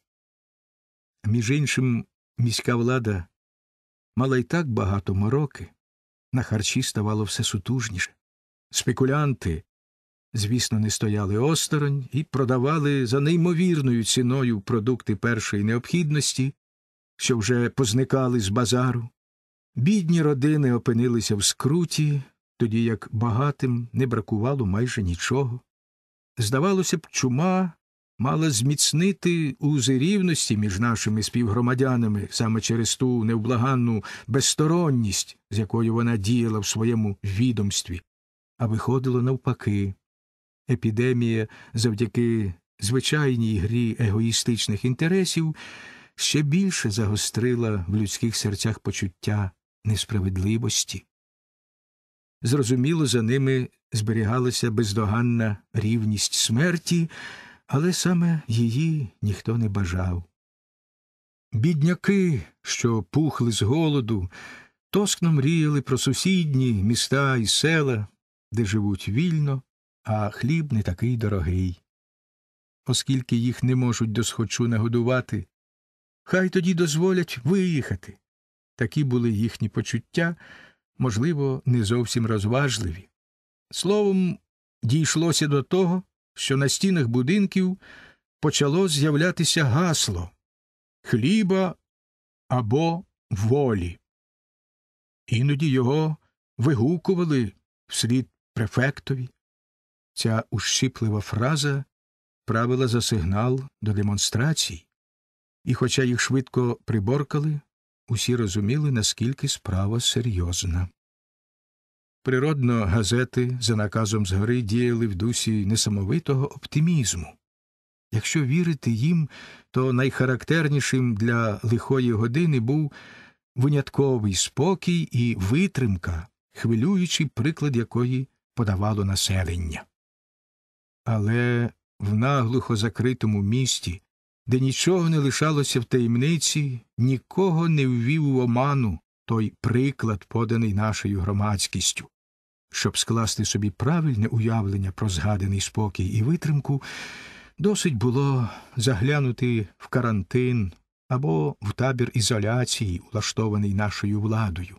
Між іншим, міська влада мала й так багато мороки, на харчі ставало все сутужніше. Спекулянти, звісно, не стояли осторонь і продавали за неймовірною ціною продукти першої необхідності, що вже позникали з базару. Бідні родини опинилися в скруті, тоді як багатим не бракувало майже нічого. Здавалося б, чума мала зміцнити узи рівності між нашими співгромадянами саме через ту невблаганну безсторонність, з якою вона діяла в своєму відомстві. А виходило навпаки. Епідемія, завдяки звичайній грі егоїстичних інтересів, ще більше загострила в людських серцях почуття несправедливості. Зрозуміло, за ними зберігалася бездоганна рівність смерті, але саме її ніхто не бажав. Бідняки, що пухли з голоду, тоскно мріяли про сусідні міста і села, де живуть вільно, а хліб не такий дорогий. Оскільки їх не можуть досхочу нагодувати, хай тоді дозволять виїхати. Такі були їхні почуття, можливо, не зовсім розважливі. Словом, дійшлося до того, що на стінах будинків почало з'являтися гасло «Хліба або волі». Іноді його вигукували вслід префектові. Ця ущиплива фраза правила за сигнал до демонстрацій, і хоча їх швидко приборкали, усі розуміли, наскільки справа серйозна. Природно, газети за наказом згори діяли в дусі несамовитого оптимізму. Якщо вірити їм, то найхарактернішим для лихої години був винятковий спокій і витримка, хвилюючий приклад якої подавало населення. Але в наглухо закритому місті, де нічого не лишалося в таємниці, нікого не ввів в оману той приклад, поданий нашою громадськістю. Щоб скласти собі правильне уявлення про згаданий спокій і витримку, досить було заглянути в карантин або в табір ізоляції, улаштований нашою владою.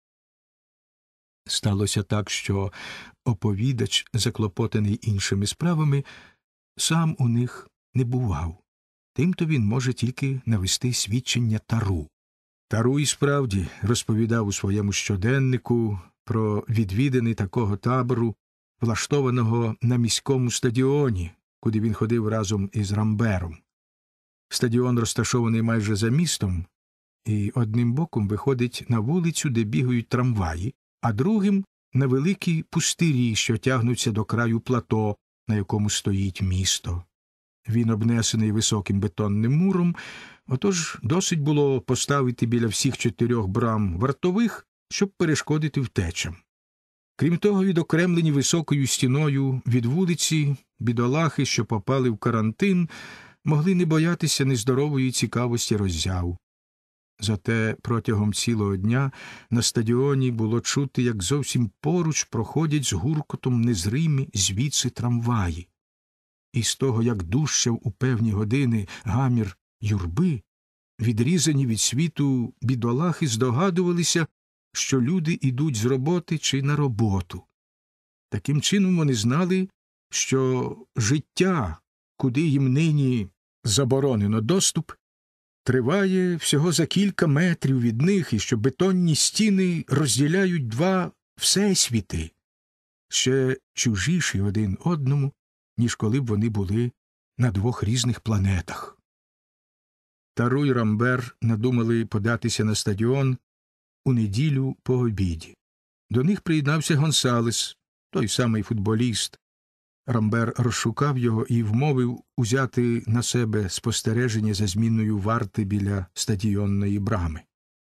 Сталося так, що оповідач, заклопотаний іншими справами, сам у них не бував. Тимто він може тільки навести свідчення Тару. Тару і справді розповідав у своєму щоденнику про відвідини такого табору, влаштованого на міському стадіоні, куди він ходив разом із Рамбером. Стадіон розташований майже за містом, і одним боком виходить на вулицю, де бігають трамваї, а другим – на великі пустирі, що тягнуться до краю плато, на якому стоїть місто. Він обнесений високим бетонним муром, отож досить було поставити біля всіх чотирьох брам вартових, щоб перешкодити втечам. Крім того, відокремлені високою стіною від вулиці, бідолахи, що попали в карантин, могли не боятися нездорової цікавості роззяв. Зате протягом цілого дня на стадіоні було чути, як зовсім поруч проходять з гуркотом незримі звідси трамваї. І з того, як дужчав у певні години гамір юрби, відрізані від світу бідолахи здогадувалися, що люди ідуть з роботи чи на роботу. Таким чином вони знали, що життя, куди їм нині заборонено доступ, триває всього за кілька метрів від них, і що бетонні стіни розділяють два всесвіти, ще чужіші один одному, ніж коли б вони були на двох різних планетах. Тару й Рамбер надумали податися на стадіон у неділю по обіді. До них приєднався Гонсалес, той самий футболіст. Рамбер розшукав його і вмовив узяти на себе спостереження за зміною варти біля стадіонної брами.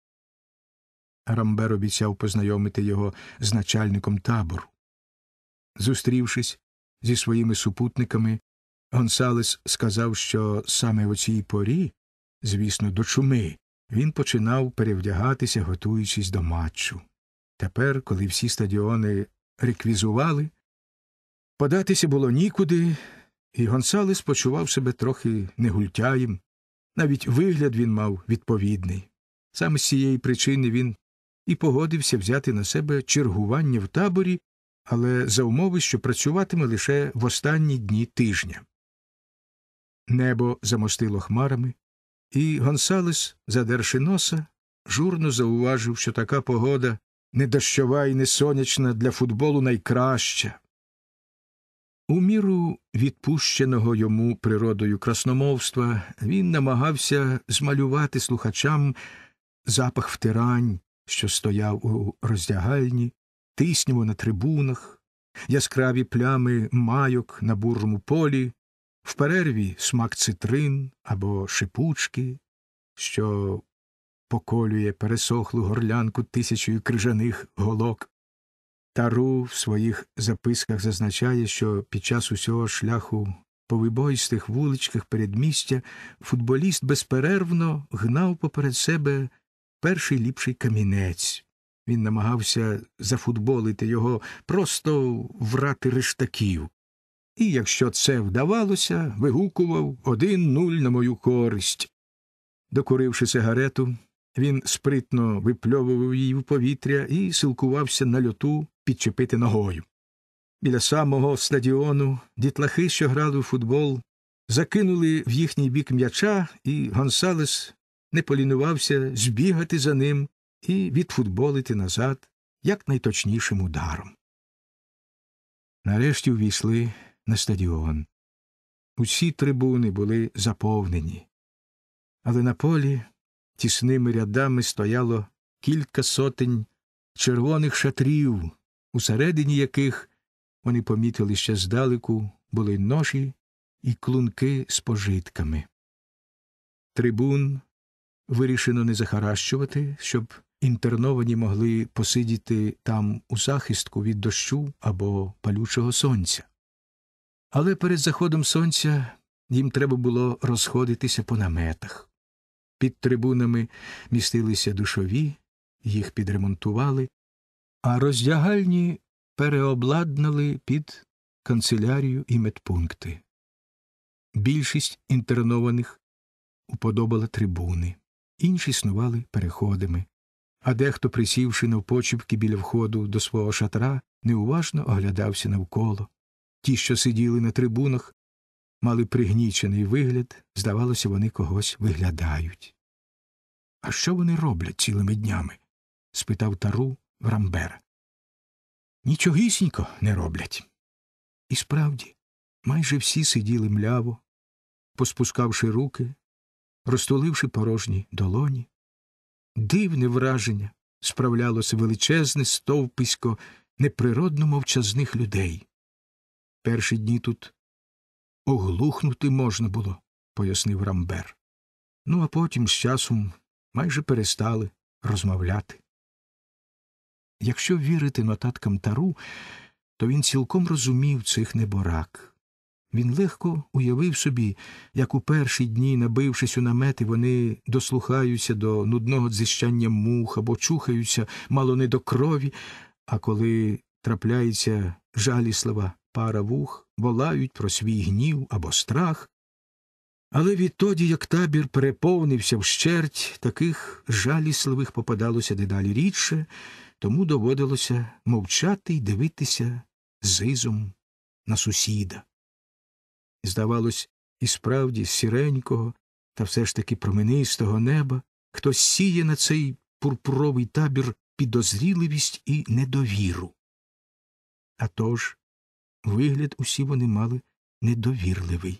Рамбер обіцяв познайомити його з начальником табору. Зустрівшись зі своїми супутниками, Гонсалес сказав, що саме о цій порі, звісно, до чуми, він починав перевдягатися, готуючись до матчу. Тепер, коли всі стадіони реквізували, податися було нікуди, і Гонсалес почував себе трохи негультяєм. Навіть вигляд він мав відповідний. Саме з цієї причини він і погодився взяти на себе чергування в таборі, але за умови, що працюватиме лише в останні дні тижня. Небо замостило хмарами, і Гонсалес, задерши носа, журно зауважив, що така погода не дощова і не сонячна для футболу найкраща. У міру відпущеного йому природою красномовства він намагався змалювати слухачам запах втирань, що стояв у роздягальні, тисняву на трибунах, яскраві плями майок на бурому полі, в перерві смак цитрин або шипучки, що поколює пересохлу горлянку тисячою крижаних голок. Тару в своїх записках зазначає, що під час усього шляху по вибоїстих вуличках передмістя футболіст безперервно гнав поперед себе перший ліпший камінець. Він намагався зафутболити його, просто врати рештаків. І якщо це вдавалося, вигукував «один нуль на мою користь». Докуривши сигарету, він спритно випльовував її в повітря і силкувався на льоту підчепити ногою. Біля самого стадіону дітлахи, що грали у футбол, закинули в їхній бік м'яча, і Гонсалес не полінувався збігати за ним і відфутболити назад якнайточнішим ударом. Нарешті увійшли на стадіон. Усі трибуни були заповнені, але на полі тісними рядами стояло кілька сотень червоних шатрів, усередині яких, вони помітили ще здалеку, були ножі і клунки з пожитками. Трибун вирішено не захаращувати, щоб інтерновані могли посидіти там у захистку від дощу або палючого сонця. Але перед заходом сонця їм треба було розходитися по наметах. Під трибунами містилися душові, їх підремонтували, а роздягальні переобладнали під канцелярію і медпункти. Більшість інтернованих уподобала трибуни, інші снували переходами, а дехто, присівши навпочіпки біля входу до свого шатра, неуважно оглядався навколо. Ті, що сиділи на трибунах, мали пригнічений вигляд, здавалося, вони когось виглядають. — А що вони роблять цілими днями? — спитав Тару в Рамбера. — Нічогісінько не роблять. І справді, майже всі сиділи мляво, поспускавши руки, розтуливши порожні долоні. Дивне враження справлялося величезне стовписько неприродно мовчазних людей. Перші дні тут оглухнути можна було, пояснив Рамбер. Ну, а потім з часом майже перестали розмовляти. Якщо вірити нотаткам Тару, то він цілком розумів цих неборак. Він легко уявив собі, як у перші дні, набившись у намети, вони дослухаються до нудного дзищання мух або чухаються мало не до крові, а коли трапляється жаліслива пара вух, волають про свій гнів або страх. Але відтоді, як табір переповнився вщерть, таких жалісливих попадалося дедалі рідше, тому доводилося мовчати й дивитися зизом на сусіда. Здавалось, і справді з сіренького та все ж таки променистого неба хтось сіє на цей пурпуровий табір підозріливість і недовіру. А тож, вигляд усі вони мали недовірливий.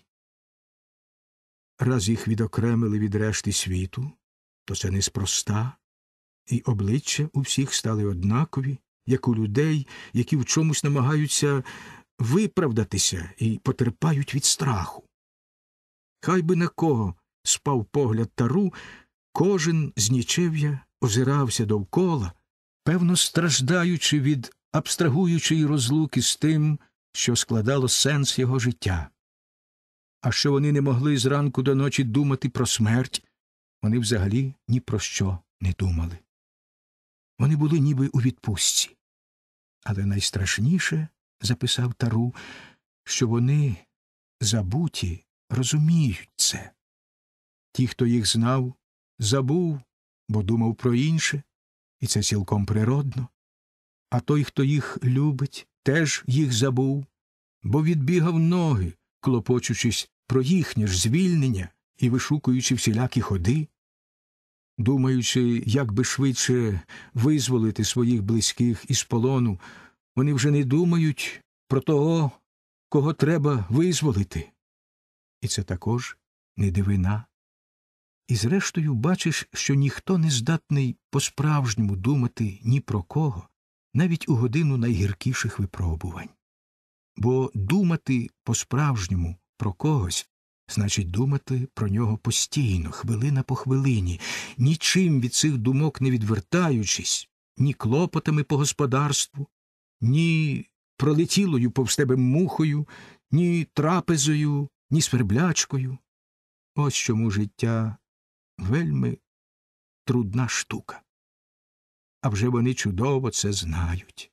Раз їх відокремили від решти світу, то це неспроста, і обличчя у всіх стали однакові, як у людей, які в чомусь намагаються виправдатися і потерпають від страху. Хай би на кого спав погляд Тару, кожен з нічев'я озирався довкола, певно страждаючи від абстрагуючої розлуки з тим, що складало сенс його життя. а що вони не могли зранку до ночі думати про смерть, вони взагалі ні про що не думали. Вони були ніби у відпустці. Але найстрашніше, записав Тару, що вони, забуті, розуміють це. Ті, хто їх знав, забув, бо думав про інше, і це цілком природно. А той, хто їх любить, теж їх забув, бо відбігав ноги, клопочучись про їхнє ж звільнення і вишукуючи всілякі ходи, думаючи, як би швидше визволити своїх близьких із полону, вони вже не думають про того, кого треба визволити. І це також не дивина. І зрештою бачиш, що ніхто не здатний по-справжньому думати ні про кого, навіть у годину найгіркіших випробувань. Бо думати по-справжньому про когось значить думати про нього постійно, хвилина по хвилині, нічим від цих думок не відвертаючись, ні клопотами по господарству, ні пролетілою повз тебе мухою, ні трапезою, ні сверблячкою. Ось чому життя вельми трудна штука. А вже вони чудово це знають.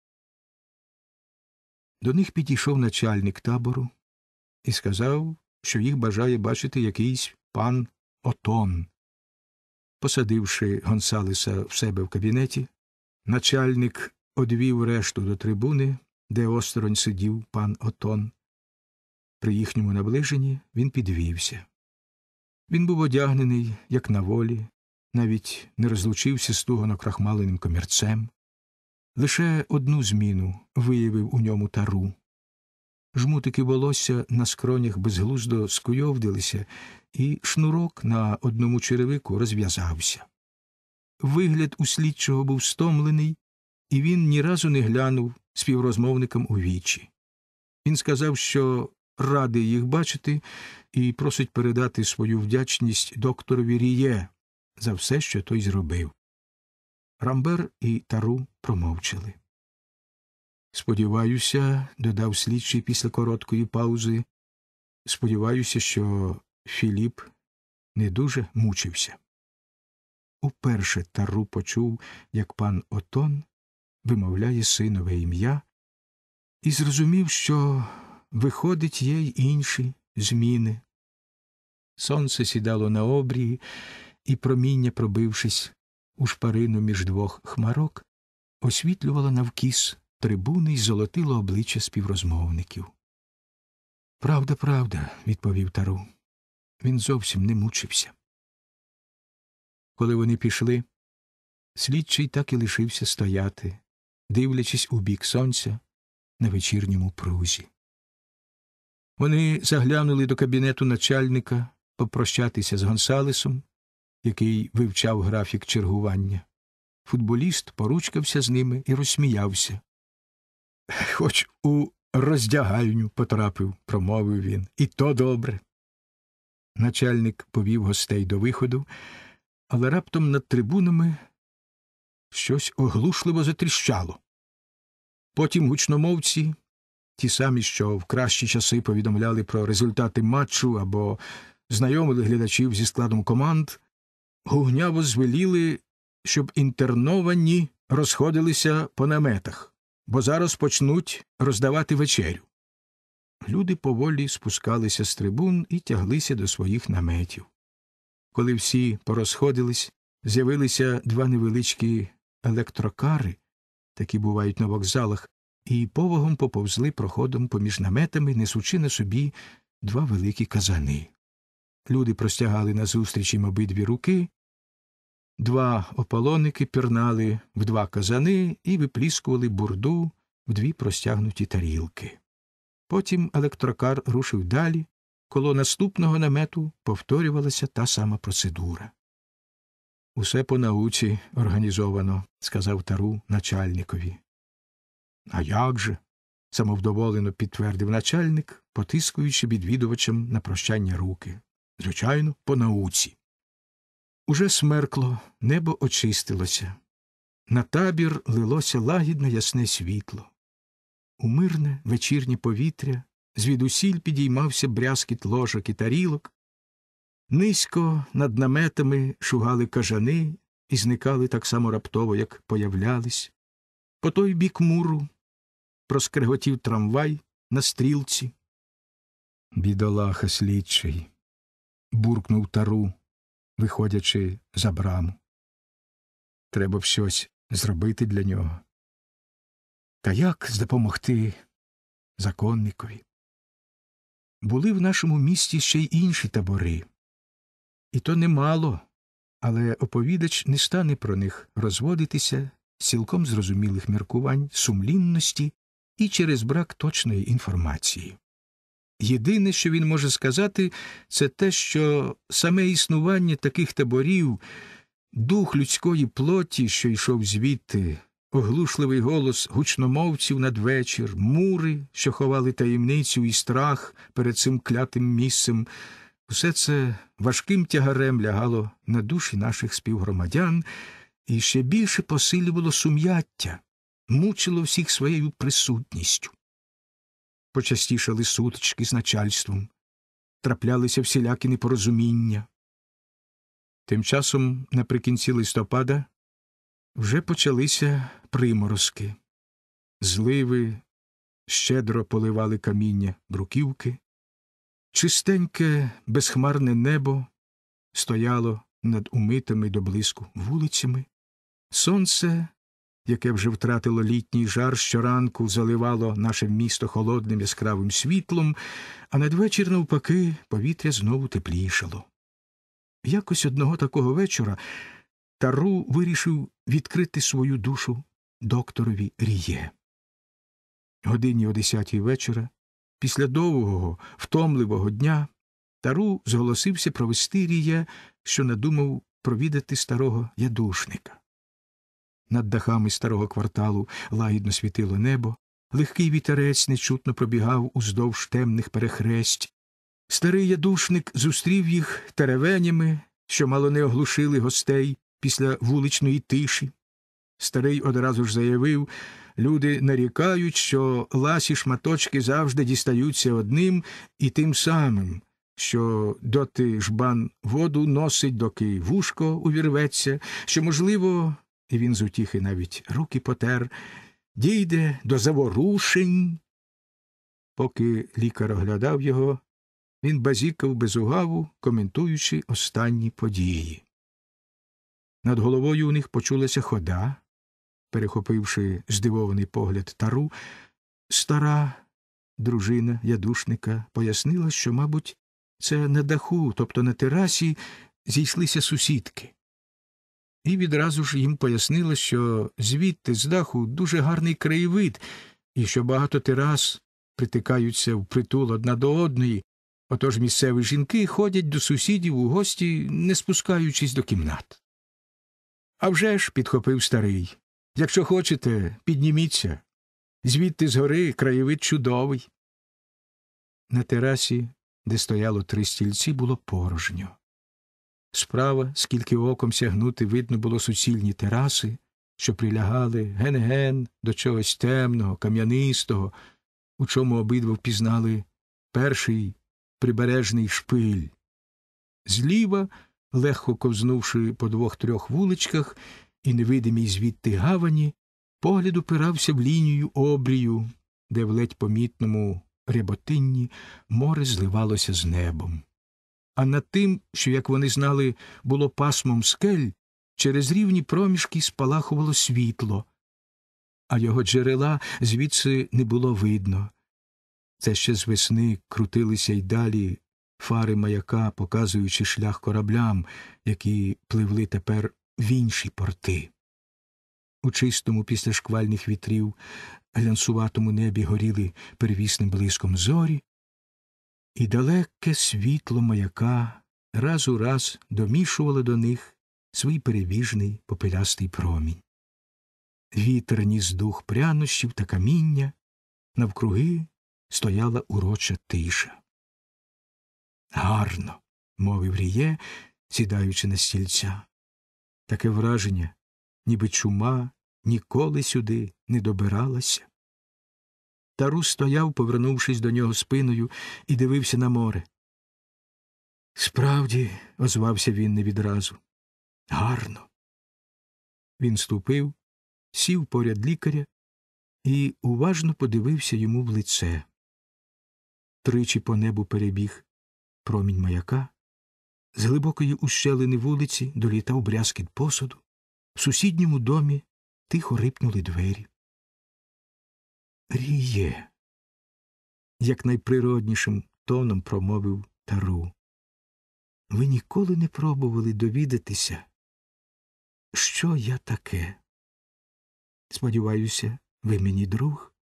До них підійшов начальник табору і сказав, що їх бажає бачити якийсь пан Отон. Посадивши Гонсалеса в себе в кабінеті, начальник одвів решту до трибуни, де осторонь сидів пан Отон. При їхньому наближенні він підвівся. Він був одягнений, як на волі, навіть не розлучився з туго накрахмаленим комірцем. Лише одну зміну виявив у ньому Тару. Жмутики волосся на скронях безглуздо скуйовдилися, і шнурок на одному черевику розв'язався. Вигляд у слідчого був стомлений, і він ні разу не глянув співрозмовникам у вічі. Він сказав, що радий їх бачити і просить передати свою вдячність докторові Ріє за все, що той зробив. Рамбер і Тару промовчали. «Сподіваюся», – додав слідчий після короткої паузи, – «сподіваюся, що Філіп не дуже мучився». Уперше Тару почув, як пан Отон вимовляє синове ім'я, і зрозумів, що, виходить, є й інші зміни. Сонце сідало на обрії, і проміння, пробившись у шпарину між двох хмарок, освітлювало навкіс трибуни й золотило обличчя співрозмовників. «Правда, правда», – відповів Тару. Він зовсім не мучився. Коли вони пішли, слідчий так і лишився стояти, дивлячись у бік сонця на вечірньому прузі. Вони заглянули до кабінету начальника попрощатися з Гонсалесом, який вивчав графік чергування. Футболіст поручкався з ними і розсміявся. «Хоч у роздягальню потрапив», – промовив він, – «і то добре». Начальник повів гостей до виходу, але раптом над трибунами щось оглушливо затріщало. Потім гучномовці, ті самі, що в кращі часи повідомляли про результати матчу або знайомили глядачів зі складом команд, гугняво звеліли, щоб інтерновані розходилися по наметах, бо зараз почнуть роздавати вечерю. Люди поволі спускалися з трибун і тяглися до своїх наметів. Коли всі порозходились, з'явилися два невеличкі електрокари, такі бувають на вокзалах, і повагом поповзли проходом поміж наметами, несучи на собі два великі казани. Люди простягали назустріч їм обидві руки, два ополоники пірнали в два казани і випліскували бурду в дві простягнуті тарілки. Потім електрокар рушив далі, коло наступного намету повторювалася та сама процедура. «Усе по науці організовано», – сказав Тару начальникові. «А як же?» – самовдоволено підтвердив начальник, потискуючи відвідувачам на прощання руки. «Звичайно, по науці». Уже смеркло, небо очистилося. На табір лилося лагідне ясне світло. У мирне вечірнє повітря звідусіль підіймався брязкіт ложок і тарілок. Низько над наметами шугали кажани і зникали так само раптово, як появлялись. По той бік муру проскреготів трамвай на стрілці. «Бідолаха слідчий», – буркнув Тару, виходячи за браму. «Треба б щось зробити для нього. Та як допомогти законникові?» Були в нашому місті ще й інші табори. І то немало, але оповідач не стане про них розводитися з цілком зрозумілих міркувань, сумлінності і через брак точної інформації. Єдине, що він може сказати, це те, що саме існування таких таборів, дух людської плоті, що йшов звідти, оглушливий голос гучномовців надвечір, мури, що ховали таємницю і страх перед цим клятим місцем, усе це важким тягарем лягало на душі наших співгромадян і ще більше посилювало сум'яття, мучило всіх своєю присутністю. Почастішали сутички з начальством, траплялися всілякі непорозуміння. Тим часом, наприкінці листопада, вже почалися приморозки. Зливи щедро поливали каміння бруківки. Чистеньке, безхмарне небо стояло над умитими до блиску вулицями. Сонце, яке вже втратило літній жар, щоранку заливало наше місто холодним яскравим світлом, а надвечір, навпаки, повітря знову теплішало. Якось одного такого вечора Тару вирішив відкрити свою душу докторові Ріє. Годині о десятій вечора, після довгого, втомливого дня, Тару зголосився провести Ріє, що надумав провідати старого ядушника. Над дахами старого кварталу лагідно світило небо, легкий вітерець нечутно пробігав уздовж темних перехресть. Старий ядушник зустрів їх теревенями, що мало не оглушили гостей після вуличної тиші. Старий одразу ж заявив, люди нарікають, що ласі шматочки завжди дістаються одним і тим самим, що доти жбан воду носить, доки вушко увірветься, що, можливо, і він з утіхи навіть руки потер, дійде до заворушень. Поки лікар оглядав його, він базікав без угаву, коментуючи останні події. Над головою у них почулася хода. Перехопивши здивований погляд Тару, стара дружина ядушника пояснила, що, мабуть, це на даху, тобто на терасі, зійшлися сусідки. І відразу ж їм пояснила, що звідти, з даху, дуже гарний краєвид, і що багато терас притикаються впритул одна до одної, отож місцеві жінки ходять до сусідів у гості, не спускаючись до кімнат. «А вже ж», – підхопив старий, – «якщо хочете, підніміться. Звідти згори краєвид чудовий». На терасі, де стояло три стільці, було порожньо. Справа, скільки оком сягнути, видно було суцільні тераси, що прилягали ген-ген до чогось темного, кам'янистого, у чому обидва впізнали перший прибережний шпиль. Зліва, легко ковзнувши по двох-трьох вуличках і невидимій звідти гавані, погляд упирався в лінію обрію, де в ледь помітному ряботинні море зливалося з небом. А над тим, що, як вони знали, було пасмом скель, через рівні проміжки спалахувало світло, а його джерела звідси не було видно. Це ще з весни крутилися й далі фари маяка, показуючи шлях кораблям, які пливли тепер в інші порти. У чистому після шквальних вітрів глянцуватому небі горіли первісним блиском зорі, і далеке світло маяка раз у раз домішувало до них свій перевіжний попелястий промінь. Вітер ніс дух прянощів та каміння, навкруги стояла уроча тиша. «Гарно», – мовив Ріє, сідаючи на стільця. «Таке враження, ніби чума ніколи сюди не добиралася». Тару стояв, повернувшись до нього спиною, і дивився на море. «Справді», – озвався він не відразу, – «гарно». Він ступив, сів поряд лікаря і уважно подивився йому в лице. Тричі по небу перебіг промінь маяка, з глибокої ущелини вулиці долітав брязкіт посуду, в сусідньому домі тихо рипнули двері. «Ріє», – якнайприроднішим тоном промовив Тару, – «ви ніколи не пробували довідатися, що я таке? Сподіваюся, ви мені друг?»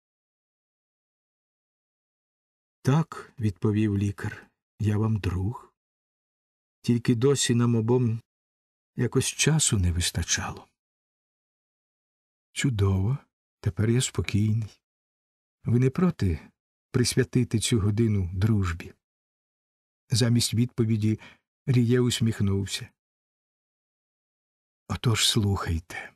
«Так», – відповів лікар, – «я вам друг. Тільки досі нам обом якось часу не вистачало». «Чудово, тепер я спокійний. Ви не проти присвятити цю годину дружбі?» Замість відповіді Ріє усміхнувся. «Отож слухайте».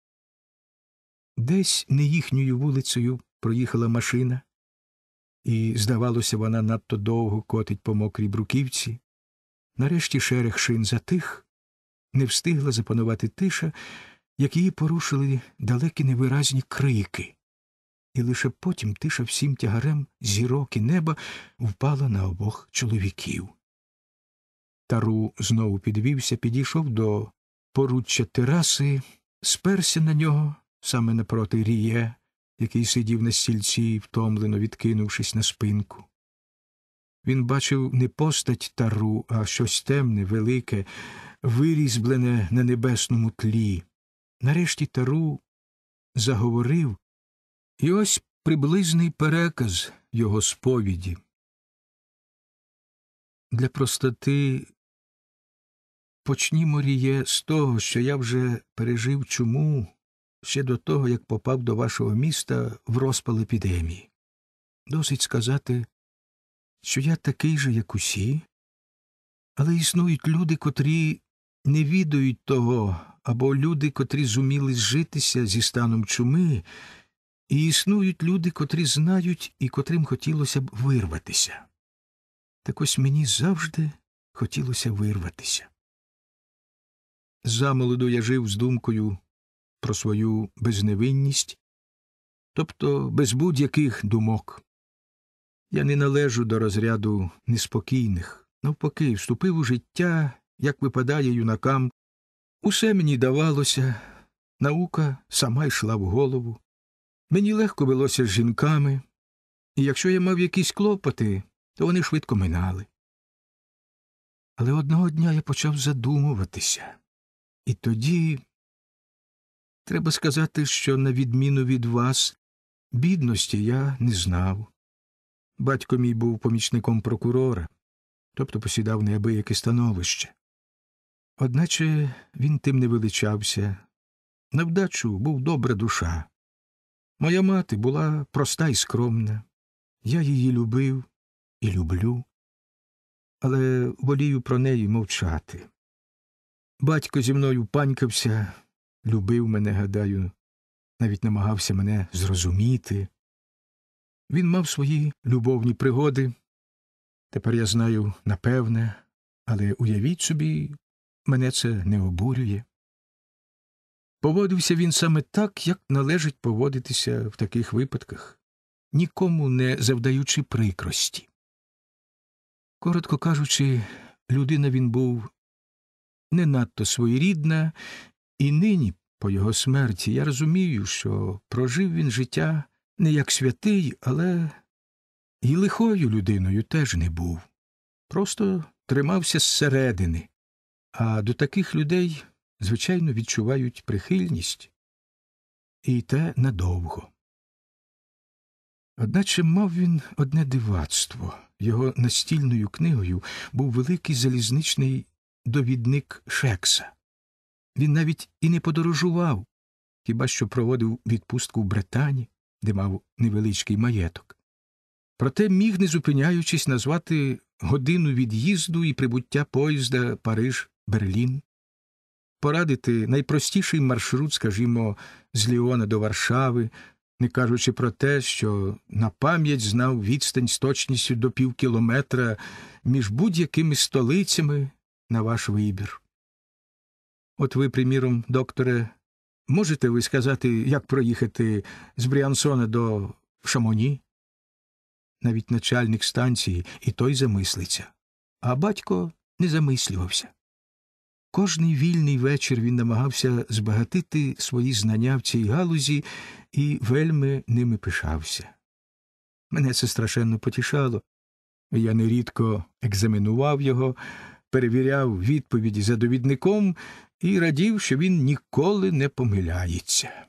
Десь не їхньою вулицею проїхала машина, і, здавалося, вона надто довго котить по мокрій бруківці. Нарешті шерех шин затих, не встигла запанувати тиша, як її порушили далекі невиразні крики. І лише потім тиша всім тягарем зірок і неба впала на обох чоловіків. Тару знову підвівся, підійшов до поруччя тераси, сперся на нього, саме напроти Ріє, який сидів на стільці, втомлено відкинувшись на спинку. Він бачив не постать Тару, а щось темне, велике, вирізблене на небесному тлі. Нарешті Тару заговорив, і ось приблизний переказ його сповіді. Для простоти почнімо, Ріє, з того, що я вже пережив чуму ще до того, як попав до вашого міста в розпал епідемії. Досить сказати, що я такий же, як усі, але існують люди, котрі не відають того, або люди, котрі зуміли зжитися зі станом чуми, і існують люди, котрі знають і котрим хотілося б вирватися. Так ось мені завжди хотілося вирватися. Замолоду я жив з думкою про свою безневинність, тобто без будь-яких думок. Я не належу до розряду неспокійних, навпаки, вступив у життя, як випадає юнакам. Усе мені давалося, наука сама йшла в голову. Мені легко велося з жінками, і якщо я мав якісь клопоти, то вони швидко минали. Але одного дня я почав задумуватися. І тоді, треба сказати, що, на відміну від вас, бідності я не знав. Батько мій був помічником прокурора, тобто посідав неабияке становище. Одначе він тим не величався. На вдачу був добра душа. Моя мати була проста і скромна. Я її любив і люблю, але волію про неї мовчати. Батько зі мною панькався, любив мене, гадаю, навіть намагався мене зрозуміти. Він мав свої любовні пригоди, тепер я знаю напевне, але уявіть собі, мене це не обурює. Поводився він саме так, як належить поводитися в таких випадках, нікому не завдаючи прикрості. Коротко кажучи, людина він був не надто своєрідна, і нині, по його смерті, я розумію, що прожив він життя не як святий, але і лихою людиною теж не був. Просто тримався зсередини, а до таких людей, звичайно, відчувають прихильність. І те надовго. Одначе мав він одне дивацтво. Його настільною книгою був великий залізничний довідник Шекса. Він навіть і не подорожував, хіба що проводив відпустку в Британії, де мав невеличкий маєток. Проте міг, не зупиняючись, назвати годину від'їзду і прибуття поїзда Париж-Берлін, порадити найпростіший маршрут, скажімо, з Ліона до Варшави, не кажучи про те, що на пам'ять знав відстань з точністю до півкілометра між будь-якими столицями на ваш вибір. От ви, приміром, докторе, можете ви сказати, як проїхати з Бріансона до Шамоні? Навіть начальник станції і той замислиться. А батько не замислювався. Кожний вільний вечір він намагався збагатити свої знання в цій галузі і вельми ними пишався. Мене це страшенно потішало. Я нерідко екзаменував його, перевіряв відповіді за довідником і радів, що він ніколи не помиляється.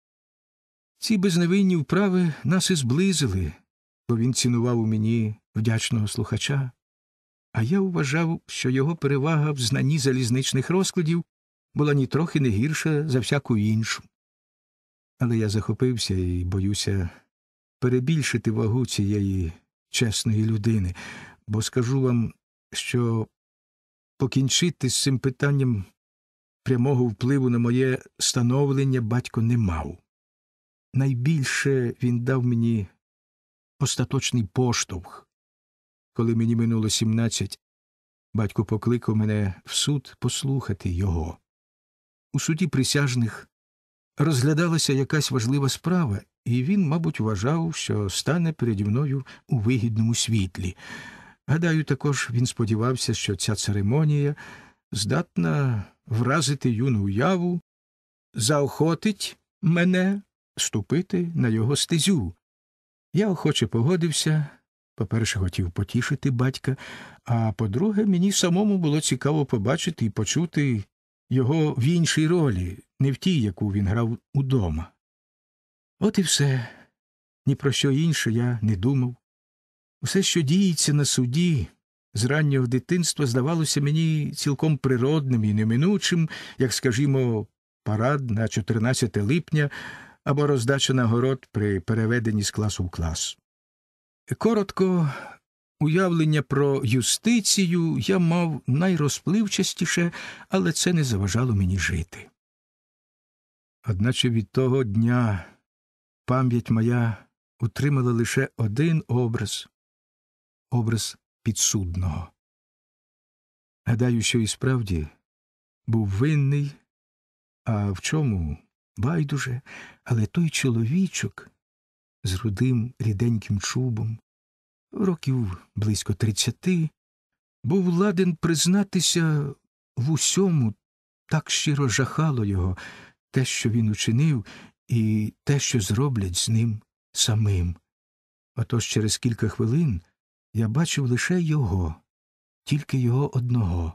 Ці безневинні вправи нас і зблизили, бо він цінував у мені вдячного слухача, а я вважав, що його перевага в знанні залізничних розкладів була нітрохи не гірша за всяку іншу. Але я захопився і боюся перебільшити вагу цієї чесної людини, бо скажу вам, що покінчити з цим питанням прямого впливу на моє становлення батько не мав. Найбільше він дав мені остаточний поштовх. Коли мені минуло сімнадцять, батько покликав мене в суд послухати його. У суді присяжних розглядалася якась важлива справа, і він, мабуть, вважав, що стане переді мною у вигідному світлі. Гадаю, також він сподівався, що ця церемонія здатна вразити юну уяву, заохотить мене ступити на його стезю. Я охоче погодився. По-перше, хотів потішити батька, а по-друге, мені самому було цікаво побачити і почути його в іншій ролі, не в тій, яку він грав удома. От і все. Ні про що інше я не думав. Усе, що діється на суді, з раннього дитинства здавалося мені цілком природним і неминучим, як, скажімо, парад на чотирнадцяте липня або роздача нагород при переведенні з класу в клас. Коротко, уявлення про юстицію я мав найрозпливчастіше, але це не заважало мені жити. Одначе від того дня пам'ять моя утримала лише один образ – образ підсудного. Гадаю, що і справді був винний, а в чому – байдуже, але той чоловічок з рудим ріденьким чубом, років близько тридцяти, був ладен признатися в усьому, так щиро жахало його те, що він учинив, і те, що зроблять з ним самим. Отож через кілька хвилин я бачив лише його, тільки його одного.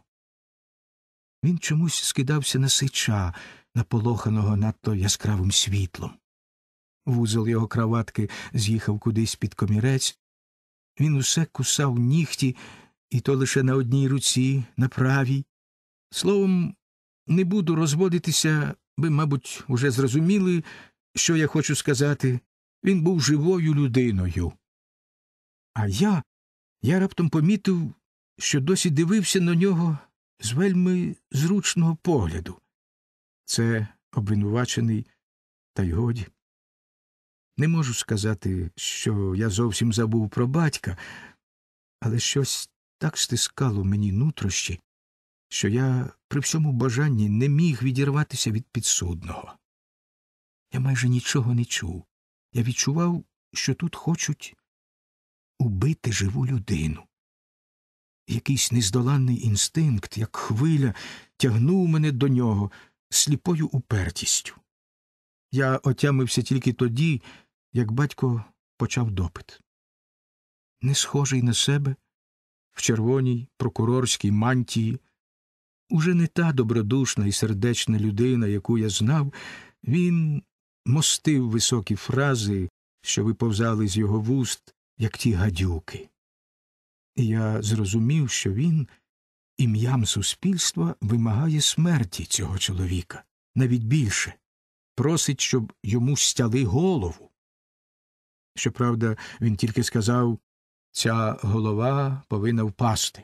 Він чомусь скидався на сича, наполоханого надто яскравим світлом. Вузол його краватки з'їхав кудись під комірець. Він усе кусав нігті, і то лише на одній руці, на правій. Словом, не буду розводитися, ви, мабуть, уже зрозуміли, що я хочу сказати. Він був живою людиною. А я, я раптом помітив, що досі дивився на нього з вельми зручного погляду. Це обвинувачений, та й годі. Не можу сказати, що я зовсім забув про батька, але щось так стискало мені нутрощі, що я при всьому бажанні не міг відірватися від підсудного. Я майже нічого не чув. Я відчував, що тут хочуть убити живу людину. Якийсь нездоланний інстинкт, як хвиля, тягнув мене до нього сліпою упертістю. Я отямився тільки тоді, як батько почав допит. Не схожий на себе, в червоній прокурорській мантії, уже не та добродушна і сердечна людина, яку я знав, він мостив високі фрази, що виповзали з його вуст, як ті гадюки. І я зрозумів, що він ім'ям суспільства вимагає смерті цього чоловіка, навіть більше. Просить, щоб йому стяли голову. Щоправда, він тільки сказав, ця голова повинна впасти.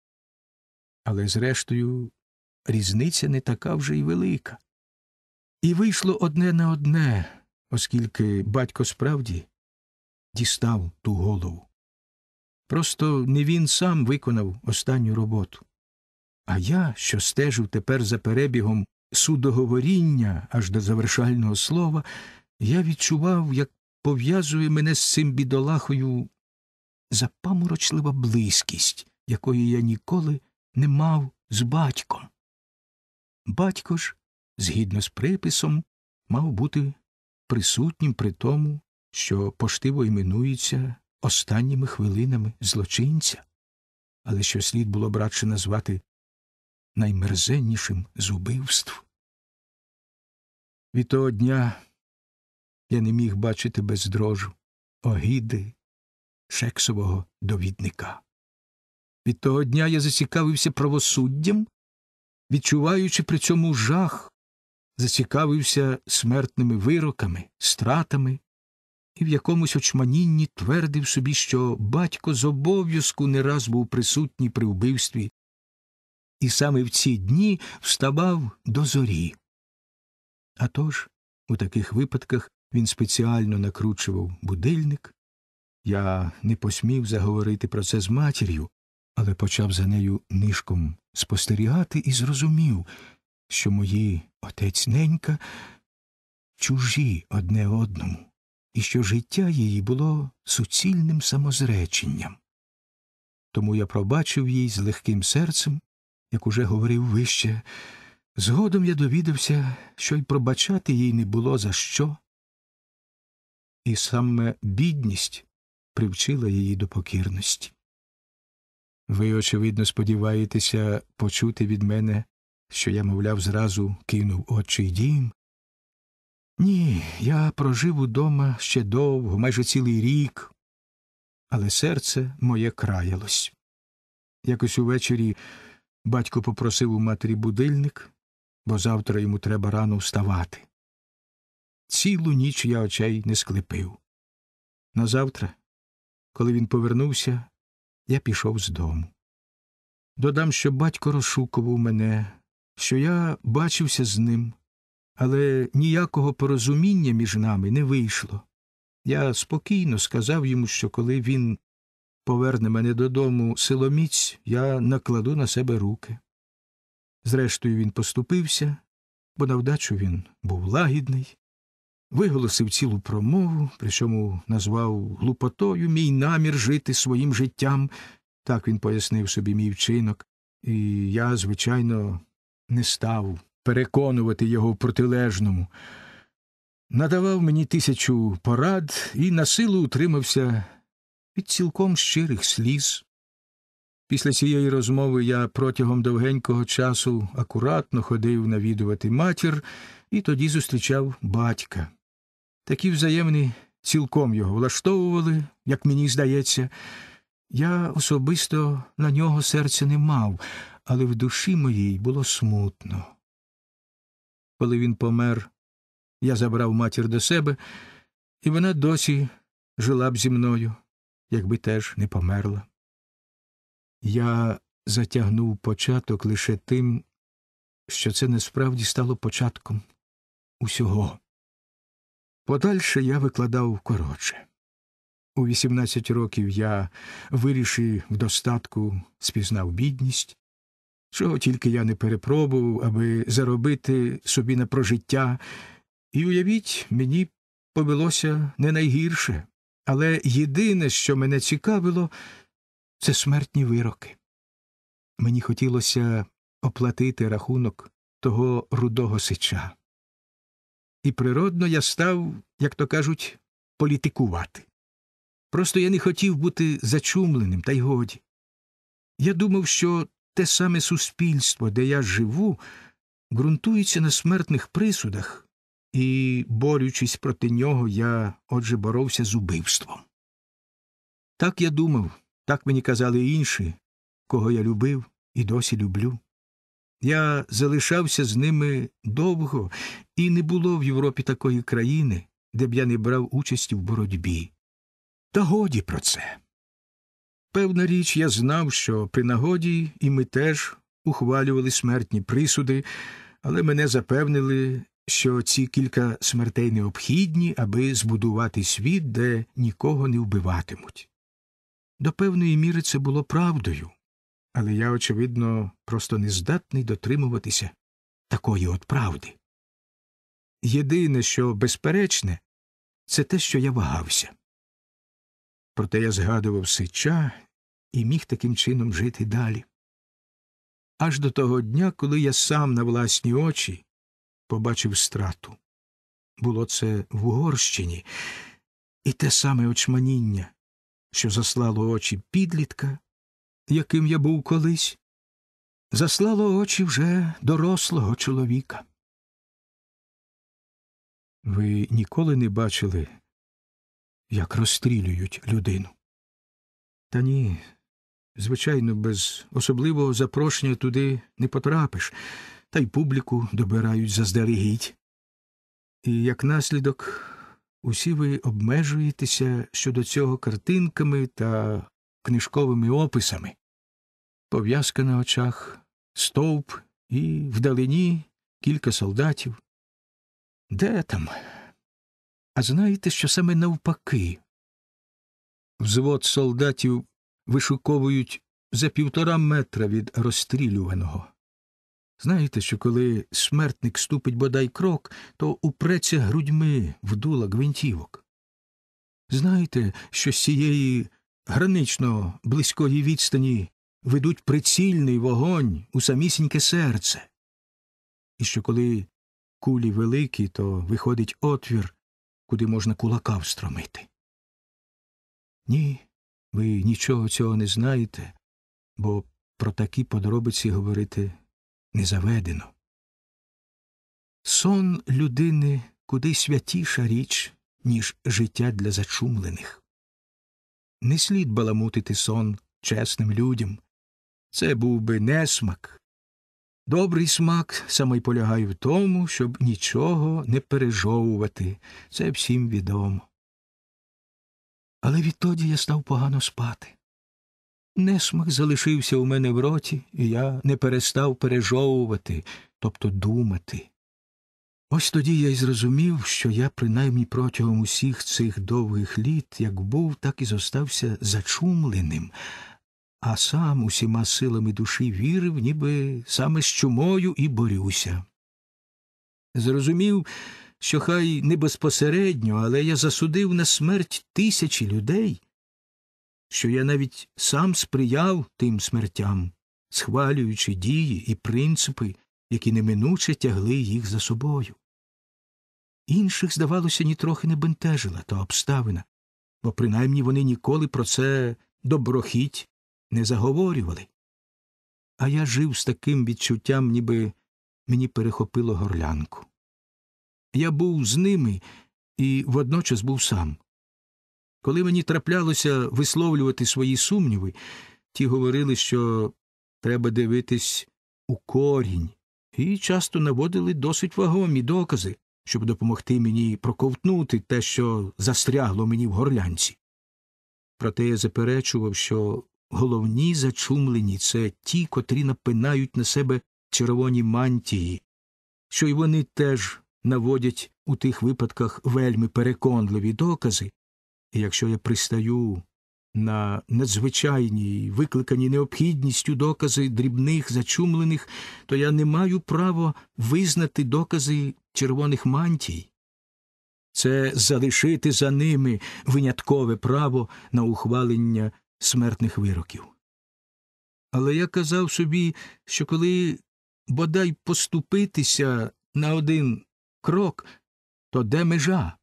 Але, зрештою, різниця не така вже й велика. І вийшло одне на одне, оскільки батько справді дістав ту голову. Просто не він сам виконав останню роботу. А я, що стежив тепер за перебігом судоговоріння аж до завершального слова, я відчував, як пов'язує мене з цим бідолахою запаморочлива близькість, якої я ніколи не мав з батьком. Батько ж, згідно з приписом, мав бути присутнім при тому, що поштиво іменується останніми хвилинами злочинця, але що слід було б радше назвати наймерзеннішим з убивств. Від того дня я не міг бачити бездрожу огиди Шексового довідника. Від того дня я зацікавився правосуддям, відчуваючи при цьому жах, зацікавився смертними вироками, стратами, і в якомусь очманінні твердив собі, що батько з обов'язку не раз був присутній при вбивстві, і саме в ці дні вставав до зорі. А тож, у таких випадках він спеціально накручував будильник. Я не посмів заговорити про це з матір'ю, але почав за нею нишком спостерігати і зрозумів, що мої отець-ненька чужі одне одному, і що життя її було суцільним самозреченням. Тому я пробачив їй з легким серцем, як уже говорив вище. Згодом я довідався, що й пробачати їй не було за що, і саме бідність привчила її до покірності. Ви, очевидно, сподіваєтеся почути від мене, що я, мовляв, зразу кинув отчий дім. Ні, я прожив удома ще довго, майже цілий рік, але серце моє краялось. Якось увечері батько попросив у матері будильник, бо завтра йому треба рано вставати. Цілу ніч я очей не склепив. Назавтра, коли він повернувся, я пішов з дому. Додам, що батько розшукував мене, що я бачився з ним, але ніякого порозуміння між нами не вийшло. Я спокійно сказав йому, що коли він поверне мене додому силоміць, я накладу на себе руки. Зрештою він поступився, бо на вдачу він був лагідний, виголосив цілу промову, причому назвав глупотою мій намір жити своїм життям. Так він пояснив собі мій вчинок, і я, звичайно, не став переконувати його в протилежному. Надавав мені тисячу порад і насилу утримався від цілком щирих сліз. Після цієї розмови я протягом довгенького часу акуратно ходив навідувати матір і тоді зустрічав батька. Такі взаємні цілком його влаштовували, як мені здається. Я особисто на нього серця не мав, але в душі моїй було смутно. Коли він помер, я забрав матір до себе, і вона досі жила б зі мною, якби теж не померла. Я затягнув початок лише тим, що це насправді стало початком усього. Подальше я викладав коротше. У вісімнадцять років я, вирішив в достатку, спізнав бідність, чого тільки я не перепробував, аби заробити собі на прожиття. І, уявіть, мені повелося не найгірше, але єдине, що мене цікавило, це смертні вироки. Мені хотілося оплатити рахунок того рудого сича. І природно я став, як то кажуть, політикувати. Просто я не хотів бути зачумленим, та й годі. Я думав, що те саме суспільство, де я живу, ґрунтується на смертних присудах, і, борючись проти нього, я, отже, боровся з убивством. Так я думав, так мені казали інші, кого я любив і досі люблю. Я залишався з ними довго, і не було в Європі такої країни, де б я не брав участі в боротьбі. Та годі про це. Певна річ, я знав, що при нагоді і ми теж ухвалювали смертні присуди, але мене запевнили, що ці кілька смертей необхідні, аби збудувати світ, де нікого не вбиватимуть. До певної міри це було правдою, але я, очевидно, просто не здатний дотримуватися такої от правди. Єдине, що безперечне, це те, що я вагався. Проте я згадував Сича і міг таким чином жити далі. Аж до того дня, коли я сам на власні очі побачив страту. Було це в Угорщині, і те саме очманіння, що заслало очі підлітка, яким я був колись, заслало очі вже дорослого чоловіка. Ви ніколи не бачили, як розстрілюють людину? Та ні, звичайно, без особливого запрошення туди не потрапиш, та й публіку добирають заздалегідь. І, як наслідок, усі ви обмежуєтеся щодо цього картинками та книжковими описами. Пов'язка на очах, стовп і вдалині кілька солдатів. Де там? А знаєте, що саме навпаки? Взвод солдатів вишуковують за півтора метра від розстрілюваного. Знаєте, що коли смертник ступить бодай крок, то упреться грудьми в дула гвинтівок. Знаєте, що з цієї гранично близької відстані ведуть прицільний вогонь у самісіньке серце. І що коли кулі великі, то виходить отвір, куди можна кулака встромити. Ні, ви нічого цього не знаєте, бо про такі подробиці говорити не заведено. Сон людини куди святіша річ, ніж життя для зачумлених. Не слід баламутити сон чесним людям. Це був би несмак. Добрий смак саме й полягає в тому, щоб нічого не пережовувати. Це всім відомо. Але відтоді я став погано спати. Несмак залишився у мене в роті, і я не перестав пережовувати, тобто думати. Ось тоді я й зрозумів, що я принаймні протягом усіх цих довгих літ як був, так і зостався зачумленим, а сам усіма силами душі вірив, ніби саме з чумою і борюся. Зрозумів, що хай не безпосередньо, але я засудив на смерть тисячі людей, що я навіть сам сприяв тим смертям, схвалюючи дії і принципи, які неминуче тягли їх за собою. Інших, здавалося, нітрохи не бентежила та обставина, бо принаймні вони ніколи про це доброхіть не заговорювали. А я жив з таким відчуттям, ніби мені перехопило горлянку. Я був з ними і водночас був сам. Коли мені траплялося висловлювати свої сумніви, ті говорили, що треба дивитись у корінь, і часто наводили досить вагомі докази, щоб допомогти мені проковтнути те, що застрягло мені в горлянці. Проте я заперечував, що головні зачумлені – це ті, котрі напинають на себе червоні мантії, що й вони теж наводять у тих випадках вельми переконливі докази, і якщо я пристаю на надзвичайні, викликані необхідністю докази дрібних зачумлених, то я не маю права визнати докази червоних мантій. Це залишити за ними виняткове право на ухвалення смертних вироків. Але я казав собі, що коли бодай поступитися на один крок, то де межа?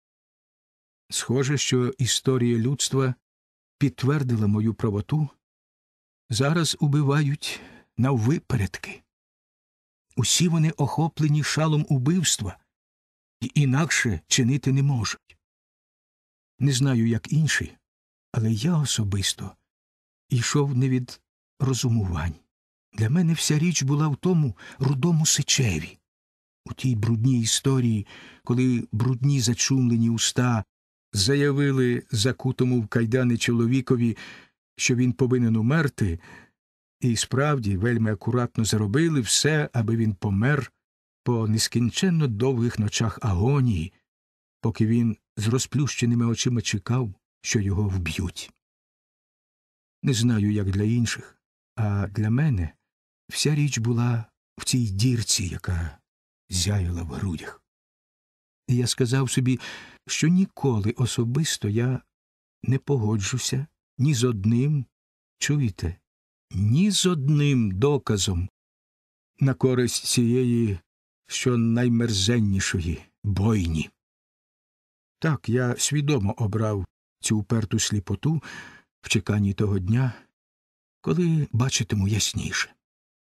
Схоже, що історія людства підтвердила мою правоту. Зараз убивають наввипередки. Усі вони охоплені шалом убивства і інакше чинити не можуть. Не знаю, як інші, але я особисто йшов не від розумувань. Для мене вся річ була в тому рудому Сичеві, у тій брудній історії, коли брудні зачумлені уста заявили закутому в кайдани чоловікові, що він повинен умерти, і справді вельми акуратно зробили все, аби він помер по нескінченно довгих ночах агонії, поки він з розплющеними очима чекав, що його вб'ють. Не знаю, як для інших, а для мене вся річ була в цій дірці, яка зяяла в грудях. І я сказав собі, що ніколи особисто я не погоджуся ні з одним, чуєте, ні з одним доказом на користь цієї, що наймерзеннішої бойні. Так, я свідомо обрав цю уперту сліпоту в чеканні того дня, коли бачитиму ясніше.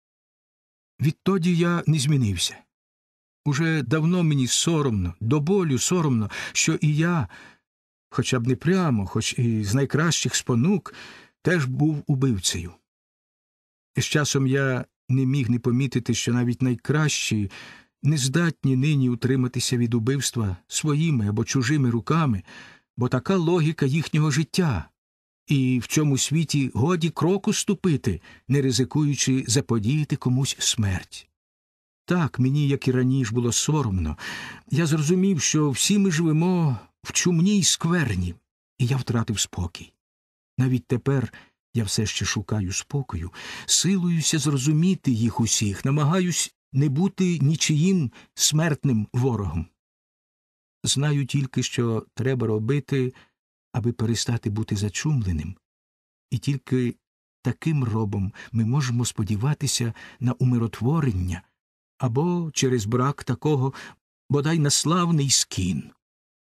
Відтоді я не змінився. Уже давно мені соромно, до болю соромно, що і я, хоча б не прямо, хоч і з найкращих спонук, теж був убивцею. І з часом я не міг не помітити, що навіть найкращі не здатні нині утриматися від убивства своїми або чужими руками, бо така логіка їхнього життя, і в цьому світі годі кроку ступити, не ризикуючи заподіяти комусь смерть. Так, мені, як і раніше, було соромно. Я зрозумів, що всі ми живемо в чумній скверні, і я втратив спокій. Навіть тепер я все ще шукаю спокою, силуюся зрозуміти їх усіх, намагаюсь не бути нічиїм смертним ворогом. Знаю тільки, що треба робити, аби перестати бути зачумленим. І тільки таким робом ми можемо сподіватися на умиротворення, або, через брак такого, бодай на славний скін.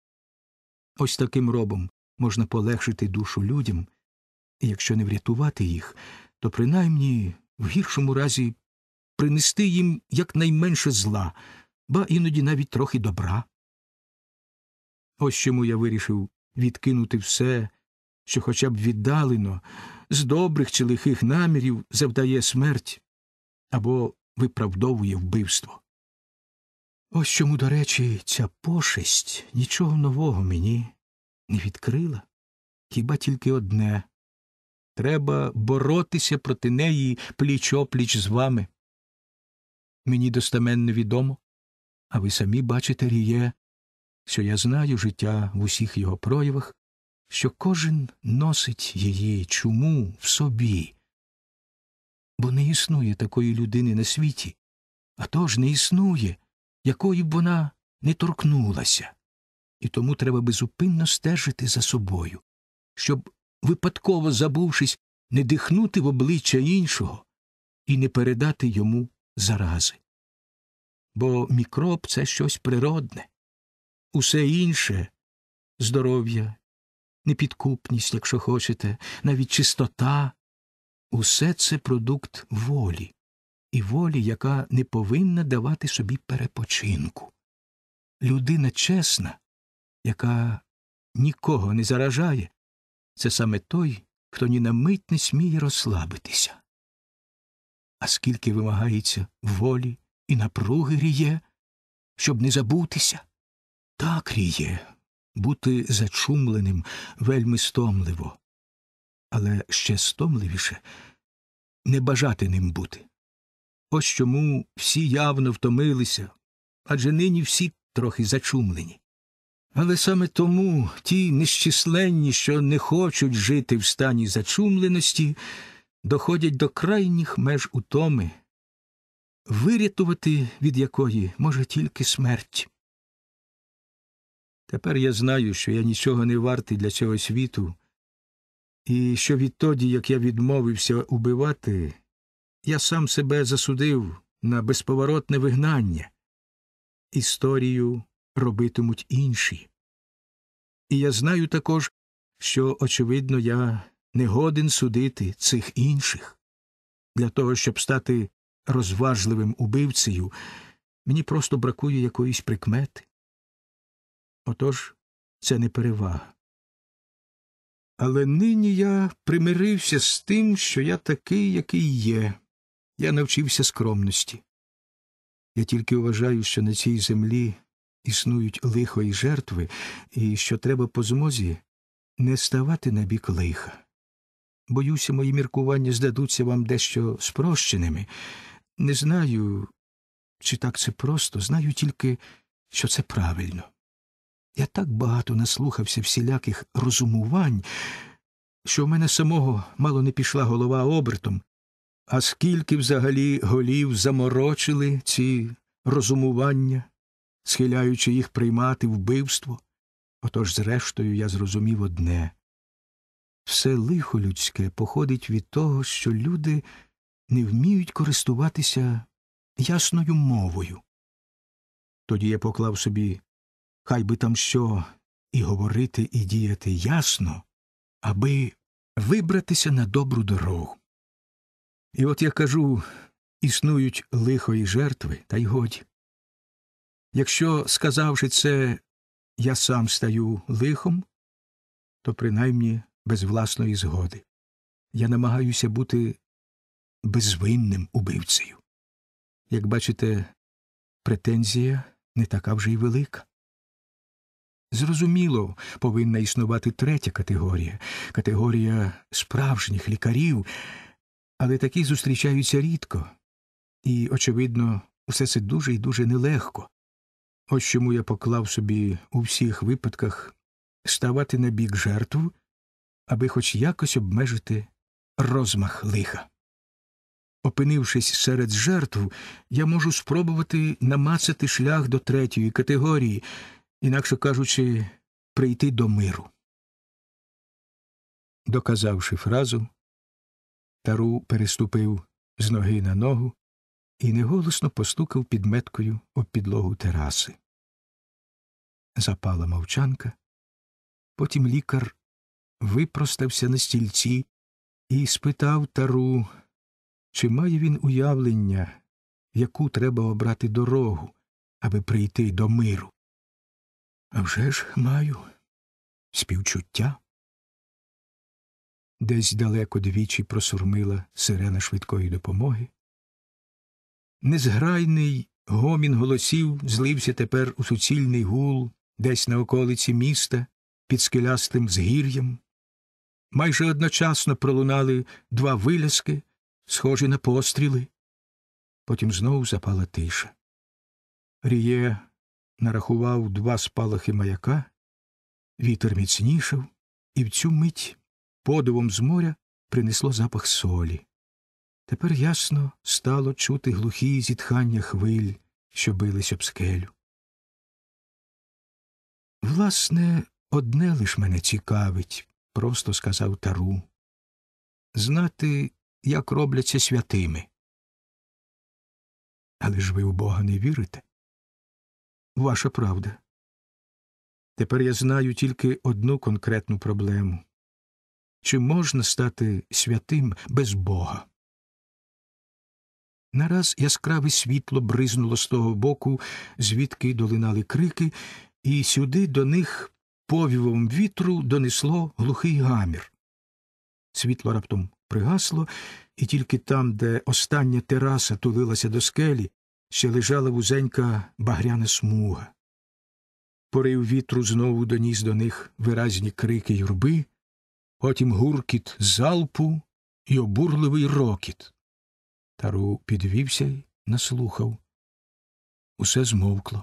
Ось таким робом можна полегшити душу людям, і якщо не врятувати їх, то принаймні в гіршому разі принести їм якнайменше зла, ба іноді навіть трохи добра. Ось чому я вирішив відкинути все, що хоча б віддалено, з добрих чи лихих намірів завдає смерть або виправдовує вбивство. Ось чому, до речі, ця пошесть нічого нового мені не відкрила. Хіба тільки одне — треба боротися проти неї пліч-опліч з вами. Мені достеменно відомо, а ви самі бачите, Ріє, що я знаю життя в усіх його проявах, що кожен носить її чуму в собі. Бо не існує такої людини на світі, а тож не існує, якої б вона не торкнулася. І тому треба безупинно стежити за собою, щоб, випадково забувшись, не дихнути в обличчя іншого і не передати йому зарази. Бо мікроб – це щось природне. Усе інше – здоров'я, непідкупність, якщо хочете, навіть чистота – усе це продукт волі. І волі, яка не повинна давати собі перепочинку. Людина чесна, яка нікого не заражає, це саме той, хто ні на мить не сміє розслабитися. А скільки вимагається волі і напруги, Ріє, щоб не забутися? Так, Ріє, бути зачумленим вельми стомливо, але ще стомливіше не бажати ним бути. Ось чому всі явно втомилися, адже нині всі трохи зачумлені. Але саме тому ті нещисленні, що не хочуть жити в стані зачумленості, доходять до крайніх меж утоми, вирятувати від якої може тільки смерть. Тепер я знаю, що я нічого не вартий для цього світу, і що відтоді, як я відмовився убивати, я сам себе засудив на безповоротне вигнання. Історію робитимуть інші. І я знаю також, що, очевидно, я не годен судити цих інших. Для того, щоб стати розважливим убивцею, мені просто бракує якоїсь прикмети. Отож, це не перевага. Але нині я примирився з тим, що я такий, який є. Я навчився скромності. Я тільки вважаю, що на цій землі існують лихо і жертви, і що треба по змозі не ставати на бік лиха. Боюся, мої міркування здадуться вам дещо спрощеними. Не знаю, чи так це просто, знаю тільки, що це правильно. Я так багато наслухався всіляких розумувань, що в мене самого мало не пішла голова обертом, а скільки взагалі голів заморочили ці розумування, схиляючи їх приймати вбивство. Отож, зрештою, я зрозумів одне. Все лихо людське походить від того, що люди не вміють користуватися ясною мовою. Тоді я поклав собі, хай би там що, і говорити, і діяти ясно, аби вибратися на добру дорогу. І от я кажу, існують лихо і жертви, та й годі. Якщо, сказавши це, я сам стаю лихом, то принаймні без власної згоди. Я намагаюся бути безвинним убивцею. Як бачите, претензія не така вже й велика. Зрозуміло, повинна існувати третя категорія – категорія справжніх лікарів, але такі зустрічаються рідко. І, очевидно, все це дуже і дуже нелегко. Ось чому я поклав собі у всіх випадках ставати на бік жертв, аби хоч якось обмежити розмах лиха. Опинившись серед жертв, я можу спробувати намацати шлях до третьої категорії, інакше кажучи, прийти до миру. Доказавши фразу, Тару переступив з ноги на ногу і неголосно постукав підметкою об підлогу тераси. Запала мовчанка. Потім лікар випростався на стільці і спитав Тару, чи має він уявлення, яку треба обрати дорогу, аби прийти до миру. А вже ж маю. Співчуття. Десь далеко двічі просурмила сирена швидкої допомоги. Незграйний гомін голосів злився тепер у суцільний гул десь на околиці міста під скелястим згір'ям. Майже одночасно пролунали два виляски, схожі на постріли. Потім знову запала тиша. Ріє нарахував два спалахи маяка, вітер міцнішав, і в цю мить подувом з моря принесло запах солі. Тепер ясно стало чути глухі зітхання хвиль, що бились об скелю. Власне, одне лиш мене цікавить, просто сказав Тару. Знати, як робляться святими. Але ж ви у Бога не вірите? Ваша правда. Тепер я знаю тільки одну конкретну проблему. Чи можна стати святим без Бога? Нараз яскраве світло бризнуло з того боку, звідки долинали крики, і сюди до них повівом вітру донесло глухий гамір. Світло раптом пригасло, і тільки там, де остання тераса тулилася до скелі, ще лежала вузенька багряна смуга. Порив вітру знову доніс до них виразні крики юрби, потім гуркіт залпу і обурливий рокіт. Тару підвівся й наслухав. Усе змовкло.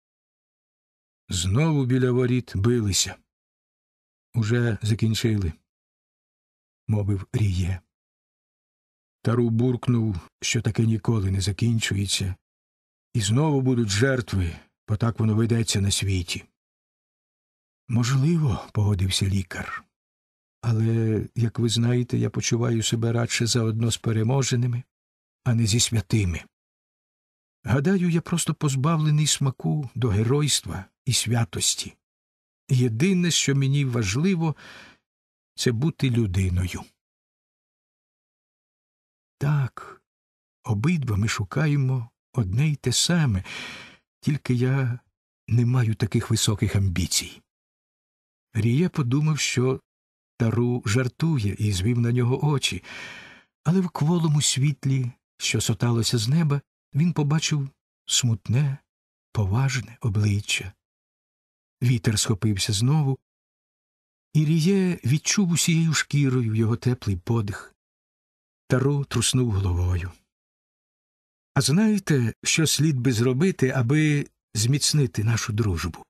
Знову біля воріт билися. Уже закінчили, мовив Ріє. Тару буркнув, що таке ніколи не закінчується, і знову будуть жертви, бо так воно ведеться на світі. Можливо, погодився лікар. Але, як ви знаєте, я почуваю себе радше заодно з переможеними, а не зі святими. Гадаю, я просто позбавлений смаку до геройства і святості. Єдине, що мені важливо, це бути людиною. Так, обидва ми шукаємо одне й те саме, тільки я не маю таких високих амбіцій. Ріє подумав, що Тару жартує, і звів на нього очі, але в кволому світлі, що соталося з неба, він побачив смутне, поважне обличчя. Вітер схопився знову, і Ріє відчув усією шкірою його теплий подих. Тару труснув головою. А знаєте, що слід би зробити, аби зміцнити нашу дружбу?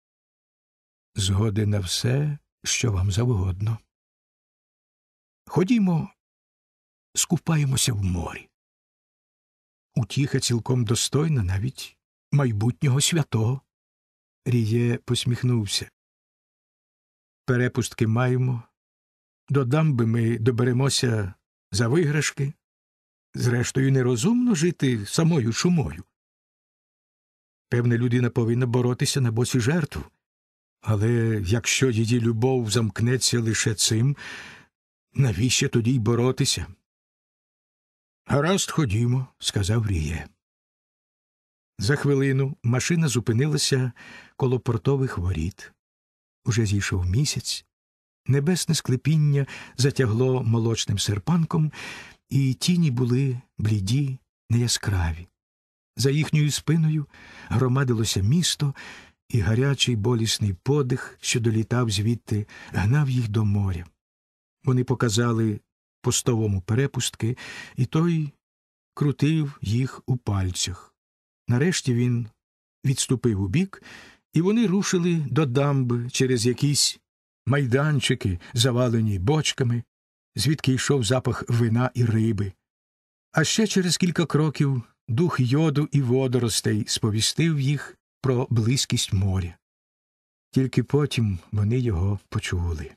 Згоди на все, що вам завгодно. Ходімо, скупаємося в морі. Утіха цілком достойна навіть майбутнього святого. Ріє посміхнувся. Перепустки маємо. До дамби ми доберемося за виграшки. Зрештою, нерозумно жити самою чумою. Певне, людина повинна боротися на боці жертв. Але якщо її любов замкнеться лише цим, навіщо тоді й боротися? Гаразд, ходімо, сказав Ріє. За хвилину машина зупинилася коло портових воріт. Уже зійшов місяць, небесне склепіння затягло молочним серпанком, і тіні були бліді, неяскраві. За їхньою спиною громадилося місто, і гарячий болісний подих, що долітав звідти, гнав їх до моря. Вони показали постовому перепустки, і той крутив їх у пальцях. Нарешті він відступив убік, і вони рушили до дамби через якісь майданчики, завалені бочками, звідки йшов запах вина і риби. А ще через кілька кроків дух йоду і водоростей сповістив їх про близькість моря. Тільки потім вони його почули.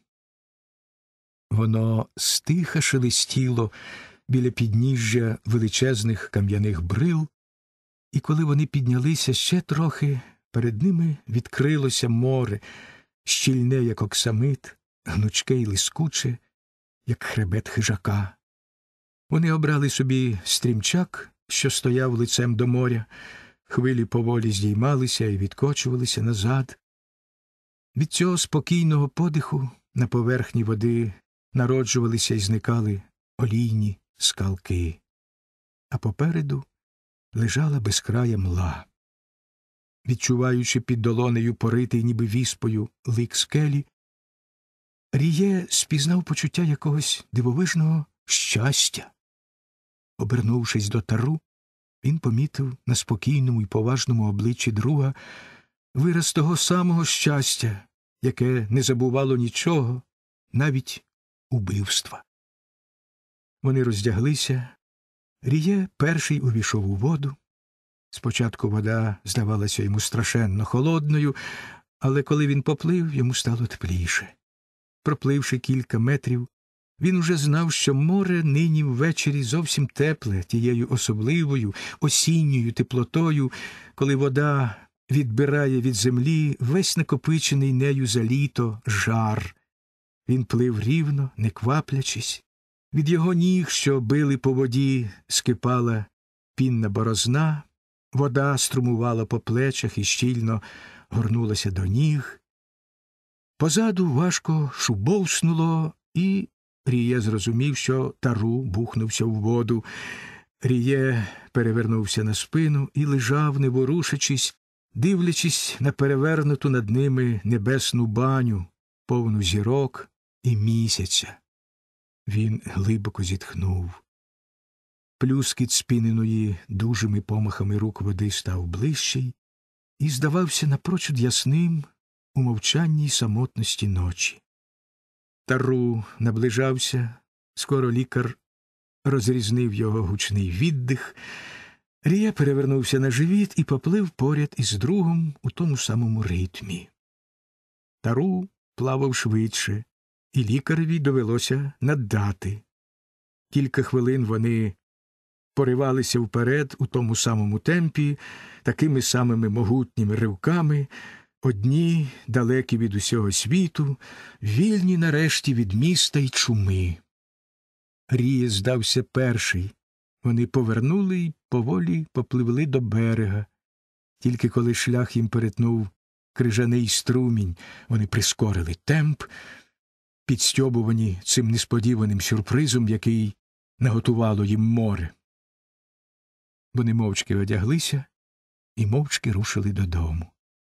Воно стиха шелестіло біля підніжжя величезних кам'яних брил, і коли вони піднялися ще трохи, перед ними відкрилося море, щільне, як оксамит, гнучке й лискуче, як хребет хижака. Вони обрали собі стрімчак, що стояв лицем до моря, хвилі поволі здіймалися і відкочувалися назад. Від цього спокійного подиху на поверхні води народжувалися і зникали олійні скалки, а попереду лежала безкрая мла. Відчуваючи під долонею поритий ніби віспою лик скелі, Ріє спізнав почуття якогось дивовижного щастя. Обернувшись до Тару, він помітив на спокійному і поважному обличчі друга вираз того самого щастя, яке не забувало нічого, навіть убивства. Вони роздяглися. Ріє перший увійшов у воду. Спочатку вода здавалася йому страшенно холодною, але коли він поплив, йому стало тепліше. Пропливши кілька метрів, він уже знав, що море нині ввечері зовсім тепле, тією особливою осінньою теплотою, коли вода відбирає від землі весь накопичений нею за літо жар. Він плив рівно, не кваплячись. Від його ніг, що били по воді, скипала пінна борозна, вода струмувала по плечах і щільно горнулася до ніг. Позаду важко шубовснуло, і Ріє зрозумів, що Тару бухнувся в воду. Ріє перевернувся на спину і лежав, не ворушачись, дивлячись на перевернуту над ними небесну баню, повну зірок і місяця. Він глибоко зітхнув. Плюскіт спіненої дужими помахами рук води став ближчий і здавався напрочуд ясним у мовчанній самотності ночі. Тару наближався, скоро лікар розрізнив його гучний віддих. Ріє перевернувся на живіт і поплив поряд із другом у тому самому ритмі. Тару плавав швидше, і лікареві довелося наддати. Кілька хвилин вони поривалися вперед у тому самому темпі, такими самими могутніми ривками, одні, далекі від усього світу, вільні нарешті від міста й чуми. Ріє здався перший. Вони повернули й поволі попливли до берега. Тільки коли шлях їм перетнув крижаний струмінь, вони прискорили темп, підстьобувані цим несподіваним сюрпризом, який наготувало їм море. Вони мовчки одяглися і мовчки рушили додому.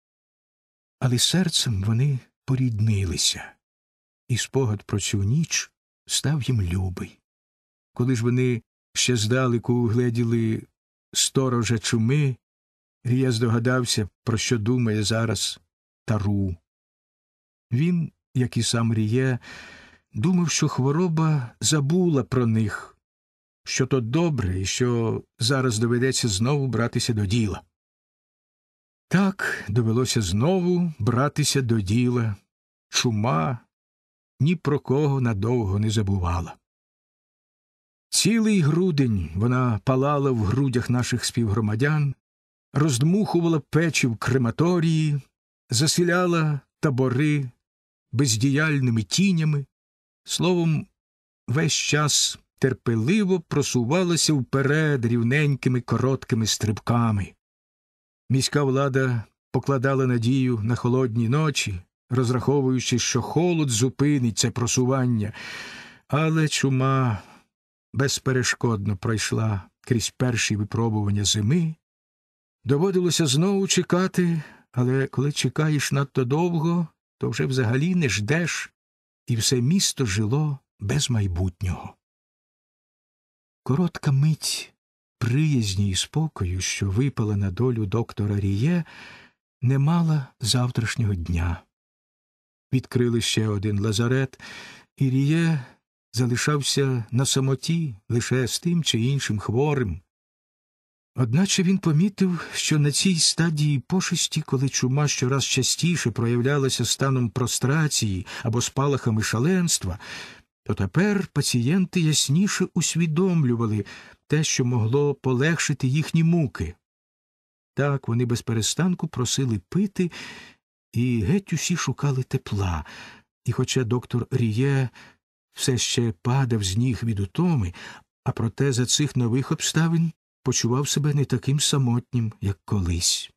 Але серцем вони поріднилися, і спогад про цю ніч став їм любий. Коли ж вони ще здалеку угледіли сторожа чуми, Ріє здогадався, про що думає зараз Тару. Він, як і сам Ріє, думав, що хвороба забула про них, що то добре і що зараз доведеться знову братися до діла. Так, довелося знову братися до діла. Чума ні про кого надовго не забувала. Цілий грудень вона палала в грудях наших співгромадян, роздмухувала печі в крематорії, заселяла табори бездіяльними тінями, словом, весь час терпеливо просувалася вперед рівненькими короткими стрибками. Міська влада покладала надію на холодні ночі, розраховуючи, що холод зупинить це просування, але чума безперешкодно пройшла крізь перші випробування зими. Доводилося знову чекати, але коли чекаєш надто довго, то вже взагалі не ждеш, і все місто жило без майбутнього. Коротка мить приязні і спокою, що випала на долю доктора Ріє, не мала завтрашнього дня. Відкрили ще один лазарет, і Ріє залишався на самоті лише з тим чи іншим хворим. Одначе він помітив, що на цій стадії пошесті, коли чума щораз частіше проявлялася станом прострації або спалахами шаленства, то тепер пацієнти ясніше усвідомлювали те, що могло полегшити їхні муки. Так вони безперестанку просили пити, і геть усі шукали тепла. І хоча доктор Ріє все ще падав з ніг від утоми, а проте за цих нових обставин почував себе не таким самотнім, як колись.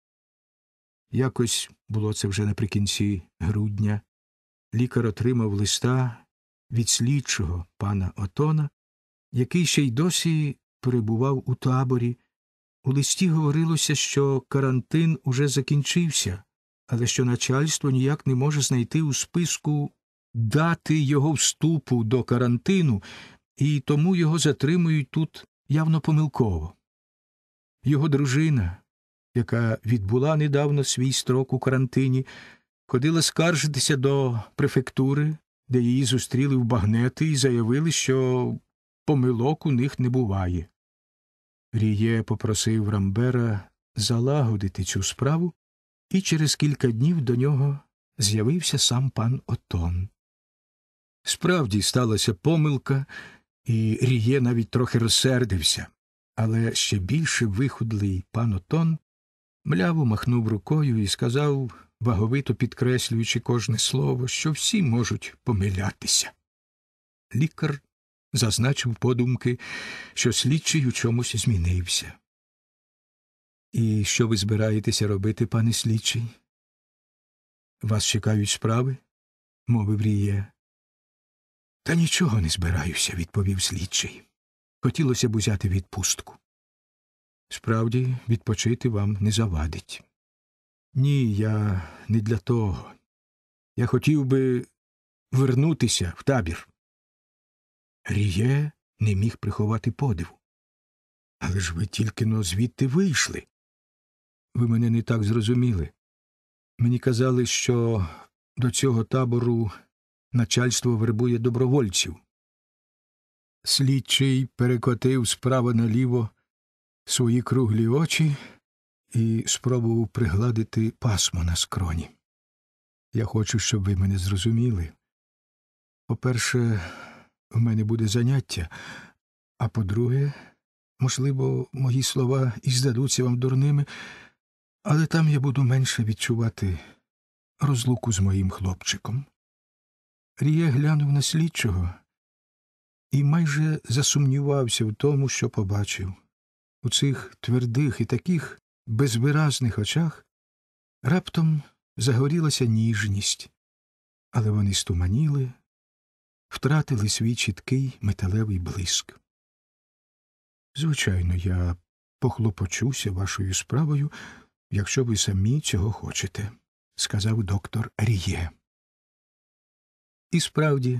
Якось, було це вже наприкінці грудня, лікар отримав листа від слідчого пана Отона, який ще й досі перебував у таборі. У листі говорилося, що карантин уже закінчився, але що начальство ніяк не може знайти у списку дати його вступу до карантину, і тому його затримують тут явно помилково. Його дружина, яка відбула недавно свій строк у карантині, ходила скаржитися до префектури, де її зустріли в багнети і заявили, що помилок у них не буває. Ріє попросив Рамбера залагодити цю справу, і через кілька днів до нього з'явився сам пан Отон. Справді сталася помилка, і Ріє навіть трохи розсердився, але ще більше вихудлий пан Отон мляво махнув рукою і сказав, ваговито підкреслюючи кожне слово, що всі можуть помилятися. Лікар зазначив подумки, що слідчий у чомусь змінився. «І що ви збираєтеся робити, пане слідчий? Вас чекають справи?» – мовив Ріє. «Та нічого не збираюся», – відповів слідчий. «Хотілося б узяти відпустку». «Справді, відпочити вам не завадить». «Ні, я не для того. Я хотів би вернутися в табір». Ріє не міг приховати подиву. «Але ж ви тільки-но звідти вийшли». «Ви мене не так зрозуміли. Мені казали, що до цього табору начальство вербує добровольців». Слідчий перекотив справа наліво свої круглі очі і спробував пригладити пасмо на скроні. «Я хочу, щоб ви мене зрозуміли. По-перше, в мене буде заняття, а по-друге, можливо, мої слова і здадуться вам дурними, але там я буду менше відчувати розлуку з моїм хлопчиком». Ріє глянув на слідчого і майже засумнівався в тому, що побачив. У цих твердих і таких безвиразних очах раптом загорілася ніжність, але вони стуманіли, втратили свій чіткий металевий блиск. «Звичайно, я похлопочуся вашою справою, якщо ви самі цього хочете», – сказав доктор Ріє. І справді,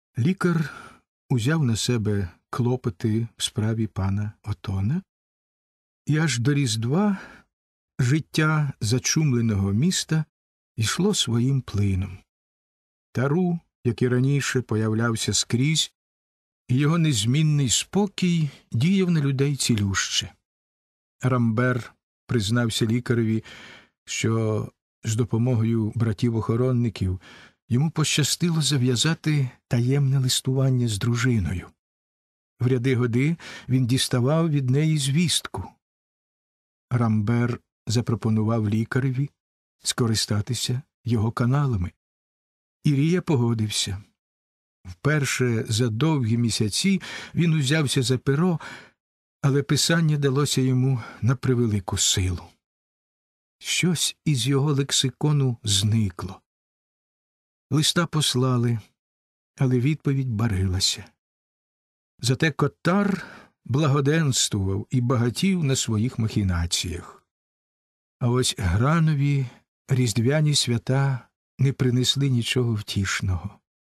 лікар узяв на себе клопоти в справі пана Отона, І аж до Різдва життя зачумленого міста йшло своїм плином. Тару, як і раніше, появлявся скрізь, і його незмінний спокій діяв на людей цілюще. Рамбер признався лікареві, що з допомогою братів-охоронників йому пощастило зав'язати таємне листування з дружиною. В ряди годи він діставав від неї звістку. Рамбер запропонував лікареві скористатися його каналами. Ірія погодився. Вперше за довгі місяці він узявся за перо, але писання далося йому на превелику силу. Щось із його лексикону зникло. Листа послали, але відповідь барилася. Зате Котар благоденствував і багатів на своїх махінаціях. А ось Гранові різдвяні свята не принесли нічого втішного.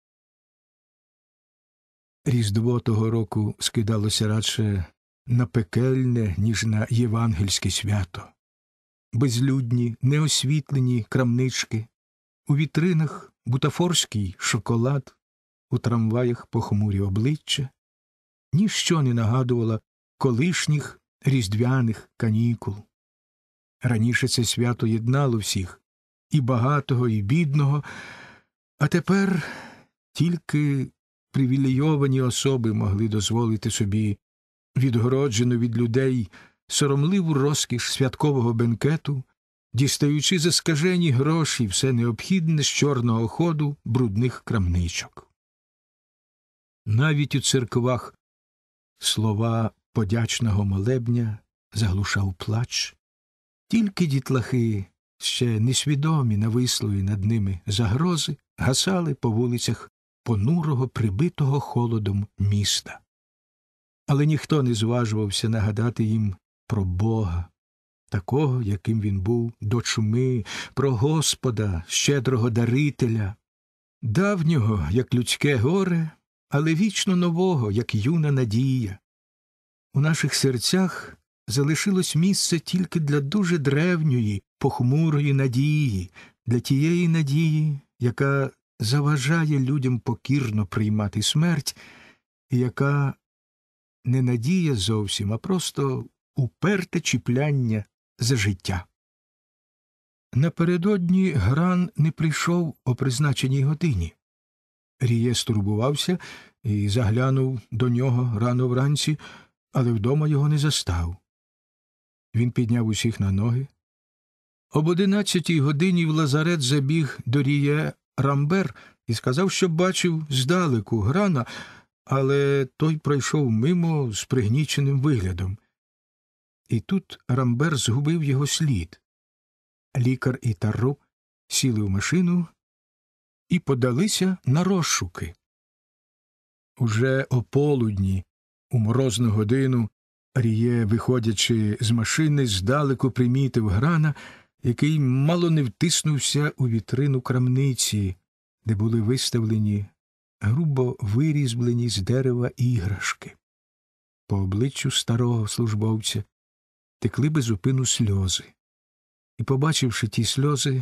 Різдво того року скидалося радше на пекельне, ніж на євангельське свято. Безлюдні, неосвітлені крамнички, у вітринах бутафорський шоколад, у трамваях похмурі обличчя. Ніщо не нагадувало колишніх різдвяних канікул. Раніше це свято єднало всіх, і багатого, і бідного, а тепер тільки привілейовані особи могли дозволити собі відгороджену від людей соромливу розкіш святкового бенкету, дістаючи за скажені гроші все необхідне з чорного ходу брудних крамничок. Навіть у церквах слова подячного молебня заглушав плач. Тільки дітлахи, ще несвідомі навислої над ними загрози, гасали по вулицях понурого, прибитого холодом міста. Але ніхто не зважувався нагадати їм про Бога, такого, яким він був до чуми, про Господа, щедрого дарителя, давнього, як людське горе, але вічно нового, як юна надія. У наших серцях залишилось місце тільки для дуже древньої, похмурої надії, для тієї надії, яка заважає людям покірно приймати смерть, і яка не надія зовсім, а просто уперте чіпляння за життя. Напередодні Гран не прийшов о призначеній годині. Ріє стурбувався і заглянув до нього рано вранці, але вдома його не застав. Він підняв усіх на ноги. Об одинадцятій годині в лазарет забіг до Ріє Рамбер і сказав, що бачив здалеку Грана, але той пройшов мимо з пригніченим виглядом. І тут Рамбер згубив його слід. Лікар і Тару сіли в машину і подалися на розшуки. Уже о полудні, у морозну годину, Ріє, виходячи з машини, здалеку примітив Грана, який мало не втиснувся у вітрину крамниці, де були виставлені грубо вирізблені з дерева іграшки. По обличчю старого службовця текли без упину сльози. І, побачивши ті сльози,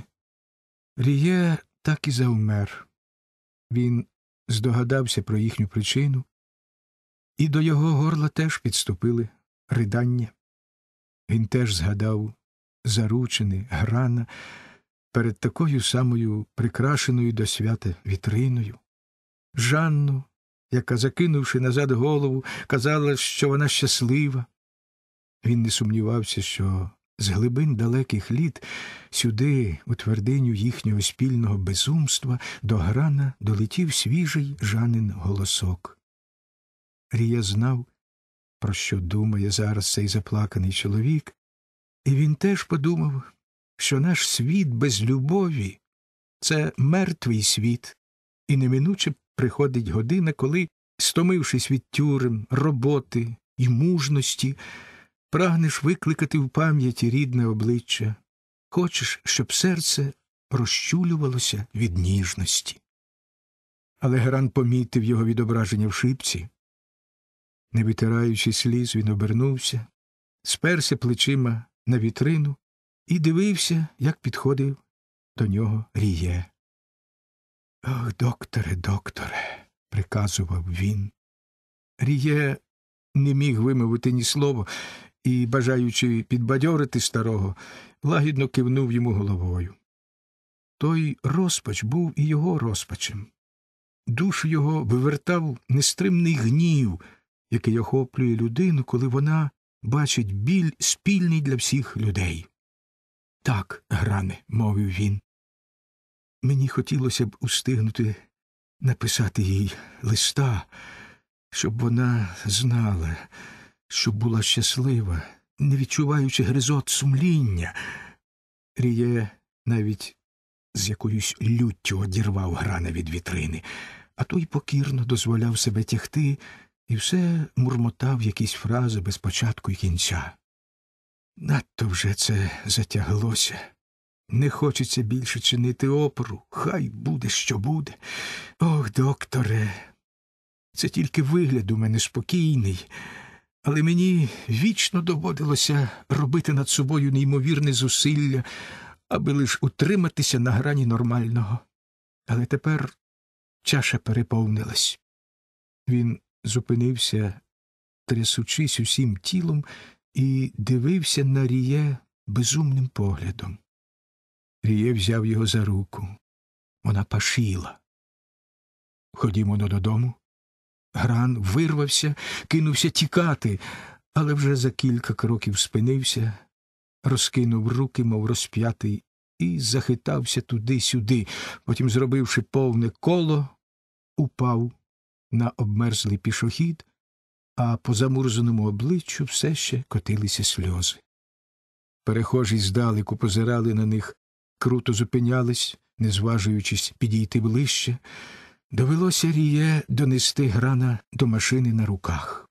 Ріє так і завмер. Він здогадався про їхню причину, і до його горла теж підступили ридання. Він теж згадав заручини Грана перед такою самою прикрашеною до свята вітриною. Жанну, яка, закинувши назад голову, казала, що вона щаслива. Він не сумнівався, що з глибин далеких літ сюди, у твердиню їхнього спільного безумства, до Грана долетів свіжий Жанин голосок. Рія знав, про що думає зараз цей заплаканий чоловік, і він теж подумав, що наш світ без любові – це мертвий світ, і неминуче приходить година, коли, стомившись від тюрем, роботи і мужності, прагнеш викликати в пам'яті рідне обличчя, хочеш, щоб серце розчулювалося від ніжності. Але Гран помітив його відображення в шибці. Не витираючи сліз, він обернувся сперся плечима на вітрину і дивився, як підходив до нього Ріє. «Ох, докторе, докторе», – приказував він. Ріє не міг вимовити ні слова і, бажаючи підбадьорити старого, лагідно кивнув йому головою. Той розпач був і його розпачем. Душу його вивертав нестримний гнів, який охоплює людину, коли вона бачить біль спільний для всіх людей. «Так, Гране», – мовив він, – «мені хотілося б устигнути написати їй листа, щоб вона знала, щоб була щаслива, не відчуваючи гризот сумління». Ріє навіть з якоюсь люттю одірвав Грана від вітрини, а той покірно дозволяв себе тягти і все мурмотав якісь фрази без початку і кінця. Надто вже це затяглося. Не хочеться більше чинити опору. Хай буде, що буде. Ох, докторе, це тільки вигляд у мене спокійний, але мені вічно доводилося робити над собою неймовірне зусилля, аби лиш утриматися на грані нормального. Але тепер чаша переповнилась. Він зупинився, трясучись усім тілом, і дивився на Ріє безумним поглядом. Ріє взяв його за руку. Вона пашіла. «Ходімо додому». Гран вирвався, кинувся тікати, але вже за кілька кроків спинився, розкинув руки, мов розп'ятий, і захитався туди-сюди. Потім, зробивши повне коло, упав на обмерзлий пішохід, а по замурзаному обличчю все ще котилися сльози. Перехожі здалеку позирали на них, круто зупинялись, не зважуючись підійти ближче. Довелося Ріє донести Грана до машини на руках.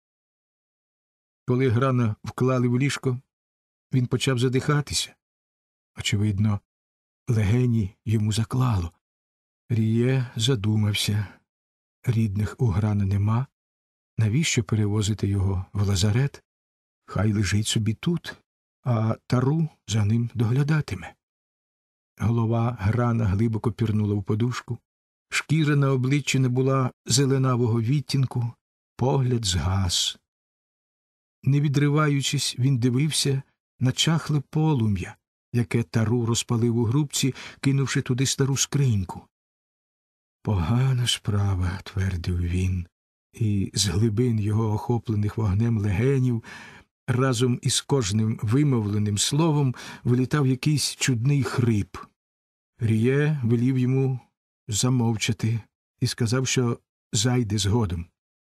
Коли Грана вклали в ліжко, він почав задихатися. Очевидно, легені йому заклало. Ріє задумався. Рідних у Грана нема. Навіщо перевозити його в лазарет? Хай лежить собі тут, а Тару за ним доглядатиме. Голова Грана глибоко пірнула в подушку. Шкіра на обличчі не була зеленавого відтінку, погляд згас. Не відриваючись, він дивився на чахле полум'я, яке Тару розпалив у грубці, кинувши туди стару скриньку. «Погана справа», – твердив він, і з глибин його охоплених вогнем легенів разом із кожним вимовленим словом вилітав якийсь чудний хрип. Ріє велів йому замовчати і сказав, що зайде згодом.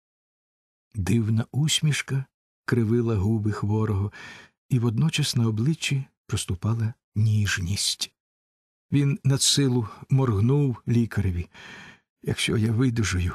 Дивна усмішка кривила губи хворого, і водночас на обличчі проступала ніжність. Він надсилу моргнув лікареві. «Якщо я видужую,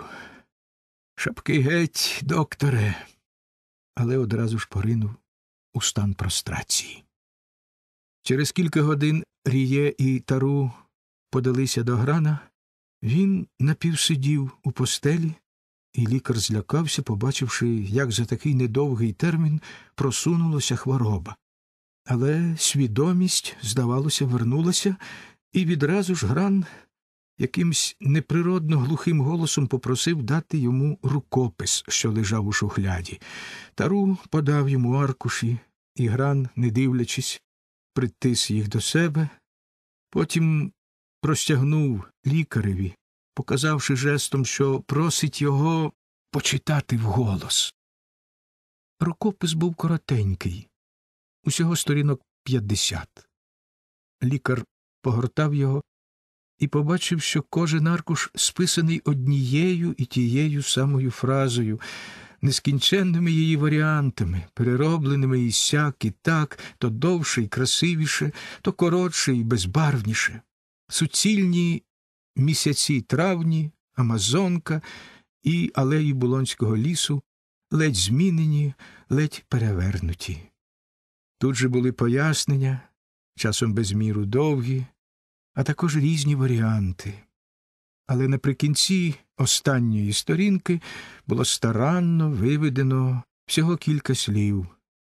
шапки геть, докторе!» Але одразу ж поринув у стан прострації. Через кілька годин Ріє і Тару подалися до Грана. Він напівсидів у постелі, і лікар злякався, побачивши, як за такий недовгий термін просунулася хвороба. Але свідомість, здавалося, вернулася, і відразу ж Гран якимсь неприродно глухим голосом попросив дати йому рукопис, що лежав у шухляді. Тару подав йому аркуші, і Гран, не дивлячись, притис їх до себе. Потім простягнув лікареві, показавши жестом, що просить його почитати вголос. Рукопис був коротенький, усього сторінок п'ятдесят. Лікар погортав його і побачив, що кожен аркуш списаний однією і тією самою фразою, нескінченними її варіантами, переробленими і сяк, і так, то довше і красивіше, то коротше і безбарвніше. Суцільні місяці травні, Амазонка і алеї Булонського лісу, ледь змінені, ледь перевернуті. Тут же були пояснення, часом без міру довгі, а також різні варіанти. Але наприкінці останньої сторінки було старанно виведено всього кілька слів.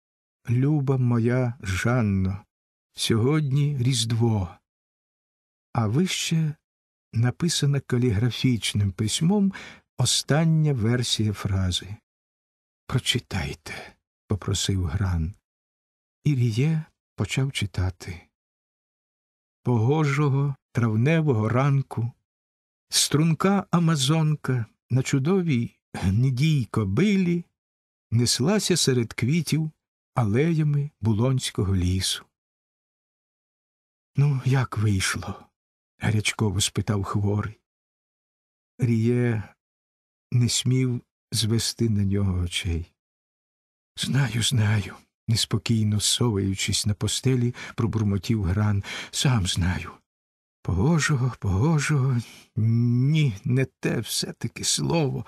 люба моя Жанно, сьогодні Різдво, а вище написана каліграфічним письмом остання версія фрази. «Прочитайте», – попросив Гран. І Ріє почав читати. Погожого травневого ранку струнка амазонка на чудовій гнідій кобилі неслася серед квітів алеями Булонського лісу. «Ну, як вийшло?» – гарячково спитав хворий. Ріє не смів звести на нього очей. «Знаю, знаю», – неспокійно соваючись на постелі, пробурмотів Гран. «Сам знаю. Погожого, погожого, ні, не те все-таки слово».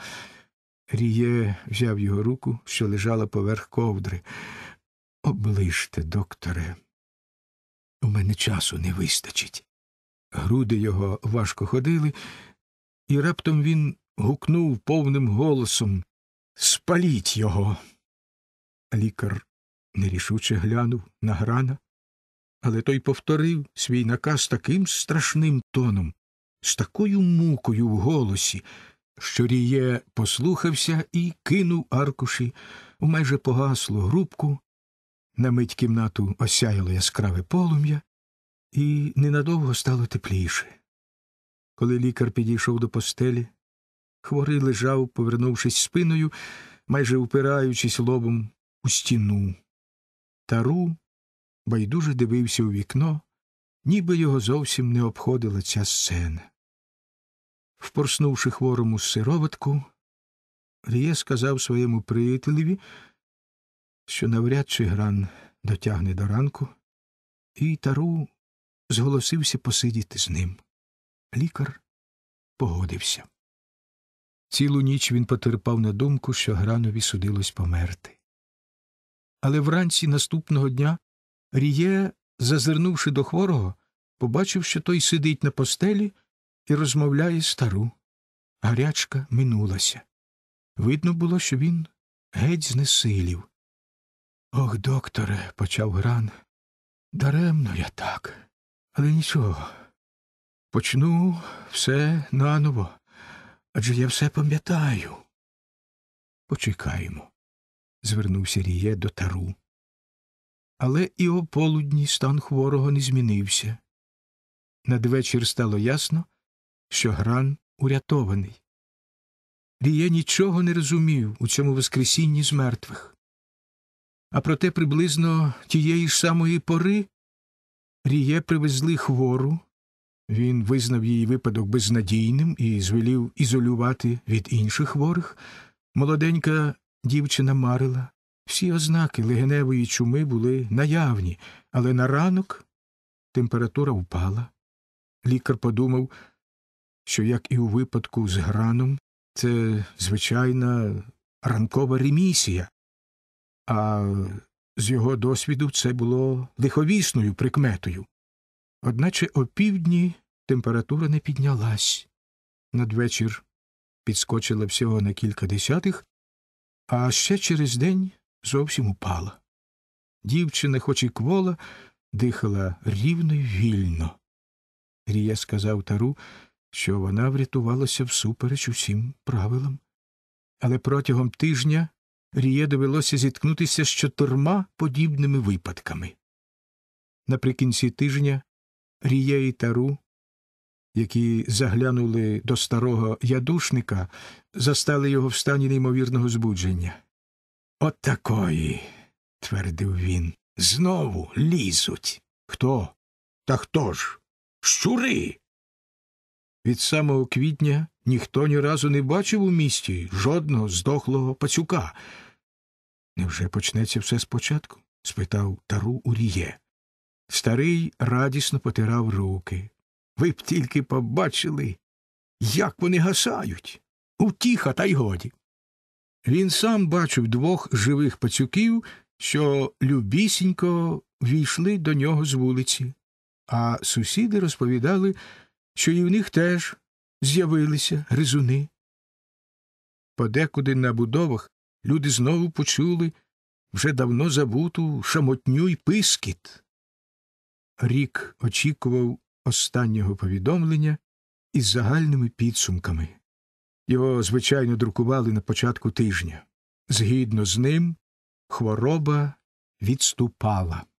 Ріє взяв його руку, що лежала поверх ковдри. «Оближте, докторе, у мене часу не вистачить». Груди його важко ходили, і раптом він гукнув повним голосом: «Спаліть його!» Лікар нерішуче глянув на Грана, але той повторив свій наказ таким страшним тоном, з такою мукою в голосі, що Ріє послухався і кинув аркуші у майже погаслу грубку. На мить кімнату осяяло яскраве полум'я, і ненадовго стало тепліше. Коли лікар підійшов до постелі, хворий лежав, повернувшись спиною, майже упираючись лобом у стіну. Тару байдуже дивився у вікно, ніби його зовсім не обходила ця сцена. Впорснувши хворому сироватку, Ріє сказав своєму приятелеві, що навряд чи Гран дотягне до ранку, і Тару зголосився посидіти з ним. Лікар погодився. Цілу ніч він потерпав на думку, що Гранові судилось померти. Але вранці наступного дня Ріє, зазирнувши до хворого, побачив, що той сидить на постелі і розмовляє з Тару. Гарячка минулася. Видно було, що він геть знесилів. «Ох, докторе», – почав Гран, – «даремно я так. Але нічого. Почну все наново, адже я все пам'ятаю». «Почекаємо», – звернувся Ріє до Тару. Але і о полудні стан хворого не змінився. Надвечір стало ясно, що Гран урятований. Ріє нічого не розумів у цьому воскресінні з мертвих. А проте приблизно тієї ж самої пори Ріє привезли хвору. Він визнав її випадок безнадійним і звелів ізолювати від інших хворих. Молоденька дівчина марила. Всі ознаки легеневої чуми були наявні, але на ранок температура впала. Лікар подумав, що, як і у випадку з Граном, це звичайна ранкова ремісія, а з його досвіду це було лиховісною прикметою. Одначе опівдні температура не піднялась. Надвечір підскочила всього на кілька десятих, а ще через день зовсім упала. Дівчина, хоч і квола, дихала рівно й вільно. Ріє сказав Тару, що вона врятувалася всупереч усім правилам. Але протягом тижня Ріє довелося зіткнутися з чотирма подібними випадками. Наприкінці тижня Ріє і Тару, які заглянули до старого ядушника, застали його в стані неймовірного збудження. «От такої», – твердив він, – «знову лізуть». «Хто? Та хто ж? Щури!» Від самого квітня ніхто ні разу не бачив у місті жодного здохлого пацюка. «Невже почнеться все спочатку?» – спитав Тару у Ріє. Старий радісно потирав руки. «Ви б тільки побачили, як вони гасають! Утіха, та й годі!» Він сам бачив двох живих пацюків, що любісінько війшли до нього з вулиці, а сусіди розповідали, що і в них теж з'явилися гризуни. Подекуди на будовах люди знову почули вже давно забуту шамотню й пискіт. Рік очікував останнього повідомлення із загальними підсумками. Його, звичайно, друкували на початку тижня. Згідно з ним, хвороба відступала.